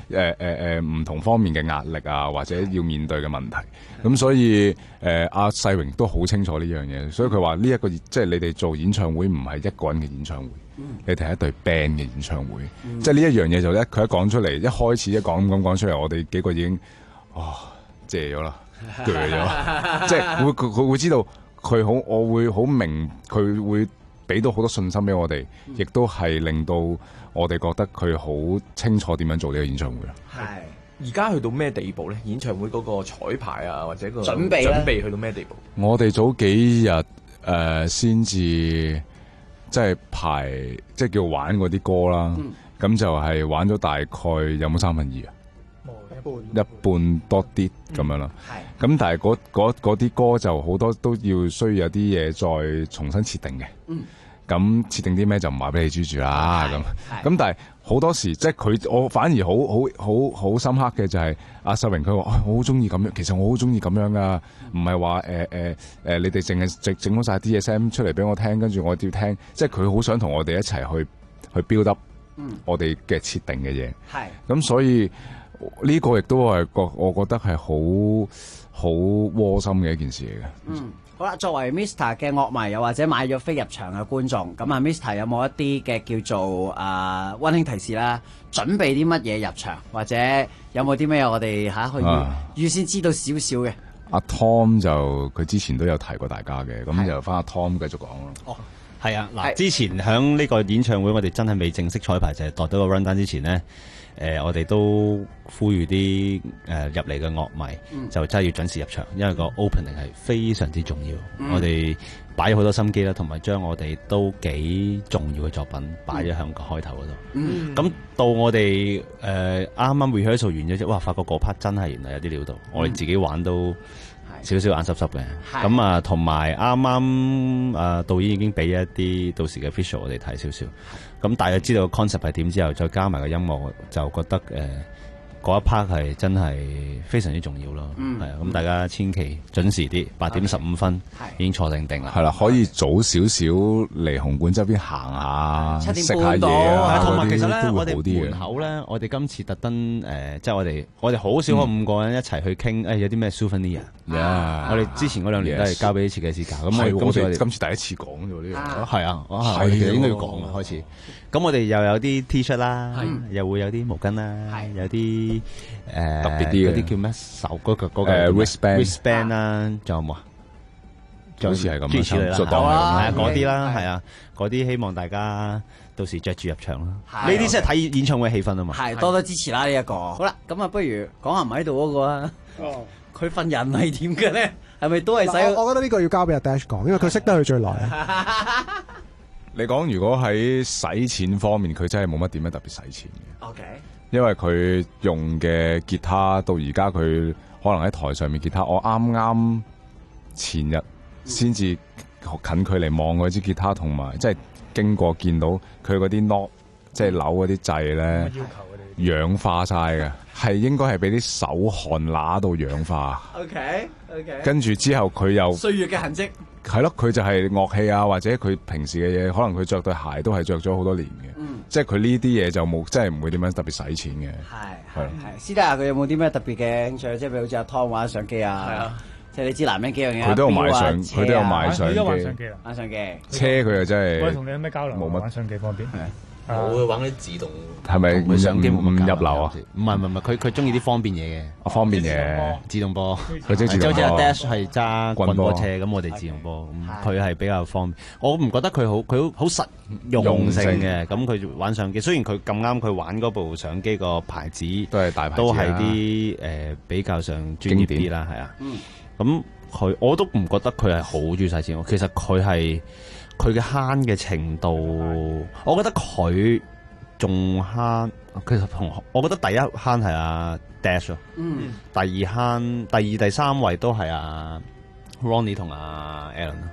唔同方面嘅壓力啊，或者要面對嘅問題。咁所以阿世榮都好清楚呢樣嘢，所以佢話呢一個即係你哋做演唱會唔係一個人嘅演唱會，你哋係一隊 band 嘅演唱會。即係呢一樣嘢就佢一講出嚟，一開始一講咁講出嚟，我哋幾個已經謝咗啦，鋸咗，即係佢會知道佢好，我會好明，佢會俾到好多信心俾我哋，亦都係令到我哋覺得佢好清楚點樣做呢個演唱會。 係而家去到咩地步咧？演唱會嗰個彩排啊，或者個準備去到咩地步？ 我哋早幾日先至即係排，即係叫玩嗰啲歌啦。咁就係玩咗大概有冇2/3啊？一半多啲咁樣啦。咁但係嗰啲歌就好多都要需要有啲嘢再重新設定嘅。咁設定啲咩就唔話俾你知住啦。咁但係好多時即係我反而好深刻嘅就係阿秀榮佢話我好中意咁樣，其實我好中意咁樣噶，唔係話你哋淨係整咗晒啲嘢聲出嚟俾我聽，跟住我要聽，即係佢好想同我哋一齊去 build up 我哋嘅設定嘅嘢。咁所以呢個亦都係我覺得係好窩心嘅一件事嚟嘅。 好啦，作為 Mr. 嘅樂迷，又或者買咗飛入場嘅觀眾，咁啊 Mr. 有冇一啲嘅叫做溫馨提示啦？準備啲乜嘢入場，或者有冇啲咩我哋可以預先知道少少嘅？ 阿 Tom 就佢之前都有提過大家嘅，咁就翻阿 Tom 繼續講咯。 係啊，嗱，之前響呢個演唱會，我哋真係未正式彩排，就係度到個 run down 之前咧，我哋都呼籲啲入嚟嘅樂迷，就真係要準時入場，因為個 opening 係非常之重要。我哋擺咗好多心機啦，同埋將我哋都幾重要嘅作品擺咗響個開頭嗰度。咁到我哋啱啱 rehearsal 完咗之後，哇！發覺嗰 part 真係原來有啲料到，我哋自己玩都少少眼濕濕嘅。咁啊，同埋啱啱導演已經俾一啲到時嘅 visual 我哋睇少少。咁大家知道個 concept 係點之後，再加埋個音樂，就覺得嗰一 part 係真係非常之重要咯。係啊，咁大家千祈準時啲，8:15已經坐定啦。 係啦，可以早少少嚟紅館周邊行下，食下嘢啊。 同埋其實咧，我哋都會好啲嘅。 門口咧，我哋今次特登即係我哋好少可5個人一齊去傾，有啲咩 souvenir。我哋之前嗰2年都係交俾啲設計師搞。咁我哋今次第一次講啫喎呢樣。 係啊，係其實應該要講開始。咁我哋又有啲 T 恤啦，又會有啲毛巾啦，有啲特別啲嗰啲叫咩手嗰個wristband 啦，仲有冇啊？ 好似係咁， 諸如此類啦， 係啊， 嗰啲啦，係啊，嗰啲希望大家到時着住入場啦。呢啲先係睇演唱會氣氛啊嘛。 係多多支持啦呢一個。好啦，咁啊，不如講下唔喺度嗰個啊。佢份人係點嘅咧？係咪都係使？ 我覺得呢個要交俾阿 Dash 講，因為佢識得佢最耐。 你講如果喺使錢方面，佢真係冇乜點樣特別使錢嘅。 OK， 因為佢用嘅吉他到而家，佢可能喺台上面吉他，我啱啱前日先至近距離望嗰支吉他，同埋即係經過見到佢嗰啲 note，即係扭嗰啲掣咧，氧化晒嘅，係應該係俾啲手汗揦到氧化。 OK， 跟住之後佢又歲月嘅痕跡。 係咯，佢就係樂器啊，或者佢平時嘅嘢，可能佢着對鞋都係着咗好多年嘅。即係佢呢啲嘢就冇，真係唔會點樣特別使錢嘅。 係。私底下佢有冇啲咩特別嘅興趣？即係譬如好似阿湯玩相機啊。係啊。即係你知男人幾樣嘢。佢都有買相機。佢都有買相機。 玩相機。 車佢又真係。 我同你有咩交流？冇乜玩相機方面。 我會玩啲自動。 係咪相機唔入流啊？ 唔係，佢中意啲方便嘢嘅。 方便嘢。 自動波。 佢即係自動波。 即係 Dash 係揸棍波車，咁我哋自動波。佢係比較方便。我唔覺得佢好實用性嘅。咁佢玩相機，雖然佢咁啱佢玩嗰部相機個牌子都係大牌子， 都係啲比較上專業啲啦，係啊。咁我都唔覺得佢係好中意使錢。其實佢嘅慳嘅程度，我覺得佢仲慳。其實我覺得第一慳係阿 Dash 咯，第二慳，第二、第三位都係阿 Ronnie 同阿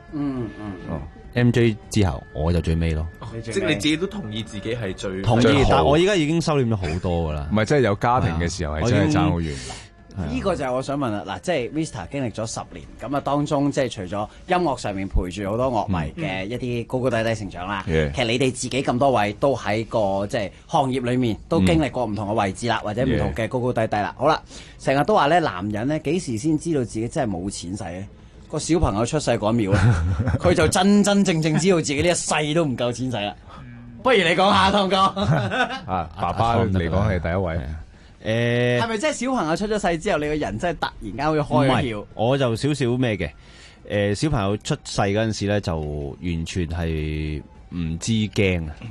Alan。MJ 之後我就最尾咯。 即係你自己都同意自己係最同意，但係我依家已經收斂咗好多噶啦。 唔係，真係有家庭嘅時候係真係爭好遠。 呢個就係我想問啦，嗱，即係 Mr. 經歷咗10年，咁啊當中即係除咗音樂上面陪住好多樂迷嘅一啲高高低低成長啦，其實你哋自己咁多位都喺個即係行業裏面都經歷過唔同嘅位置啦，或者唔同嘅高高低低啦。好啦，成日都話咧，男人咧幾時先知道自己真係冇錢使咧？個小朋友出世嗰一秒咧，佢就真真正正知道自己呢一世都唔夠錢使啦。不如你講下，湯哥。 爸爸嚟講係第一位。 係咪即係小朋友出咗世之後，你個人真係突然間會開咗竅？ 我就少少咩嘅。小朋友出世嗰陣時咧，就完全係唔知驚啊。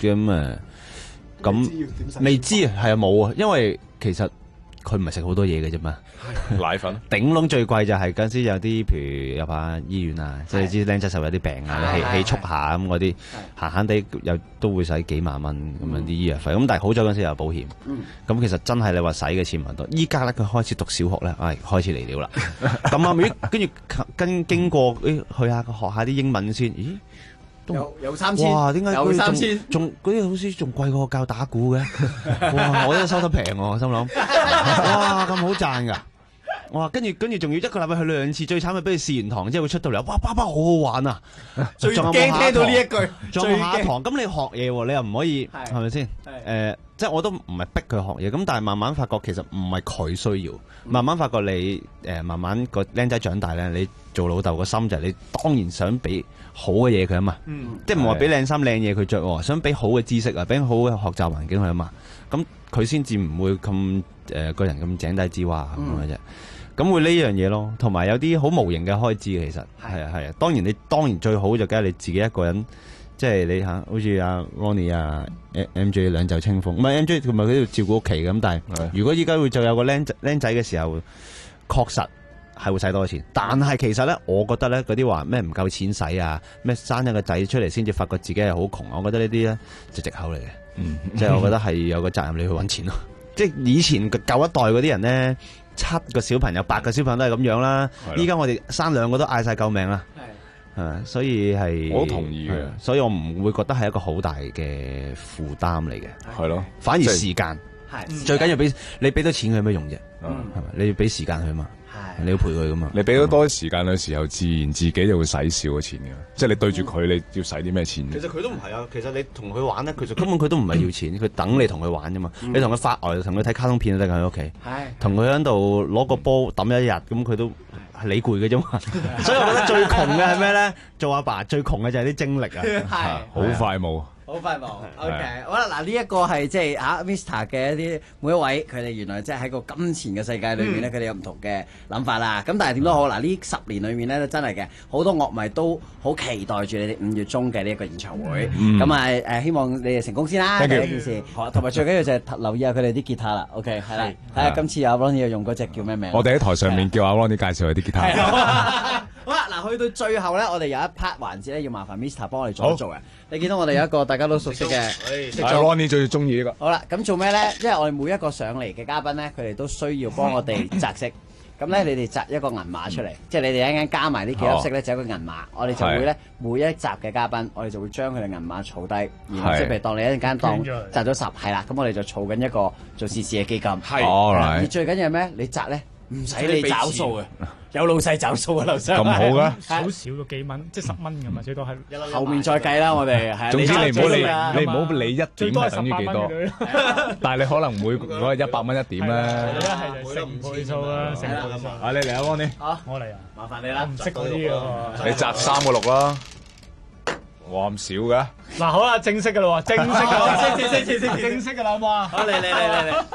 咁未知啊，係啊冇啊，因為其實佢唔係食好多嘢嘅啫嘛。 奶粉頂籠最貴就係嗰陣時有啲，譬如入下醫院啊，即係你知僆仔受有啲病啊，氣促下咁嗰啲，閒閒地又都會使幾萬蚊咁樣啲醫藥費。咁但係好在嗰陣時有保險，咁其實真係你話使嘅錢唔多。依家咧佢開始讀小學咧，開始嚟了啦。咁啊，跟住經過去下學下啲英文先，咦？ 有3000， 哇！點解有3000， 仲嗰啲好似仲貴過我教打鼓嘅？哇！我都收得平喎，我心諗，哇咁好賺㗎！哇！跟住仲要一個禮拜去2次，最慘係俾佢試完堂之後會出到嚟，哇！爸爸好好玩啊！ 最驚聽到呢一句， 仲有下一堂，咁你學嘢喎，你又唔可以係咪先？即係我都唔係逼佢學嘢，咁但係慢慢發覺其實唔係佢需要，慢慢發覺你慢慢個僆仔長大咧，你做老豆個心就係你當然想俾好嘅嘢佢啊嘛，即係唔係話俾靚衫靚嘢佢着喎，想俾好嘅知識啊，俾好嘅學習環境佢啊嘛，咁佢先至唔會咁個人咁井底之蛙咁嘅啫。咁會呢樣嘢咯，同埋有啲好無形嘅開支其實係啊，當然最好就梗係你自己一個人，即係你好似阿 Ronnie 啊 MJ 兩袖清風，唔係 MJ 佢咪喺度照顧屋企咁，但係如果依家會就有個僆仔嘅時候，確實係會使多錢，但係其實咧，我覺得咧嗰啲話咩唔夠錢使啊，咩生咗個仔出嚟先至發覺自己係好窮，我覺得呢啲咧就藉口嚟嘅，即係我覺得係有個責任你去揾錢咯，即係以前舊一代嗰啲人咧。7個小朋友、8個小朋友都係咁樣啦。依家我哋生2個都嗌晒救命啦。係，所以係我都同意嘅。 所以我唔會覺得係一個好大嘅負擔嚟嘅。 係咯， 反而時間係最緊要俾你俾到錢佢有咩用啫？係咪？你要俾時間佢嘛？你要陪佢噶嘛？ 你俾咗多啲時間嘅時候，自然自己就會使少咗錢嘅。即係你對住佢，你要使啲咩錢？ 其實佢都唔係啊。其實你同佢玩咧，其實根本佢都唔係要錢，佢等你同佢玩啫嘛。你同佢發呆，同佢睇卡通片都得㗎喺屋企。同佢喺度攞個波抌一日，咁佢都係你攰嘅啫嘛。所以我覺得最窮嘅係咩咧？做阿爸最窮嘅就係啲精力啊，好快冇。 好快冇 ，OK， 好啦，嗱呢一個係即係Mr. 嘅一啲每一位，佢哋原來即係喺個金錢嘅世界裏面咧，佢哋有唔同嘅諗法啦。咁但係點都好，嗱呢10年裏面咧，真係嘅好多樂迷都好期待住你哋5月中嘅呢一個演唱會。咁希望你哋成功先啦，第一件事。好，同埋最緊要就係留意下佢哋啲吉他啦。OK， 係啦，睇下今次阿 Ronnie 用嗰隻叫咩名？ 我哋喺台上面叫阿 Ronnie 介紹佢啲吉他。 好啦，嗱去到最後咧，我哋有一 part 環節咧，要麻煩 Mr. 幫我哋做一做嘅。你見到我哋有一個大家都熟悉嘅， Ronnie 最中意呢個。 好啦，咁做咩咧？因為我哋每一個上嚟嘅嘉賓咧，佢哋都需要幫我哋擲色。咁咧，你哋擲一個銀碼出嚟，即係你哋一陣加埋呢幾粒色咧，就一個銀碼。我哋就會咧每一集嘅嘉賓，我哋就會將佢哋銀碼儲低，然後即係譬如當你一陣間當擲咗10，係啦，咁我哋就儲緊一個做善事嘅基金。係，而最緊要係咩？你擲咧唔使你找數嘅。有老細找數啊，劉生咁好嘅， 少少咗幾蚊，即係10蚊咁嘛，最多係後面再計啦，我哋係。 總之你唔好理一點係等於幾多，但係你可能會攞100蚊一點啦。 一係就成倍數啦，成倍數。 你嚟啊，Ronnie， 我嚟啊， 麻煩你啦， 唔識嗰啲嘅。 你擲3個6啦，哇咁少嘅。 嗱好啦，正式嘅啦喎，正式嘅啦，好唔好啊？ 好嚟。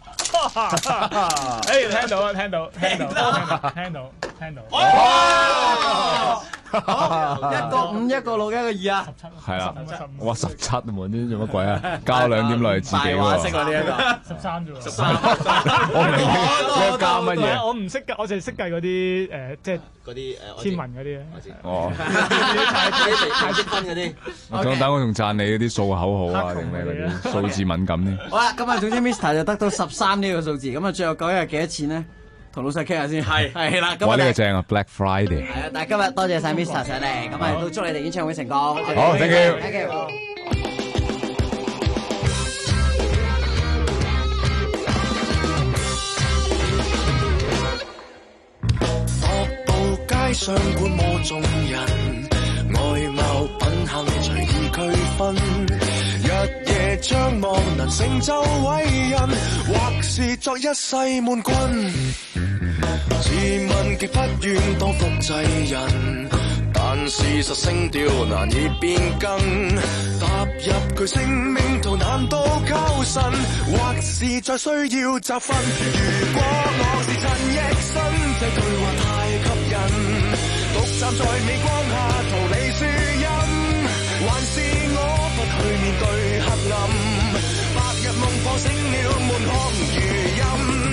聽到， 一個5，一個6，一個2啊， 係啦，哇17啊，冇啲做乜鬼啊？加2點落去自己喎。 大話識喎呢一個 13啫喎 ，13。我唔明加乜嘢？ 我唔識計，我淨係識計嗰啲即係嗰啲天文嗰啲。 哦， 太積分嗰啲。 我想等我仲讚你嗰啲數口好啊，定咩嗰啲數字敏感啲。 好啦，咁啊，總之 Mr. 就得到13呢個數字，咁啊，最後9日幾多錢咧？同老細傾下先。係啦， 哇！呢個正啊 ，Black Friday。 係啊，但係今日多謝晒 Mr. 上嚟，咁啊都祝你哋演唱會成功。好 ，thank you，thank you。 街上觀摩眾人，外貌品行隨意區分，日夜張望能成就偉人，或是作一世悶棍。自問極不願當複製人，但事實聲調難以變更，踏入巨星命途難度靠神，或是再需要集訓。如果我是陳奕迅，這句話太吸引，獨站在微光下逃離樹蔭，還是我不去面對黑暗，白日夢破醒了滿腔餘音。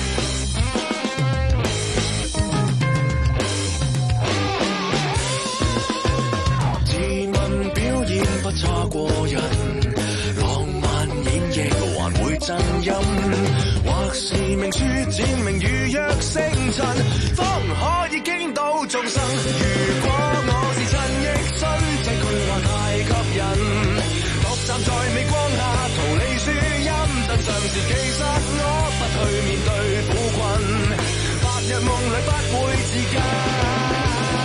不差過人，浪漫演繹還會震音，或是命書展明如若星塵，方可以驚到眾生。如果我是陳奕迅，這句話太吸引，獨站在微光下逃離樹蔭，但像是其實我不去面對苦困，白日夢裏不會自禁。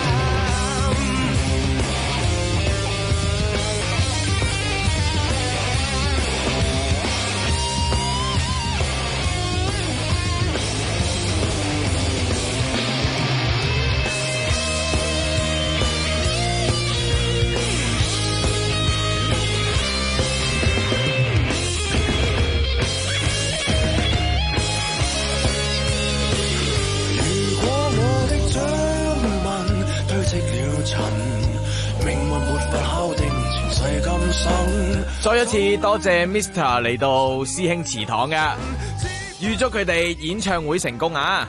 再一次多謝 Mr. 嚟到師兄祠堂嘅，預祝佢哋演唱會成功啊！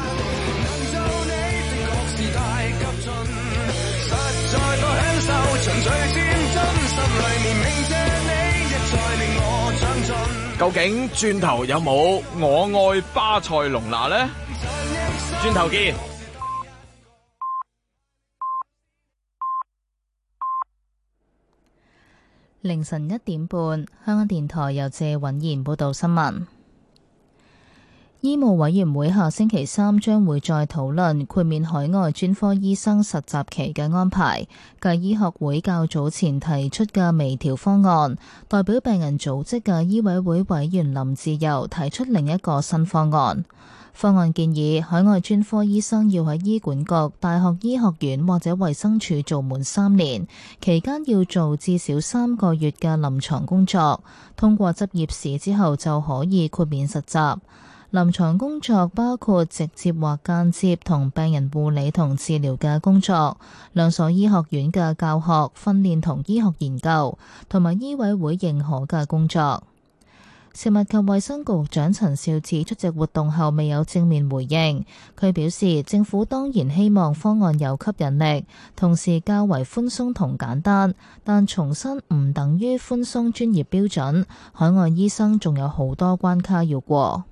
究竟轉頭有冇我愛巴塞隆拿呢？轉頭見。 凌晨1點半，香港電台由謝允賢報道新聞。醫務委員會下星期3將會再討論豁免海外專科醫生實習期嘅安排。繼醫學會較早前提出嘅微調方案，代表病人組織嘅醫委會委員林志釉提出另一個新方案。方案建議海外專科醫生要喺醫管局、大學醫學院或者衛生署做滿3年，期間要做至少3個月嘅臨床工作，通過執業試之後就可以豁免實習。臨床工作包括直接或間接同病人護理同治療嘅工作，兩所醫學院嘅教學、訓練同醫學研究，同埋醫委會認可嘅工作。食物及衛生局局長陳肇始出席活動後未有正面回應，佢表示政府當然希望方案有吸引力，同時較為寬鬆同簡單，但重申唔等於寬鬆專業標準，海外醫生仲有好多關卡要過。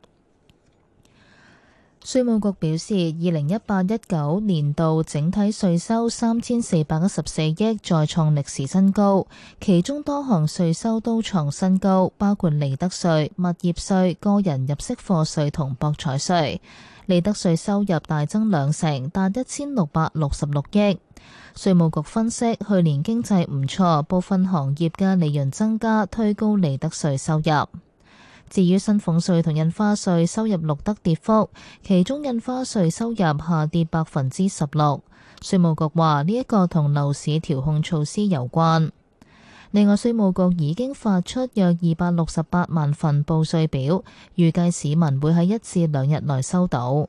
稅務局表示，2018-19年度整體稅收3414億，再創歷史新高，其中多項稅收都創新高，包括利得稅、物業稅、個人入息課稅同博彩稅。利得稅收入大增2成，達1666億。稅務局分析，去年經濟唔錯，部分行業嘅利潤增加，推高利得稅收入。至於薪俸稅同印花稅收入錄得跌幅，其中印花稅收入下跌16%。稅務局話呢一個同樓市調控措施有關。另外，稅務局已經發出約268萬份報稅表，預計市民會喺1至2日內收到。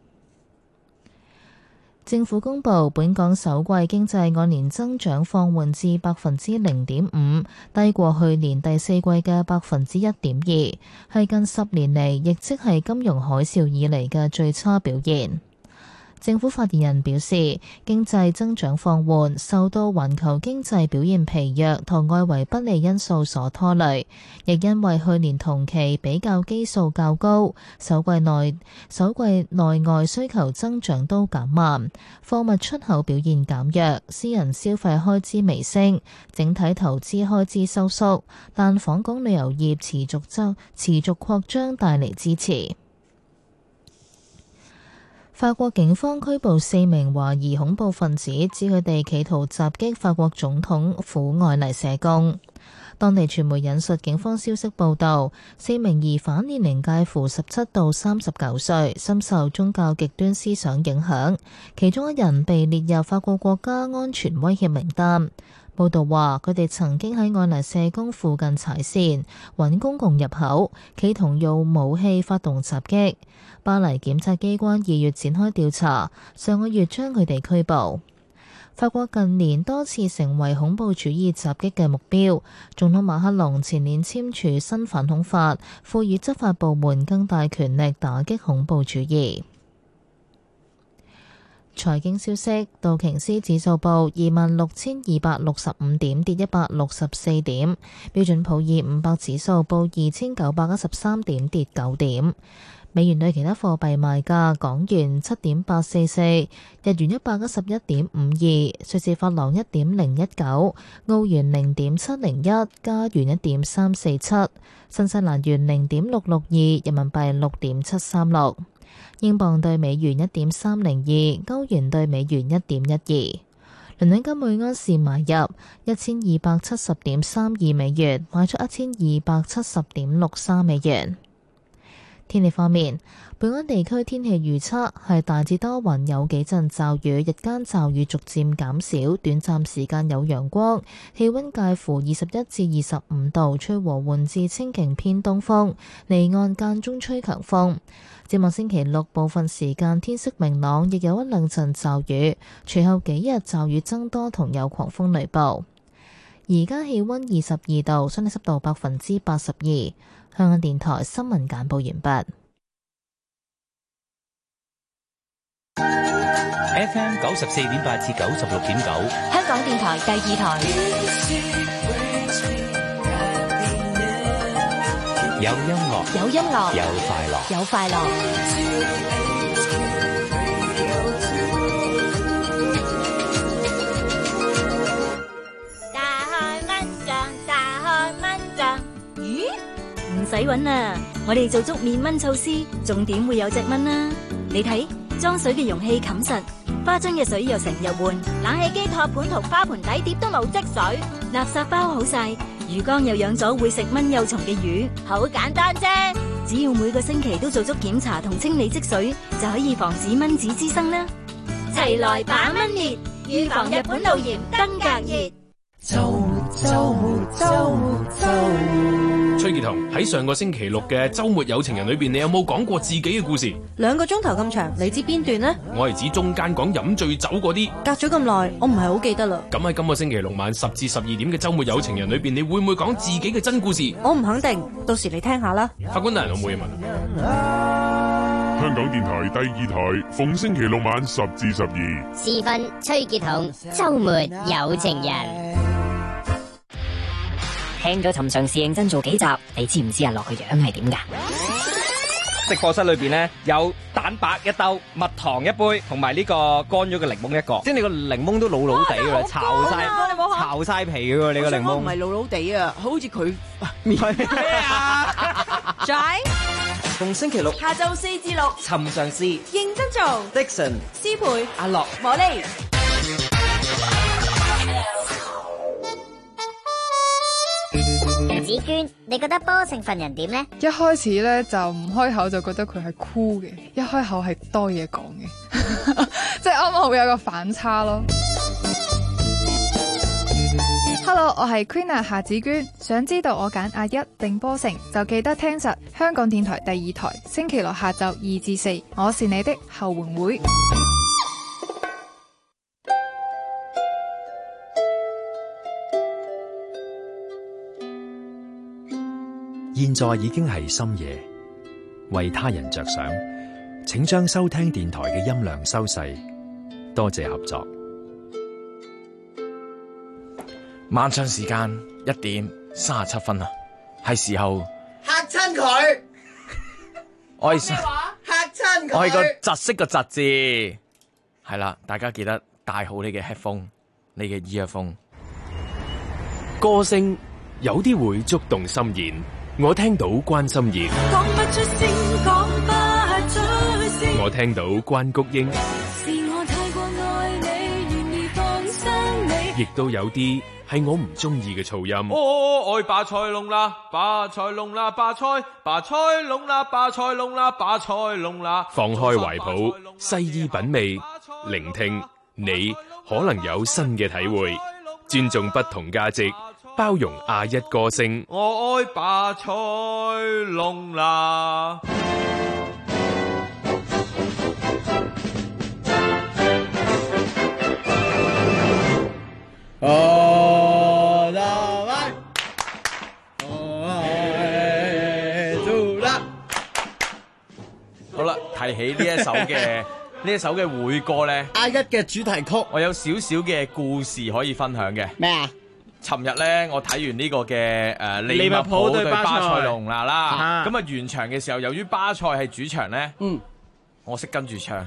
政府公布本港首季經濟按年增長放緩至0.5%，低過去年第四季嘅1.2%，係近10年嚟，亦即係金融海嘯以嚟嘅最差表現。政府發言人表示，經濟增長放緩受到環球經濟表現疲弱同外圍不利因素所拖累，亦因為去年同期比較基數較高，首季內外需求增長都減慢，貨物出口表現減弱，私人消費開支微升，整體投資開支收縮，但訪港旅遊業持續擴張帶嚟支持。 法國警方拘捕4名懷疑恐怖分子，指佢哋企圖襲擊法國總統府愛麗舍宮。當地傳媒引述警方消息報道，4名疑犯年齡介乎17到39歲，深受宗教極端思想影響，其中一人被列入法國國家安全威脅名單。報道話，佢哋曾經喺愛麗舍宮附近踩線，揾公共入口，企圖用武器發動襲擊。巴黎檢察機關2月展開調查，上個月將佢哋拘捕。法國近年多次成為恐怖主義襲擊嘅目標，總統馬克龍前年簽署新反恐法，賦予執法部門更大權力打擊恐怖主義。財經消息，道瓊斯指數報26,265點，跌164點；標準普爾500指數報2,913點，跌9點。美元對其他貨幣賣價：港元7.844，日元111.52，瑞士法郎1.019，澳元0.701，加元1.347，新西蘭元0.662，人民幣6.736。英鎊對美元1.302，歐元對美元1.12。倫敦金每安士買入1270.32美元，賣出1270.63美元。天氣方面，本港地區天氣預測係大致多雲，有幾陣驟雨，日間驟雨逐漸減少，短暫時間有陽光，氣溫介乎21至25度，吹和緩至清勁偏東風，離岸間中吹強風。展望星期六部分時間天色明朗，亦有一兩陣驟雨，隨後幾日驟雨增多同有狂風雷暴。而家氣溫22度，相對濕度82%。香港電台新聞簡報完畢。 FM 94.8至96.9， 香港電台第2台。 有音樂， 有音樂， 有快樂， 有快樂。 唔使揾啦，我哋做足免蚊措施，重點會有隻蚊啦。你睇，裝水嘅容器冚實，花樽嘅水又成日換，冷氣機托盤同花盆底碟都冇積水，垃圾包好晒，魚缸又養咗會食蚊幼蟲嘅魚，好簡單啫。只要每個星期都做足檢查同清理積水，就可以防止蚊子滋生啦。齊來把蚊滅，預防日本腦炎登革熱。 崔潔彤喺上個星期六嘅周末有情人裏邊，你有冇講過自己嘅故事 ？2個鐘頭咁長，你知邊段呢？ 我係指中間講飲醉酒嗰啲。 隔咗咁耐，我唔係好記得啦。 咁喺今個星期六晚10至12點嘅周末有情人裏邊，你會唔會講自己嘅真故事？ 我唔肯定，到時你聽下啦。 法官大人，我冇嘢問。 香港電台第2台，逢星期六晚10至12 時分，崔潔彤周末有情人。聽咗尋常事認真做幾集，你知唔知阿樂個樣係點㗎？ 直播室裏邊咧有蛋白1兜、蜜糖1杯，同埋呢個乾咗嘅檸檬1個。即係你個檸檬都老老地㗎啦，巢晒皮㗎喎，你個檸檬。 唔係老老地啊，好似佢咩啊？ 仔， 逢星期六下晝4至6， 尋常事認真做。 Dixon、 思培、 阿樂、 茉莉。 子娟，你覺得波成份人點呢？ 一開始咧就唔開口就覺得佢係酷嘅，一開口係多嘢講嘅，即係啱啱會有個反差咯。Hello， 我係 Queen 夏子娟，想知道我揀阿一定波成，就記得聽實香港電台第2台，星期六下晝2至4，我是你的後援會。 現在已經係深夜，為他人着想，請將收聽電台嘅音量收細，多謝合作。 晚上時間1點37分啦，係時候嚇親佢。 我係嚇親佢。 我係個窒息個窒字，係啦，大家記得帶好你嘅 headphone， 你嘅 earphone。 歌聲有啲會觸動心弦，我聽到關心妍。 講不出聲，講不出我聽到關菊英，亦都有啲係我唔中意嘅噪音。 我愛巴塞隆啦，巴塞隆啦，巴塞隆啦，巴塞隆啦，巴塞隆啦。 放開懷抱，細意品味，聆聽，你可能有新嘅體會。尊重不同價值，包容亞一歌聲。 我愛巴塞隆啦。好啦，提起呢一首嘅會歌咧， 亞一嘅主題曲， 我有少少嘅故事可以分享嘅。 咩啊？ 尋日咧，我睇完呢個嘅利物浦對巴塞隆拿啦，咁啊完場嘅時候，由於巴塞係主場咧，我識跟住唱。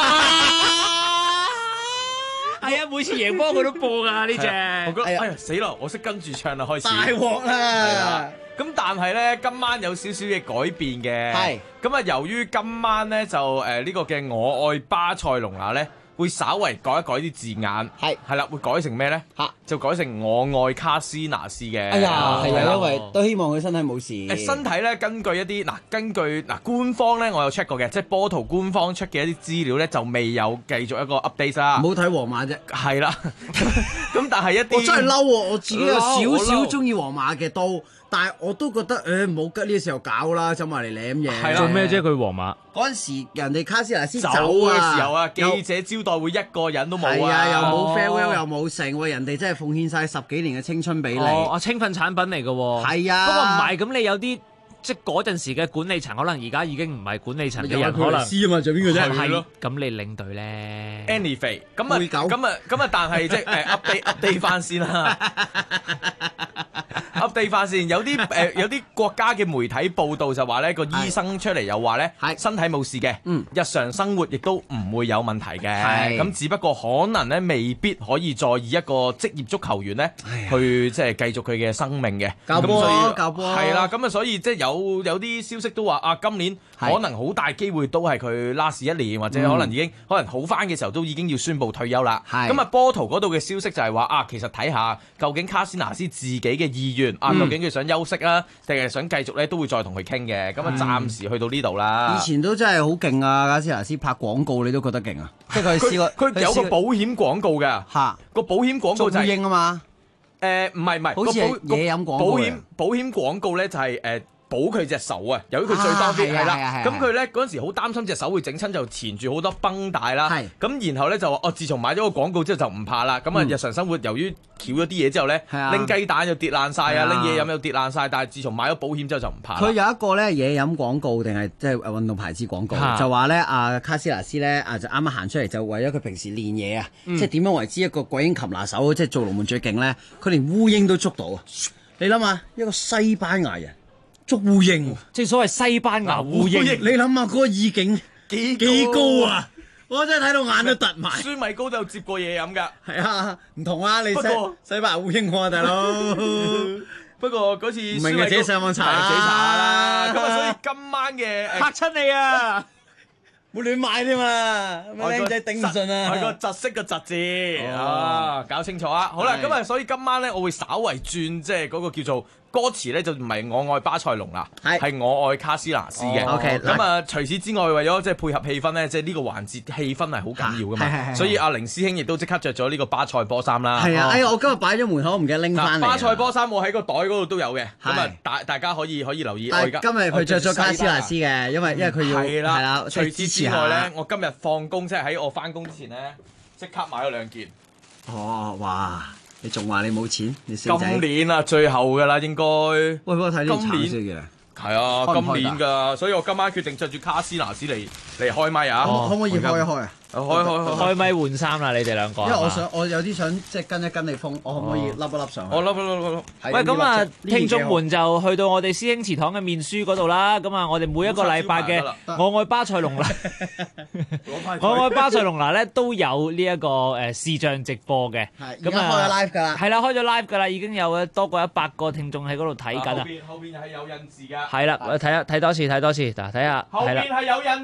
係啊，每次贏波佢都播噶呢隻。 我覺得哎呀死啦！我識跟住唱啦，開始大鑊啦。 咁但係咧，今晚有少少嘅改變嘅。係。咁啊，由於今晚咧就呢個嘅我愛巴塞隆拿咧，會稍微改一改啲字眼。係啦，會改成咩咧？就改成我愛卡斯拿斯嘅。 哎呀，係啊，因為都希望佢身體冇事。 身體咧，根據一啲官方咧，我有 check 過嘅，即係波圖官方出嘅一啲資料咧，就未有繼續一個 update 啦。 唔好睇皇馬啫。係啦。咁但係一啲我真係嬲喎！我自己有少少中意皇馬嘅都。但係我都覺得冇吉呢個時候搞啦，走埋嚟舐嘢。 做咩啫？佢皇馬嗰陣時人哋卡斯拿斯走嘅時候啊，記者招待會一個人都冇啊， 係啊，又冇 farewell 又冇剩喎，人哋真係奉獻晒10幾年嘅青春俾你。 青訓產品嚟嘅喎。係啊， 不過唔係咁，你有啲即係嗰陣時嘅管理層，可能而家已經唔係管理層嘅人，可能知啊嘛，做邊個啫？ 係咯，咁你領隊咧 ？Anyway，咁啊，但係即係update 翻先啦。update 翻先，有啲國家嘅媒體報道就話咧，個醫生出嚟又話咧，身體冇事嘅，日常生活亦都唔會有問題嘅，咁只不過可能咧未必可以再以一個職業足球員咧去即係繼續佢嘅生命嘅。 教波係啦，咁啊所以即係有啲消息都話啊，今年可能好大機會都係佢 last 一年，或者可能已經可能好翻嘅時候都已經要宣布退休啦。咁啊波圖嗰度嘅消息就係話啊，其實睇下究竟卡斯拿斯自己嘅意願。究竟佢想休息啊，定係想繼續咧，都會再同佢傾嘅。咁啊，暫時去到呢度啦。 以前都真係好勁啊，卡斯拿斯拍廣告你都覺得勁啊！即係佢試過， 佢有個保險廣告嘅。嚇，個保險廣告就係英啊嘛。 唔係， 好似係嘢飲廣告。 保險廣告咧就係保佢隻手啊！由於佢最多啲係啦，咁佢咧嗰陣時好擔心隻手會整親，就纏住好多繃帶啦。咁然後咧就話自從買咗個廣告之後就唔怕啦。咁啊，日常生活由於翹咗啲嘢之後咧，拎雞蛋又跌爛晒啊，拎嘢飲又跌爛晒。但係自從買咗保險之後就唔怕。 佢有一個咧嘢飲廣告定係即係運動牌子廣告，就話咧阿卡斯拿斯咧就啱啱行出嚟，就為咗佢平時練嘢啊，即係點樣為之一個鬼影擒拿手，即係做龍門最勁咧，佢連烏蠅都捉到啊！你諗下，一個西班牙人捉烏蠅， 即係所謂西班牙烏蠅。 你諗下嗰個意境幾高啊！我真係睇到眼都突埋。 舒米高都有接過嘢飲㗎。 係啊，唔同啊，你西班牙烏蠅喎，大佬。 不過嗰次唔明嘅自己上網查自己查啦。咁啊，所以今晚嘅嚇親你啊！ 冇亂買添嘛，靚仔頂唔順啊！ 係個窒息嘅窒字啊，搞清楚啊！好啦，咁啊，所以今晚咧，我會稍為轉即係嗰個叫做歌詞咧，就唔係我愛巴塞隆啦，係我愛卡斯拿斯嘅。 OK， 咁啊，除此之外，為咗即係配合氣氛咧，即係呢個環節氣氛係好緊要噶嘛，所以阿凌師兄亦都即刻着咗呢個巴塞波衫啦。 係啊，哎呀，我今日擺咗門口，唔記得拎翻嚟。 巴塞波衫我喺個袋嗰度都有嘅，咁啊大家可以留意。我而家今日佢着咗卡斯拿斯嘅，因為佢要係啦。 除此之外咧，我今日放工即係喺我翻工之前咧，即刻買咗2件。 哦，哇！你仲話你冇錢？你死仔！ 今年啊，最後噶啦，應該。喂， 我睇呢啲橙色嘅。 係啊，今年㗎，所以我今晚決定着住卡斯拿斯嚟開咪啊！ 可唔可以開一開啊？ 開咪換衫啦，你哋兩個。 因為我有啲想即係跟一跟你風，我可唔可以笠一笠上去？ 我笠。 喂，咁啊，聽眾們就去到我哋師兄祠堂嘅面書嗰度啦。咁啊，我哋每一個禮拜嘅我愛巴塞隆拿，我愛巴塞隆拿咧都有呢一個視像直播嘅。 係。咁啊，開咗 live 㗎啦。 係啦，開咗 live 㗎啦，已經有多過100個聽眾喺嗰度睇緊啊。 後邊係有印字㗎。 係啦，睇多次，嗱，睇下。 後邊係有印字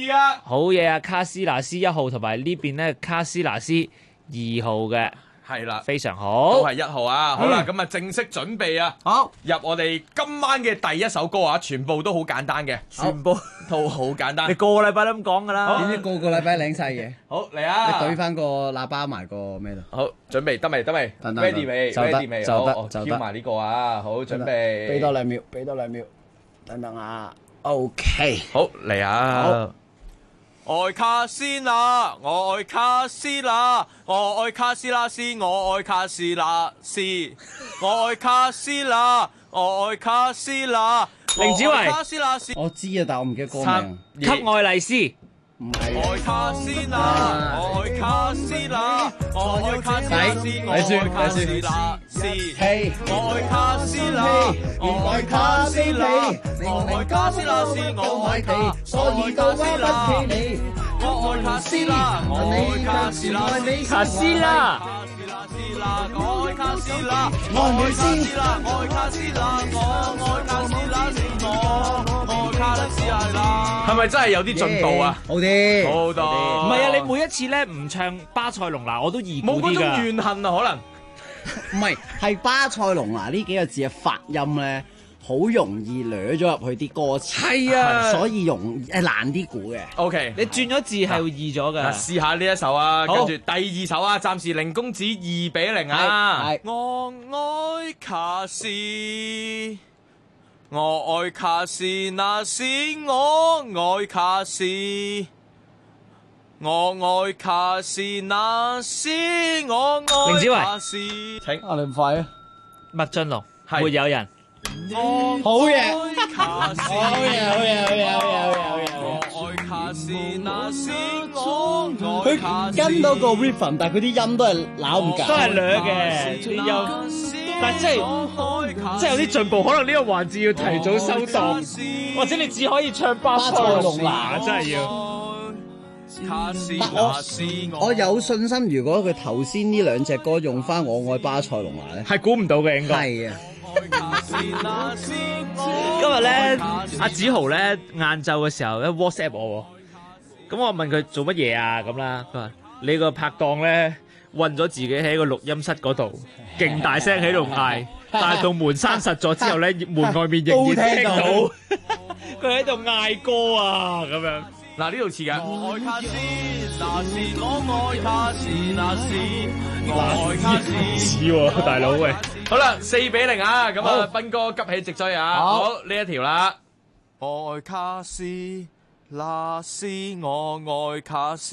係啊， 好嘢啊！卡斯拿斯1號同埋呢邊咧卡斯拿斯2號嘅。 係啦， 非常好， 都係1號啊！好啦，咁啊正式準備啊， 好入我哋今晚嘅第一首歌啊，全部都好簡單嘅，全部都好簡單。 你個個禮拜都咁講㗎啦， 點知個個禮拜領晒嘢？ 好嚟啊！ 你對翻個喇叭埋個咩度？ 好，準備得未？ready 未？ready 未？ 就得埋呢個啊！好，準備。 俾多2秒，等等啊。OK， 好嚟啊！愛卡斯那，我愛卡斯那，我愛卡斯拉斯，我愛卡斯拉斯，我愛卡斯那，我愛卡斯那。 凌子維， 我知啊，但我唔記得歌名。 給愛麗絲。 唔係。 愛卡斯那，我愛卡斯那，我愛卡斯拉斯，我愛卡斯拉斯。 嘿， 我愛卡斯那，我愛卡斯那，我愛卡斯拉斯，我愛卡，所以到屈不起你。我愛卡斯拉，我愛卡斯拉， 卡斯拉。 我愛卡斯拉，我愛卡斯拉，我愛卡斯拉，我愛卡斯拉，我愛卡斯拉。係咪真係有啲進步啊？ 好啲， 好多。 唔係啊，你每一次咧唔唱巴塞隆拿，我都易估啲㗎。 冇嗰種怨恨啊，可能。 唔係，係巴塞隆拿呢幾個字嘅發音咧，好容易掠咗入去啲歌詞。 係啊， 所以難啲估嘅。 OK， 你轉咗字係會易咗㗎。 試下呢一首啊，跟住第2首啊，暫時凌公子2-0啊。我愛卡斯，我愛卡斯那是我愛卡斯，我愛卡斯那是我愛卡斯。請你咁快啊！ 麥浚龍，沒有人。 好嘢！好嘢！ 我愛卡斯那是我愛卡斯。 佢跟到個 rhythm，但係佢啲音都係扭唔緊， 都係掠嘅啲音。但係即係有啲進步，可能呢個環節要提早收檔，或者你只可以唱巴塞隆拿，真係要。 我有信心，如果佢頭先呢2隻歌用翻《我愛巴塞隆拿》咧， 係估唔到嘅應該。 係啊。 今日咧，阿子豪咧晏晝嘅時候咧 WhatsApp 我，咁我問佢做乜嘢啊咁啦，佢話你個拍檔咧韞咗自己喺個錄音室嗰度，勁大聲喺度嗌，但係到門閂實咗之後咧，門外面仍然聽到佢喺度嗌歌啊咁樣。 嗱呢度似㗎。我愛卡斯，那是我愛卡斯，那是我愛卡斯。 似喎，大佬喂。 好啦，4-0啊，咁啊，斌哥急起直追啊。好，呢一條啦。我愛卡斯，那是我愛卡斯，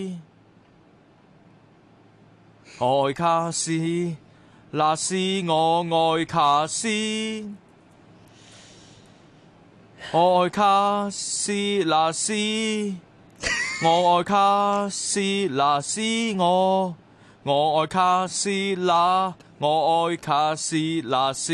愛卡斯，那是我愛卡斯。我愛卡斯那斯，我愛卡斯那斯我愛卡斯那，我愛卡斯那斯，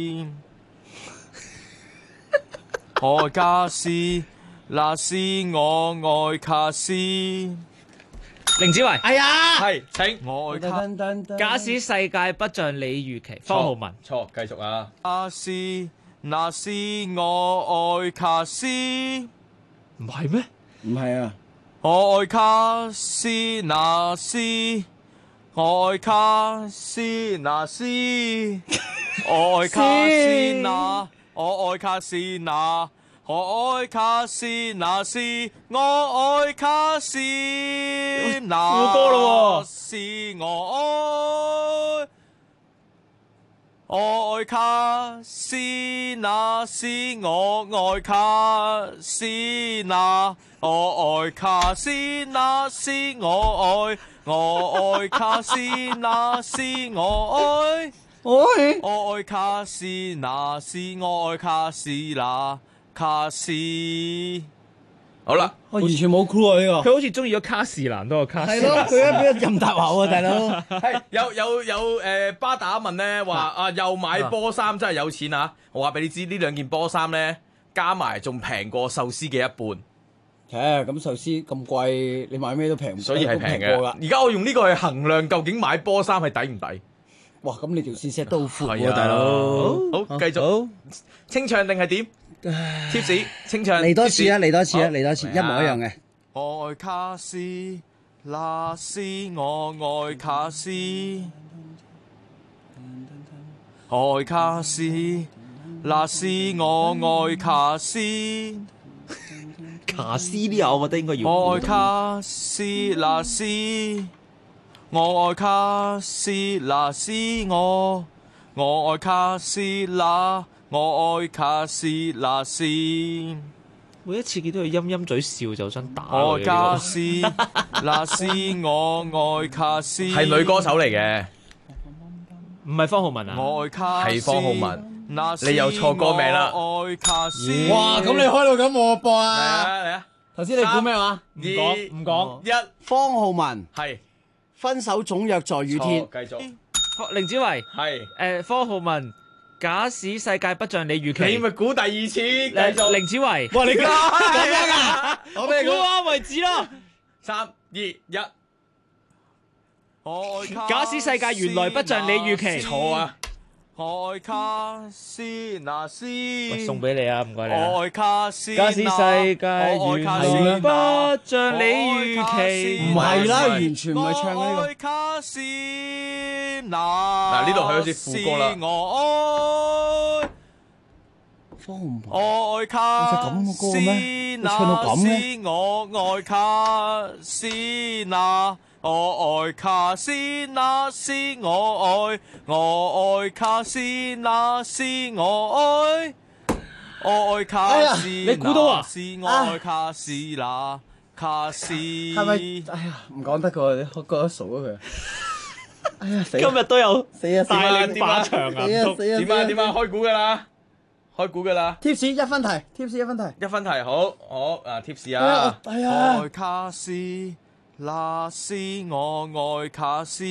我愛卡斯那斯我愛卡斯。 凌子維， 哎呀， 係請我愛卡。 假使世界不像你預期，方浩文。 錯，繼續啊。卡斯。那是我愛卡斯， 唔係咩？ 唔係啊！ 我愛卡斯那斯，我愛卡斯那斯，我愛卡斯那，我愛卡斯那，我愛卡斯那斯，我愛卡斯那， 副歌咯喎， 是我愛。我愛卡斯那是我愛卡斯那，我愛卡斯那是我愛，我愛卡斯那是我愛，我愛卡斯那是我愛卡斯那卡斯。好啦， 我完全冇 clue 啊呢個。 佢好似中意咗卡士蘭多過卡士。 係咯，佢一俾任達華喎，大佬。 係有巴打問咧話啊，又買波衫真係有錢啊！我話俾你知，呢2件波衫咧加埋仲平過壽司嘅一半。 咁壽司咁貴，你買咩都平， 所以係平嘅。而家我用呢個去衡量究竟買波衫係抵唔抵？ 哇！咁你條線 set 都好闊喎， 係啊大佬。 好，繼續清唱定係點？Tips 清唱嚟多次啊！ Tips 嚟多次啊！ 好嚟多次，一模一樣嘅。 愛卡斯，那是我愛卡斯。愛卡斯，那是我愛卡斯。 卡斯呢下我覺得應該要。 愛卡斯，那是我愛卡斯，那是我愛卡斯，我愛卡斯，那是。 每一次見到佢陰陰嘴笑就想打愛佢。 卡斯，那是我愛卡斯。係女歌手嚟嘅， 唔係方浩文啊？ 愛卡斯係方浩文。你又錯歌名啦！愛卡斯。 哇！咁你開到咁我播啊！ 嚟啊！ 頭先你估咩話？ 唔講一。 方浩文係分手總約在雨天。 繼續。 凌子維係方浩文。假使世界不像你預期， 你咪估第二次，繼續。 凌子維， 哇！你咁樣噶， 我俾你估啱為止咯。 3、2、1。 假使世界原來不像你預期， 錯啊！愛卡斯那斯， 送俾你啊，唔該你。 愛卡斯， 假使世界原來不像你預期， 唔係啦，完全唔係唱呢個。 愛卡斯嗱呢度係好似副歌啦。 方浩文， 愛卡斯， 咁嘅歌咩？你唱到咁咧？ 我愛卡斯那。我愛卡斯，那是我愛；我愛卡斯，那是我愛。我愛卡斯， 你估到啊？ 是我愛卡斯那卡斯。 係咪？哎呀，唔講得喎，你覺得傻咗佢。哎呀，死！ 今日都有死啊！ 大力把場啊！ 點啊？開估㗎啦！開估㗎啦 ！Tips 一分題，Tips 一分題， 一分題，好啊 ！Tips 啊！愛卡斯。那是我愛卡斯，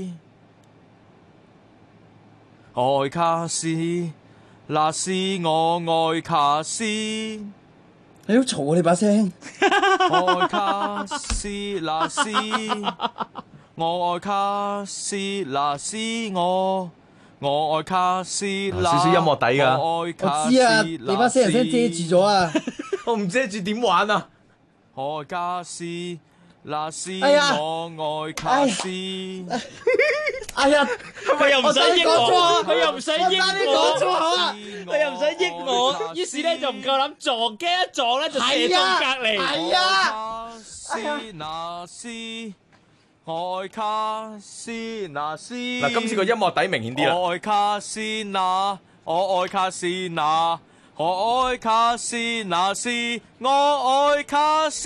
愛卡斯，那是我愛卡斯。你好嘈啊！你把聲。 愛卡斯，那是我愛卡斯，那是我愛卡斯。少少音樂底㗎。 我知啊，你把聲人聲遮住咗啊！ 我唔遮住點玩啊？愛卡斯。那是我愛卡斯。 哎呀， 佢又唔使益我，佢又唔使益我， 佢又唔使益我，於是咧就唔夠膽撞，驚一撞咧就射中隔離。 係啊，那是愛卡斯那斯。嗱，今次個音樂底明顯啲啦。愛卡斯那，我愛卡斯那。我愛卡斯那是我愛卡斯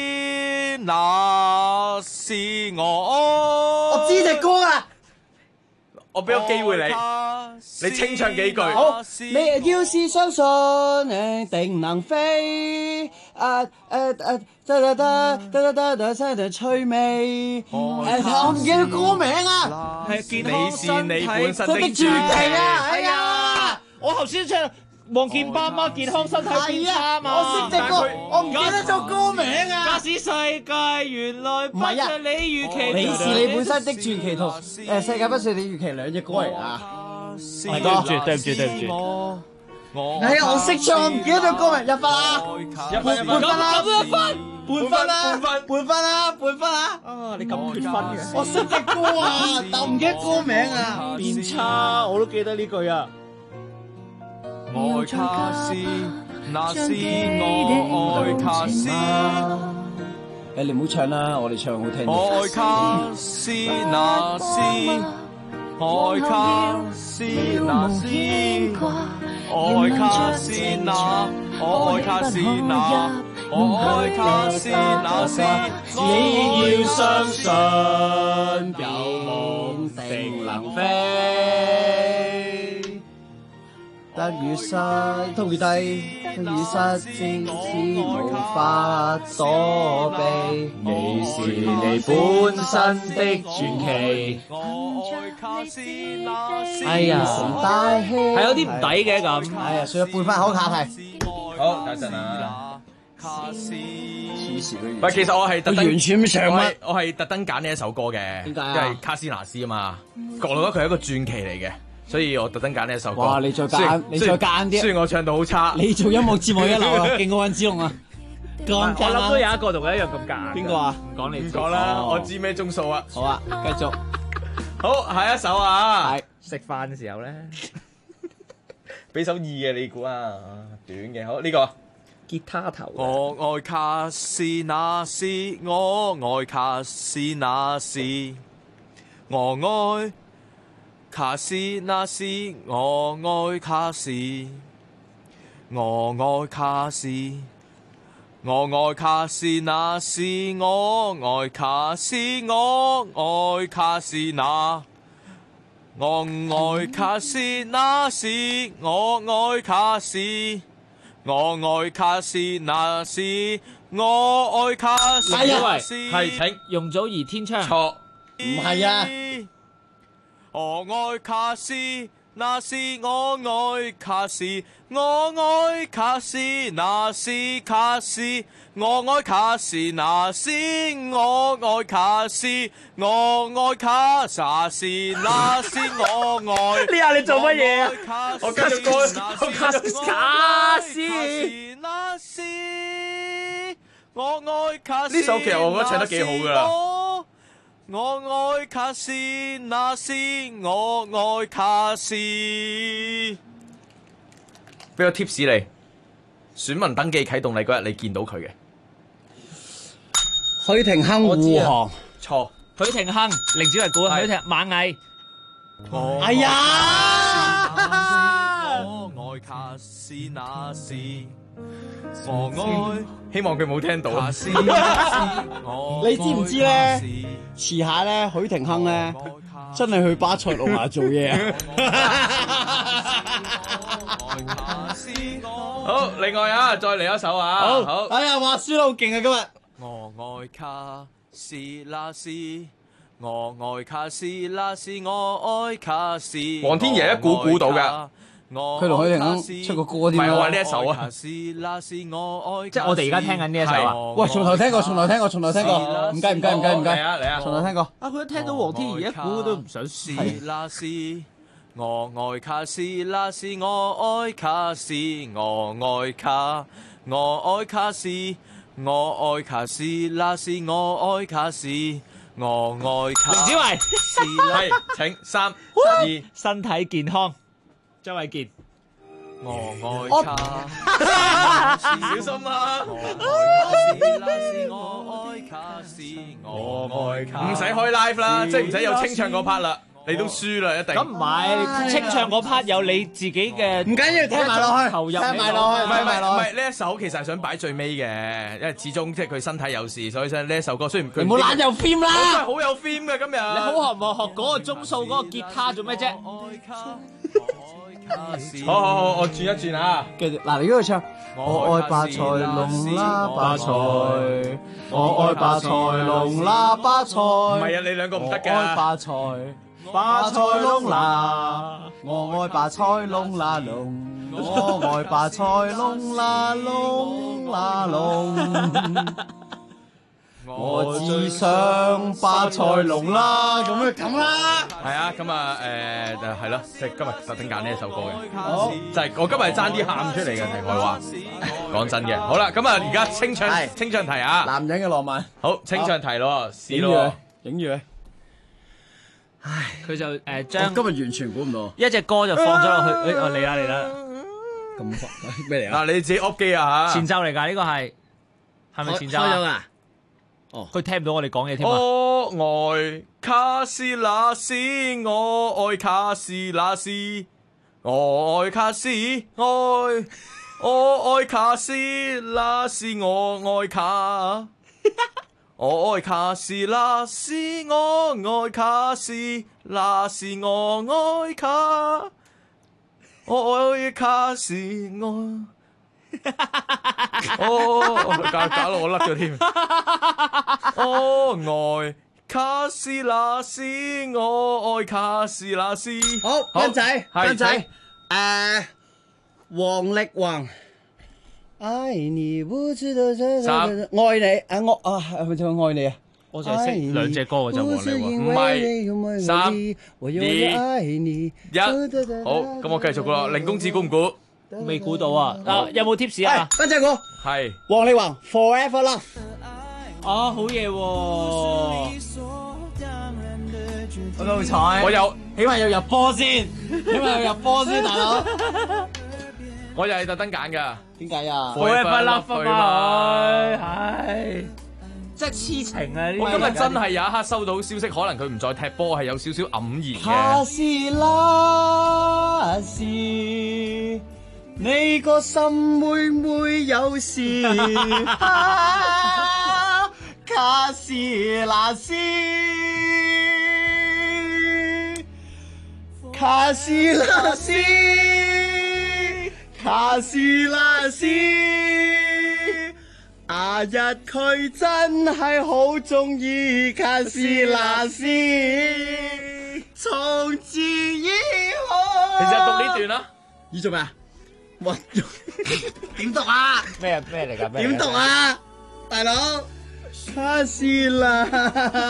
那是我。 我知隻歌啊！ 我俾個機會你清唱幾句。 好，你要是相信，你定能飛。趣味。我唔記得歌名啊！ 係健康身體， 你本身的傳奇啊！ 係啊，我頭先唱。望見爸媽健康身體變差嘛？ 我識隻歌，我唔記得咗歌名啊！ 假使世界原來不像你預期， 你是你本身的傳奇同世界不像你預期兩隻歌嚟啊！ 對唔住。 哎呀，我識唱，我唔記得咗歌名，入分啊！半分啊！ 啊，你咁缺分嘅？ 我識隻歌啊，但唔記得歌名啊！ 變差，我都記得呢句啊！ 愛卡斯，那是我愛卡斯。 你唔好唱啦，我哋唱好聽。 愛卡斯，那是愛卡斯，那是愛卡斯那，我愛卡斯那，我愛卡斯那是。 只要相信，有夢定能飛。得與失，都會低；得與失，即使無法躲避。你是你本身的傳奇。 哎呀， 大氣係有啲唔抵嘅咁。 哎呀，算啦，半分好下題。 好，等陣啊。 卡斯。 黐線嘅。 唔係，其實我係特登完全唔上乜， 我係特登揀呢一首歌嘅。 點解啊？ 因為卡斯納斯啊嘛，覺得佢係一個傳奇嚟嘅，所以我特登揀呢一首歌。 哇！你再揀啲。 雖然我唱到好差， 你做音樂節目一流啊，勁過尹子龍啊！ 我諗都有一個同佢一樣咁夾。 邊個啊？ 唔講你唔講啦，我知咩鐘數啊。 好啊，繼續。 好，下一首啊。 係食飯嘅時候咧， 俾首易嘅你估啊，短嘅。好呢個。 吉他頭。 我愛卡斯那斯，我愛卡斯那斯，我愛卡斯那斯，我愛卡斯，我愛卡斯，我愛卡斯那斯，我愛卡斯，我愛卡斯那，我愛卡斯那斯，我愛卡斯。我愛卡斯那斯，我愛卡斯那斯。 係請容祖兒天窗。 錯， 唔係啊。 我愛卡斯那斯，我愛卡斯，我愛卡斯那斯卡斯，我愛卡斯那斯，我愛卡斯，我愛卡薩斯那斯，我愛。 呢下你做乜嘢啊？ 我跟住歌，我卡斯那斯，我愛卡斯。呢首其實我覺得唱得幾好噶啦。我愛卡斯那斯，我愛卡斯。俾個 tips 你，選民登記啟動禮嗰日，你見到佢嘅。 許廷鏗護航。 錯。 許廷鏗，凌子維估，許廷螞蟻。 哎呀！ 我愛卡斯那斯，我愛。希望佢冇聽到。 你知唔知咧？遲下咧，許廷鏗咧真係去巴塞隆拿做嘢啊！ 好，另外啊，再嚟一首啊。好。 哎呀，話輸得好勁啊！今日。 我愛卡斯拉斯，我愛卡斯拉斯，我愛卡斯。黃天爺一估到㗎。 佢同許廷鏗出個歌添。 唔係我話呢一首啊。 即係我哋而家聽緊呢一首啊。 喂，從頭聽過，從頭聽過，從頭聽過。唔計。 嚟啊！ 從頭聽過。 啊，佢一聽到黃天爺一估都唔想輸。 拉斯，我愛卡斯拉斯，我愛卡斯，我愛卡，我愛卡斯，我愛卡斯拉斯，我愛卡斯，我愛卡。 凌子維， 係請3、2， 身體健康。張衛健， 我愛卡，小心啊！我愛卡斯，我愛卡，唔使開 live 啦，即係唔使有清唱嗰 part 啦，你都輸啦一定。 咁唔係清唱嗰 part 有你自己嘅， 唔緊要，聽埋落去， 投入， 聽埋落去， 唔係呢一首其實係想擺最尾嘅，因為始終即係佢身體有事，所以呢一首歌雖然佢唔好懶有 theme 啦， 真係好有 theme 嘅今日。 你好學唔學嗰個鐘數嗰個吉他做咩啫？ 好，我轉一轉啊！ 跟住嗱，你如果唱我愛巴塞隆拿巴塞，我愛巴塞隆拿巴塞，唔係啊，你兩個唔得㗎。 我愛巴塞隆拿，我愛巴塞隆拿隆，我愛巴塞隆拿隆拿隆。我只想巴塞隆啦，咁啦。 係啊，咁啊係咯，即係今日特登揀呢一首歌嘅。好，就係我今日係爭啲喊出嚟嘅題外話。講真嘅，好啦，咁啊而家清唱題啊。 男人嘅浪漫。 好，清唱題咯，試咯。 影住佢。 唉，佢就將今日完全估唔到。 一隻歌就放咗落去，我嚟啦。 咁快咩嚟啊？ 嗱，你自己 up 機啊嚇。 前奏嚟㗎，呢個係咪前奏啊？ 開咗啊！ 哦，佢聽唔到我哋講嘢添啊！ 我愛卡斯拉斯，我愛卡斯拉斯，我愛卡斯，我愛卡斯拉斯，我愛卡，我愛卡斯拉斯，我愛卡斯拉斯，我愛卡，我愛卡斯我。搞到我甩咗添。我愛卡斯拉斯，我愛卡斯拉斯。 好，斌仔，黃力宏， 愛你不知道三愛你啊我啊係咪就愛你啊？ 我就係識兩隻歌嘅就黃麗華。 唔係3、2、1，好，咁我繼續噶啦。凌公子估唔估？ 未估到啊！有冇 tips 啊？ 分隻估係黃麗華 Forever Love。 好嘢喎！ 好彩， 我有， 起碼要入波先，大佬。 我又係特登揀噶。 點解啊 ？Forever Love 啊嘛，係。即係痴情啊！ 我今日真係有一刻收到消息，可能佢唔再踢波，係有少少黯然嘅。 卡斯拉斯，你個心會唔會有事？卡斯拉斯，卡斯拉斯，卡斯拉斯。阿日佢真係好中意卡斯拉斯，從此以後。 其實讀呢段啦， 要做咩啊？哇！點讀啊？ 咩嚟㗎？ 點讀啊？大佬，卡斯拉斯，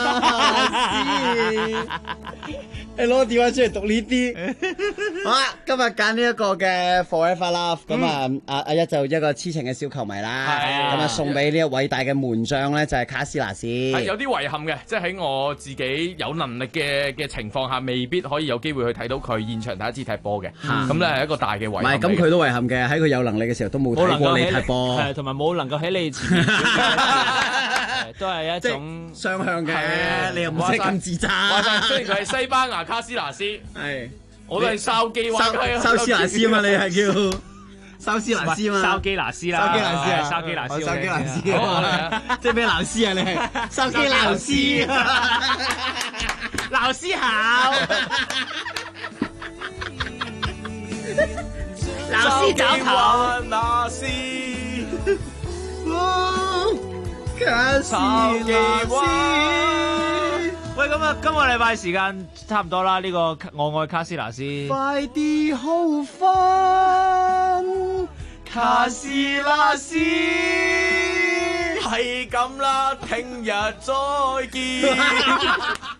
你攞電話出嚟讀呢啲。好啦，今日揀呢一個嘅 Forever Love，咁啊，阿一就一個痴情嘅小球迷啦，咁啊送俾呢一偉大嘅門將咧，就係卡斯拿斯。 係有啲遺憾嘅，即係喺我自己有能力嘅情況下，未必可以有機會去睇到佢現場第一次踢波嘅。咁咧係一個大嘅遺憾。 唔係，咁佢都遺憾嘅，喺佢有能力嘅時候都冇睇過你踢波， 係同埋冇能夠喺你前面。都係一種雙向嘅，你又唔使咁自責。 雖然佢係西班牙卡斯拿斯， 係我都係筲基灣修斯拿斯啊嘛，你係叫修斯拿斯嘛？ 筲基拿斯啦， 筲基拿斯啊， 筲基拿斯， 筲基拿斯，即係咩鬧斯啊？你係筲基鬧斯， 鬧斯好，鬧斯找頭。 卡斯拿斯， 喂，咁啊，今個禮拜時間差唔多啦，呢個我愛卡斯拿斯， 快啲好返，卡斯拿斯， 係咁啦，聽日再見。